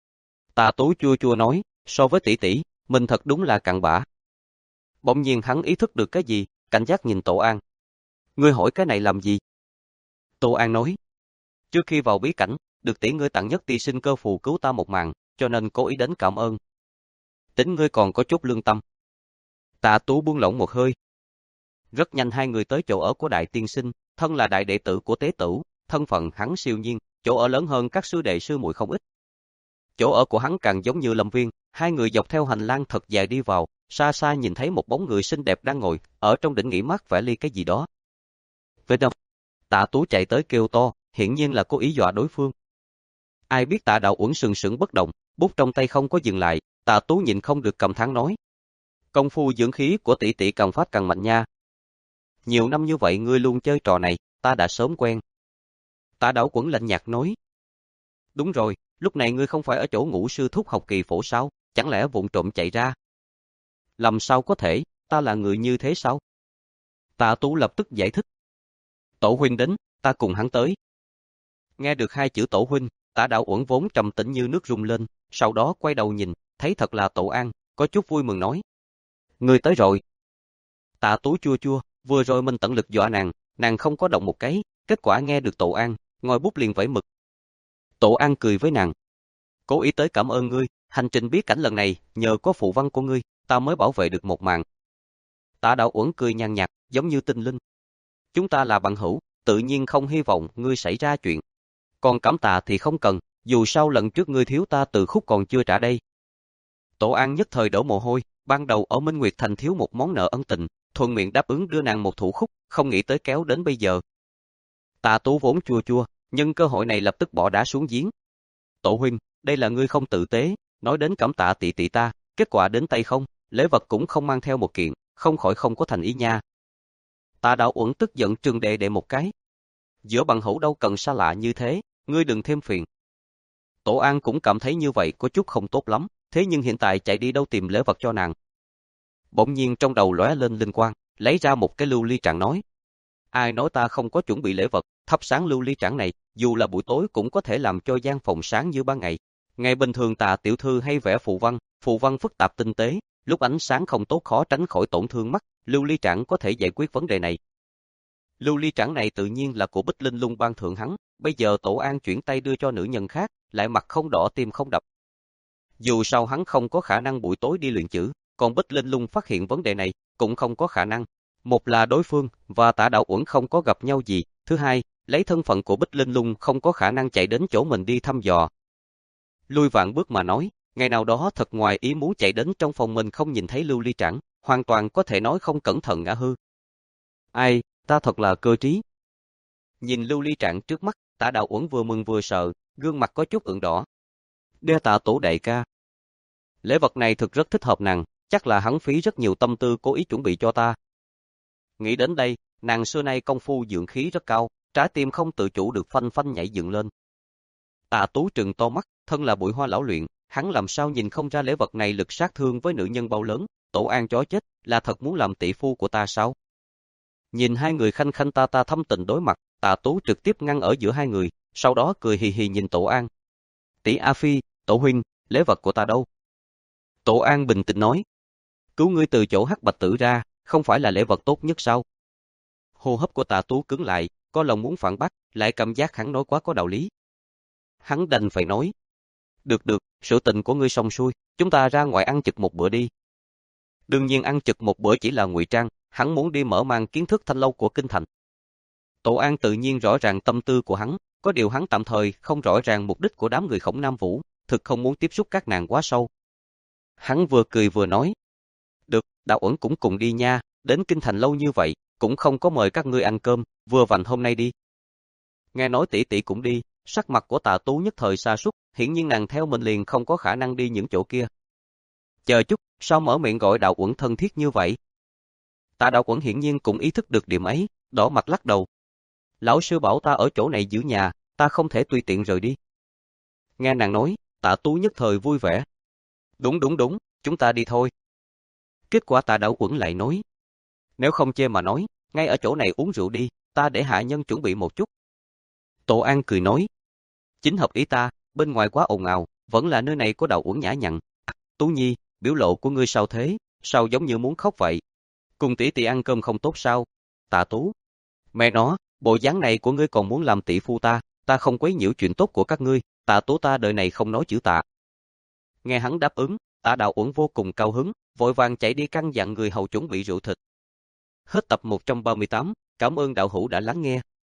Tạ Tú chua chua nói, so với tỷ tỷ, mình thật đúng là cặn bã. Bỗng nhiên hắn ý thức được cái gì, cảnh giác nhìn Tổ An. Ngươi hỏi cái này làm gì? Tổ An nói. Trước khi vào bí cảnh, được tỷ ngươi tặng nhất ti sinh cơ phù cứu ta một mạng, cho nên cố ý đến cảm ơn. Tính ngươi còn có chút lương tâm. Tạ Tú buông lỏng một hơi. Rất nhanh hai người tới chỗ ở của đại tiên sinh, thân là đại đệ tử của tế tử, thân phận hắn siêu nhiên, chỗ ở lớn hơn các sư đệ sư muội không ít. Chỗ ở của hắn càng giống như lâm viên, hai người dọc theo hành lang thật dài đi vào, xa xa nhìn thấy một bóng người xinh đẹp đang ngồi, ở trong đỉnh nghỉ mát vẽ ly cái gì đó. Về đâu? Tạ Tú chạy tới kêu to, hiển nhiên là cố ý dọa đối phương. Ai biết Tạ Đạo Uẩn sừng sững bất động, bút trong tay không có dừng lại, Tạ Tú nhịn không được cầm thán nói. Công phu dưỡng khí của tỷ tỷ càng phát càng mạnh nha. Nhiều năm như vậy ngươi luôn chơi trò này, ta đã sớm quen. Tạ Đạo Uẩn lạnh nhạt nói. Đúng rồi, lúc này ngươi không phải ở chỗ ngũ sư thúc học kỳ phổ sao, chẳng lẽ vụng trộm chạy ra? Làm sao có thể, ta là người như thế sao? Tạ Tú lập tức giải thích. Tổ huynh đến, ta cùng hắn tới. Nghe được hai chữ tổ huynh, Tạ Đạo Uẩn vốn trầm tĩnh như nước rung lên, sau đó quay đầu nhìn, thấy thật là Tổ An, có chút vui mừng nói. Ngươi tới rồi. Tạ Tú chua chua, vừa rồi mình tận lực dọa nàng, nàng không có động một cái, kết quả nghe được Tổ An, ngòi bút liền vẫy mực. Tổ An cười với nàng. Cố ý tới cảm ơn ngươi, hành trình bí cảnh lần này, nhờ có phụ văn của ngươi, ta mới bảo vệ được một mạng. Tạ Đạo Uẩn cười nhàn nhạt, giống như tinh linh. Chúng ta là bạn hữu, tự nhiên không hy vọng ngươi xảy ra chuyện. Còn cảm tạ thì không cần, dù sao lần trước ngươi thiếu ta từ khúc còn chưa trả đây. Tổ An nhất thời đổ mồ hôi, ban đầu ở Minh Nguyệt Thành thiếu một món nợ ân tình, thuận miệng đáp ứng đưa nàng một thủ khúc, không nghĩ tới kéo đến bây giờ. Tạ Tú vốn chua chua, nhưng cơ hội này lập tức bỏ đá xuống giếng. Tổ huynh, đây là ngươi không tự tế, nói đến cảm tạ tỷ tỷ ta, kết quả đến tay không, lễ vật cũng không mang theo một kiện, không khỏi không có thành ý nha. Tạ Đạo Uẩn tức giận trừng đệ đệ một cái. Giữa bằng hữu đâu cần xa lạ như thế, ngươi đừng thêm phiền. Tổ An cũng cảm thấy như vậy có chút không tốt lắm, thế nhưng hiện tại chạy đi đâu tìm lễ vật cho nàng. Bỗng nhiên trong đầu lóe lên linh quang, lấy ra một cái lưu ly trạng nói. Ai nói ta không có chuẩn bị lễ vật, thắp sáng lưu ly trạng này, dù là buổi tối cũng có thể làm cho gian phòng sáng như ban ngày. Ngày bình thường Tạ tiểu thư hay vẽ phù văn, phù văn phức tạp tinh tế, lúc ánh sáng không tốt khó tránh khỏi tổn thương mắt, lưu ly trạng có thể giải quyết vấn đề này. Lưu ly trạng này tự nhiên là của Bích Linh Lung ban thượng hắn, bây giờ Tổ An chuyển tay đưa cho nữ nhân khác, lại mặt không đỏ tim không đập. Dù sao hắn không có khả năng buổi tối đi luyện chữ, còn Bích Linh Lung phát hiện vấn đề này, cũng không có khả năng. Một là đối phương và Tạ Đạo Uẩn không có gặp nhau gì, thứ hai, lấy thân phận của Bích Linh Lung không có khả năng chạy đến chỗ mình đi thăm dò. Lui vạn bước mà nói, ngày nào đó thật ngoài ý muốn chạy đến trong phòng mình không nhìn thấy lưu ly trạng, hoàn toàn có thể nói không cẩn thận ngã hư. Ai, ta thật là cơ trí. Nhìn lưu ly trạng trước mắt, Tạ Đạo Uẩn vừa mừng vừa sợ, gương mặt có chút ửng đỏ. Đa tạ Tổ đại ca. Lễ vật này thực rất thích hợp nàng, chắc là hắn phí rất nhiều tâm tư cố ý chuẩn bị cho ta. Nghĩ đến đây, nàng xưa nay công phu dưỡng khí rất cao, trái tim không tự chủ được phanh phanh nhảy dựng lên. Tạ Tú trừng to mắt, thân là bụi hoa lão luyện, hắn làm sao nhìn không ra lễ vật này lực sát thương với nữ nhân bao lớn, Tổ An chó chết, là thật muốn làm tỷ phu của ta sao? Nhìn hai người khanh khanh ta ta thâm tình đối mặt, Tạ Tú trực tiếp ngăn ở giữa hai người, sau đó cười hì hì nhìn Tổ An. Tỷ A Phi, Tổ huynh, lễ vật của ta đâu? Tổ An bình tĩnh nói. Cứu ngươi từ chỗ hắc bạch tử ra, không phải là lễ vật tốt nhất sao? Hô hấp của Tạ Tú cứng lại, có lòng muốn phản bác, lại cảm giác hắn nói quá có đạo lý. Hắn đành phải nói. Được được, sự tình của ngươi xong xuôi, chúng ta ra ngoài ăn trực một bữa đi. Đương nhiên ăn trực một bữa chỉ là ngụy trang, hắn muốn đi mở mang kiến thức thanh lâu của kinh thành. Tổ An tự nhiên rõ ràng tâm tư của hắn, có điều hắn tạm thời không rõ ràng mục đích của đám người Khổng Nam Vũ, thực không muốn tiếp xúc các nàng quá sâu. Hắn vừa cười vừa nói. Được, Đạo Uẩn cũng cùng đi nha, đến kinh thành lâu như vậy, cũng không có mời các ngươi ăn cơm, vừa vặn hôm nay đi. Nghe nói tỷ tỷ cũng đi, sắc mặt của Tạ Tú nhất thời sa sút, hiển nhiên nàng theo mình liền không có khả năng đi những chỗ kia. Chờ chút, sao mở miệng gọi Đạo Uẩn thân thiết như vậy? Tạ Đạo Uẩn hiển nhiên cũng ý thức được điểm ấy, đỏ mặt lắc đầu. Lão sư bảo ta ở chỗ này giữ nhà, ta không thể tùy tiện rời đi. Nghe nàng nói, Tạ Tú nhất thời vui vẻ. Đúng đúng đúng, chúng ta đi thôi. Kết quả Tạ Đạo Uẩn lại nói. Nếu không chê mà nói, ngay ở chỗ này uống rượu đi, ta để hạ nhân chuẩn bị một chút. Tổ An cười nói. Chính hợp ý ta, bên ngoài quá ồn ào, vẫn là nơi này có Đạo Uẩn nhã nhặn. Tú Nhi, biểu lộ của ngươi sao thế, sao giống như muốn khóc vậy? Cùng tỷ tỷ ăn cơm không tốt sao? Tạ Tú. Mẹ nó, bộ dáng này của ngươi còn muốn làm tỷ phu ta, ta không quấy nhiễu chuyện tốt của các ngươi, Tạ Tú ta đời này không nói chữ tạ. Nghe hắn đáp ứng, Tạ Đạo Uẩn vô cùng cao hứng, vội vàng chạy đi căn dặn người hầu chuẩn bị rượu thịt. Hết tập một trăm ba mươi tám, cảm ơn đạo hữu đã lắng nghe.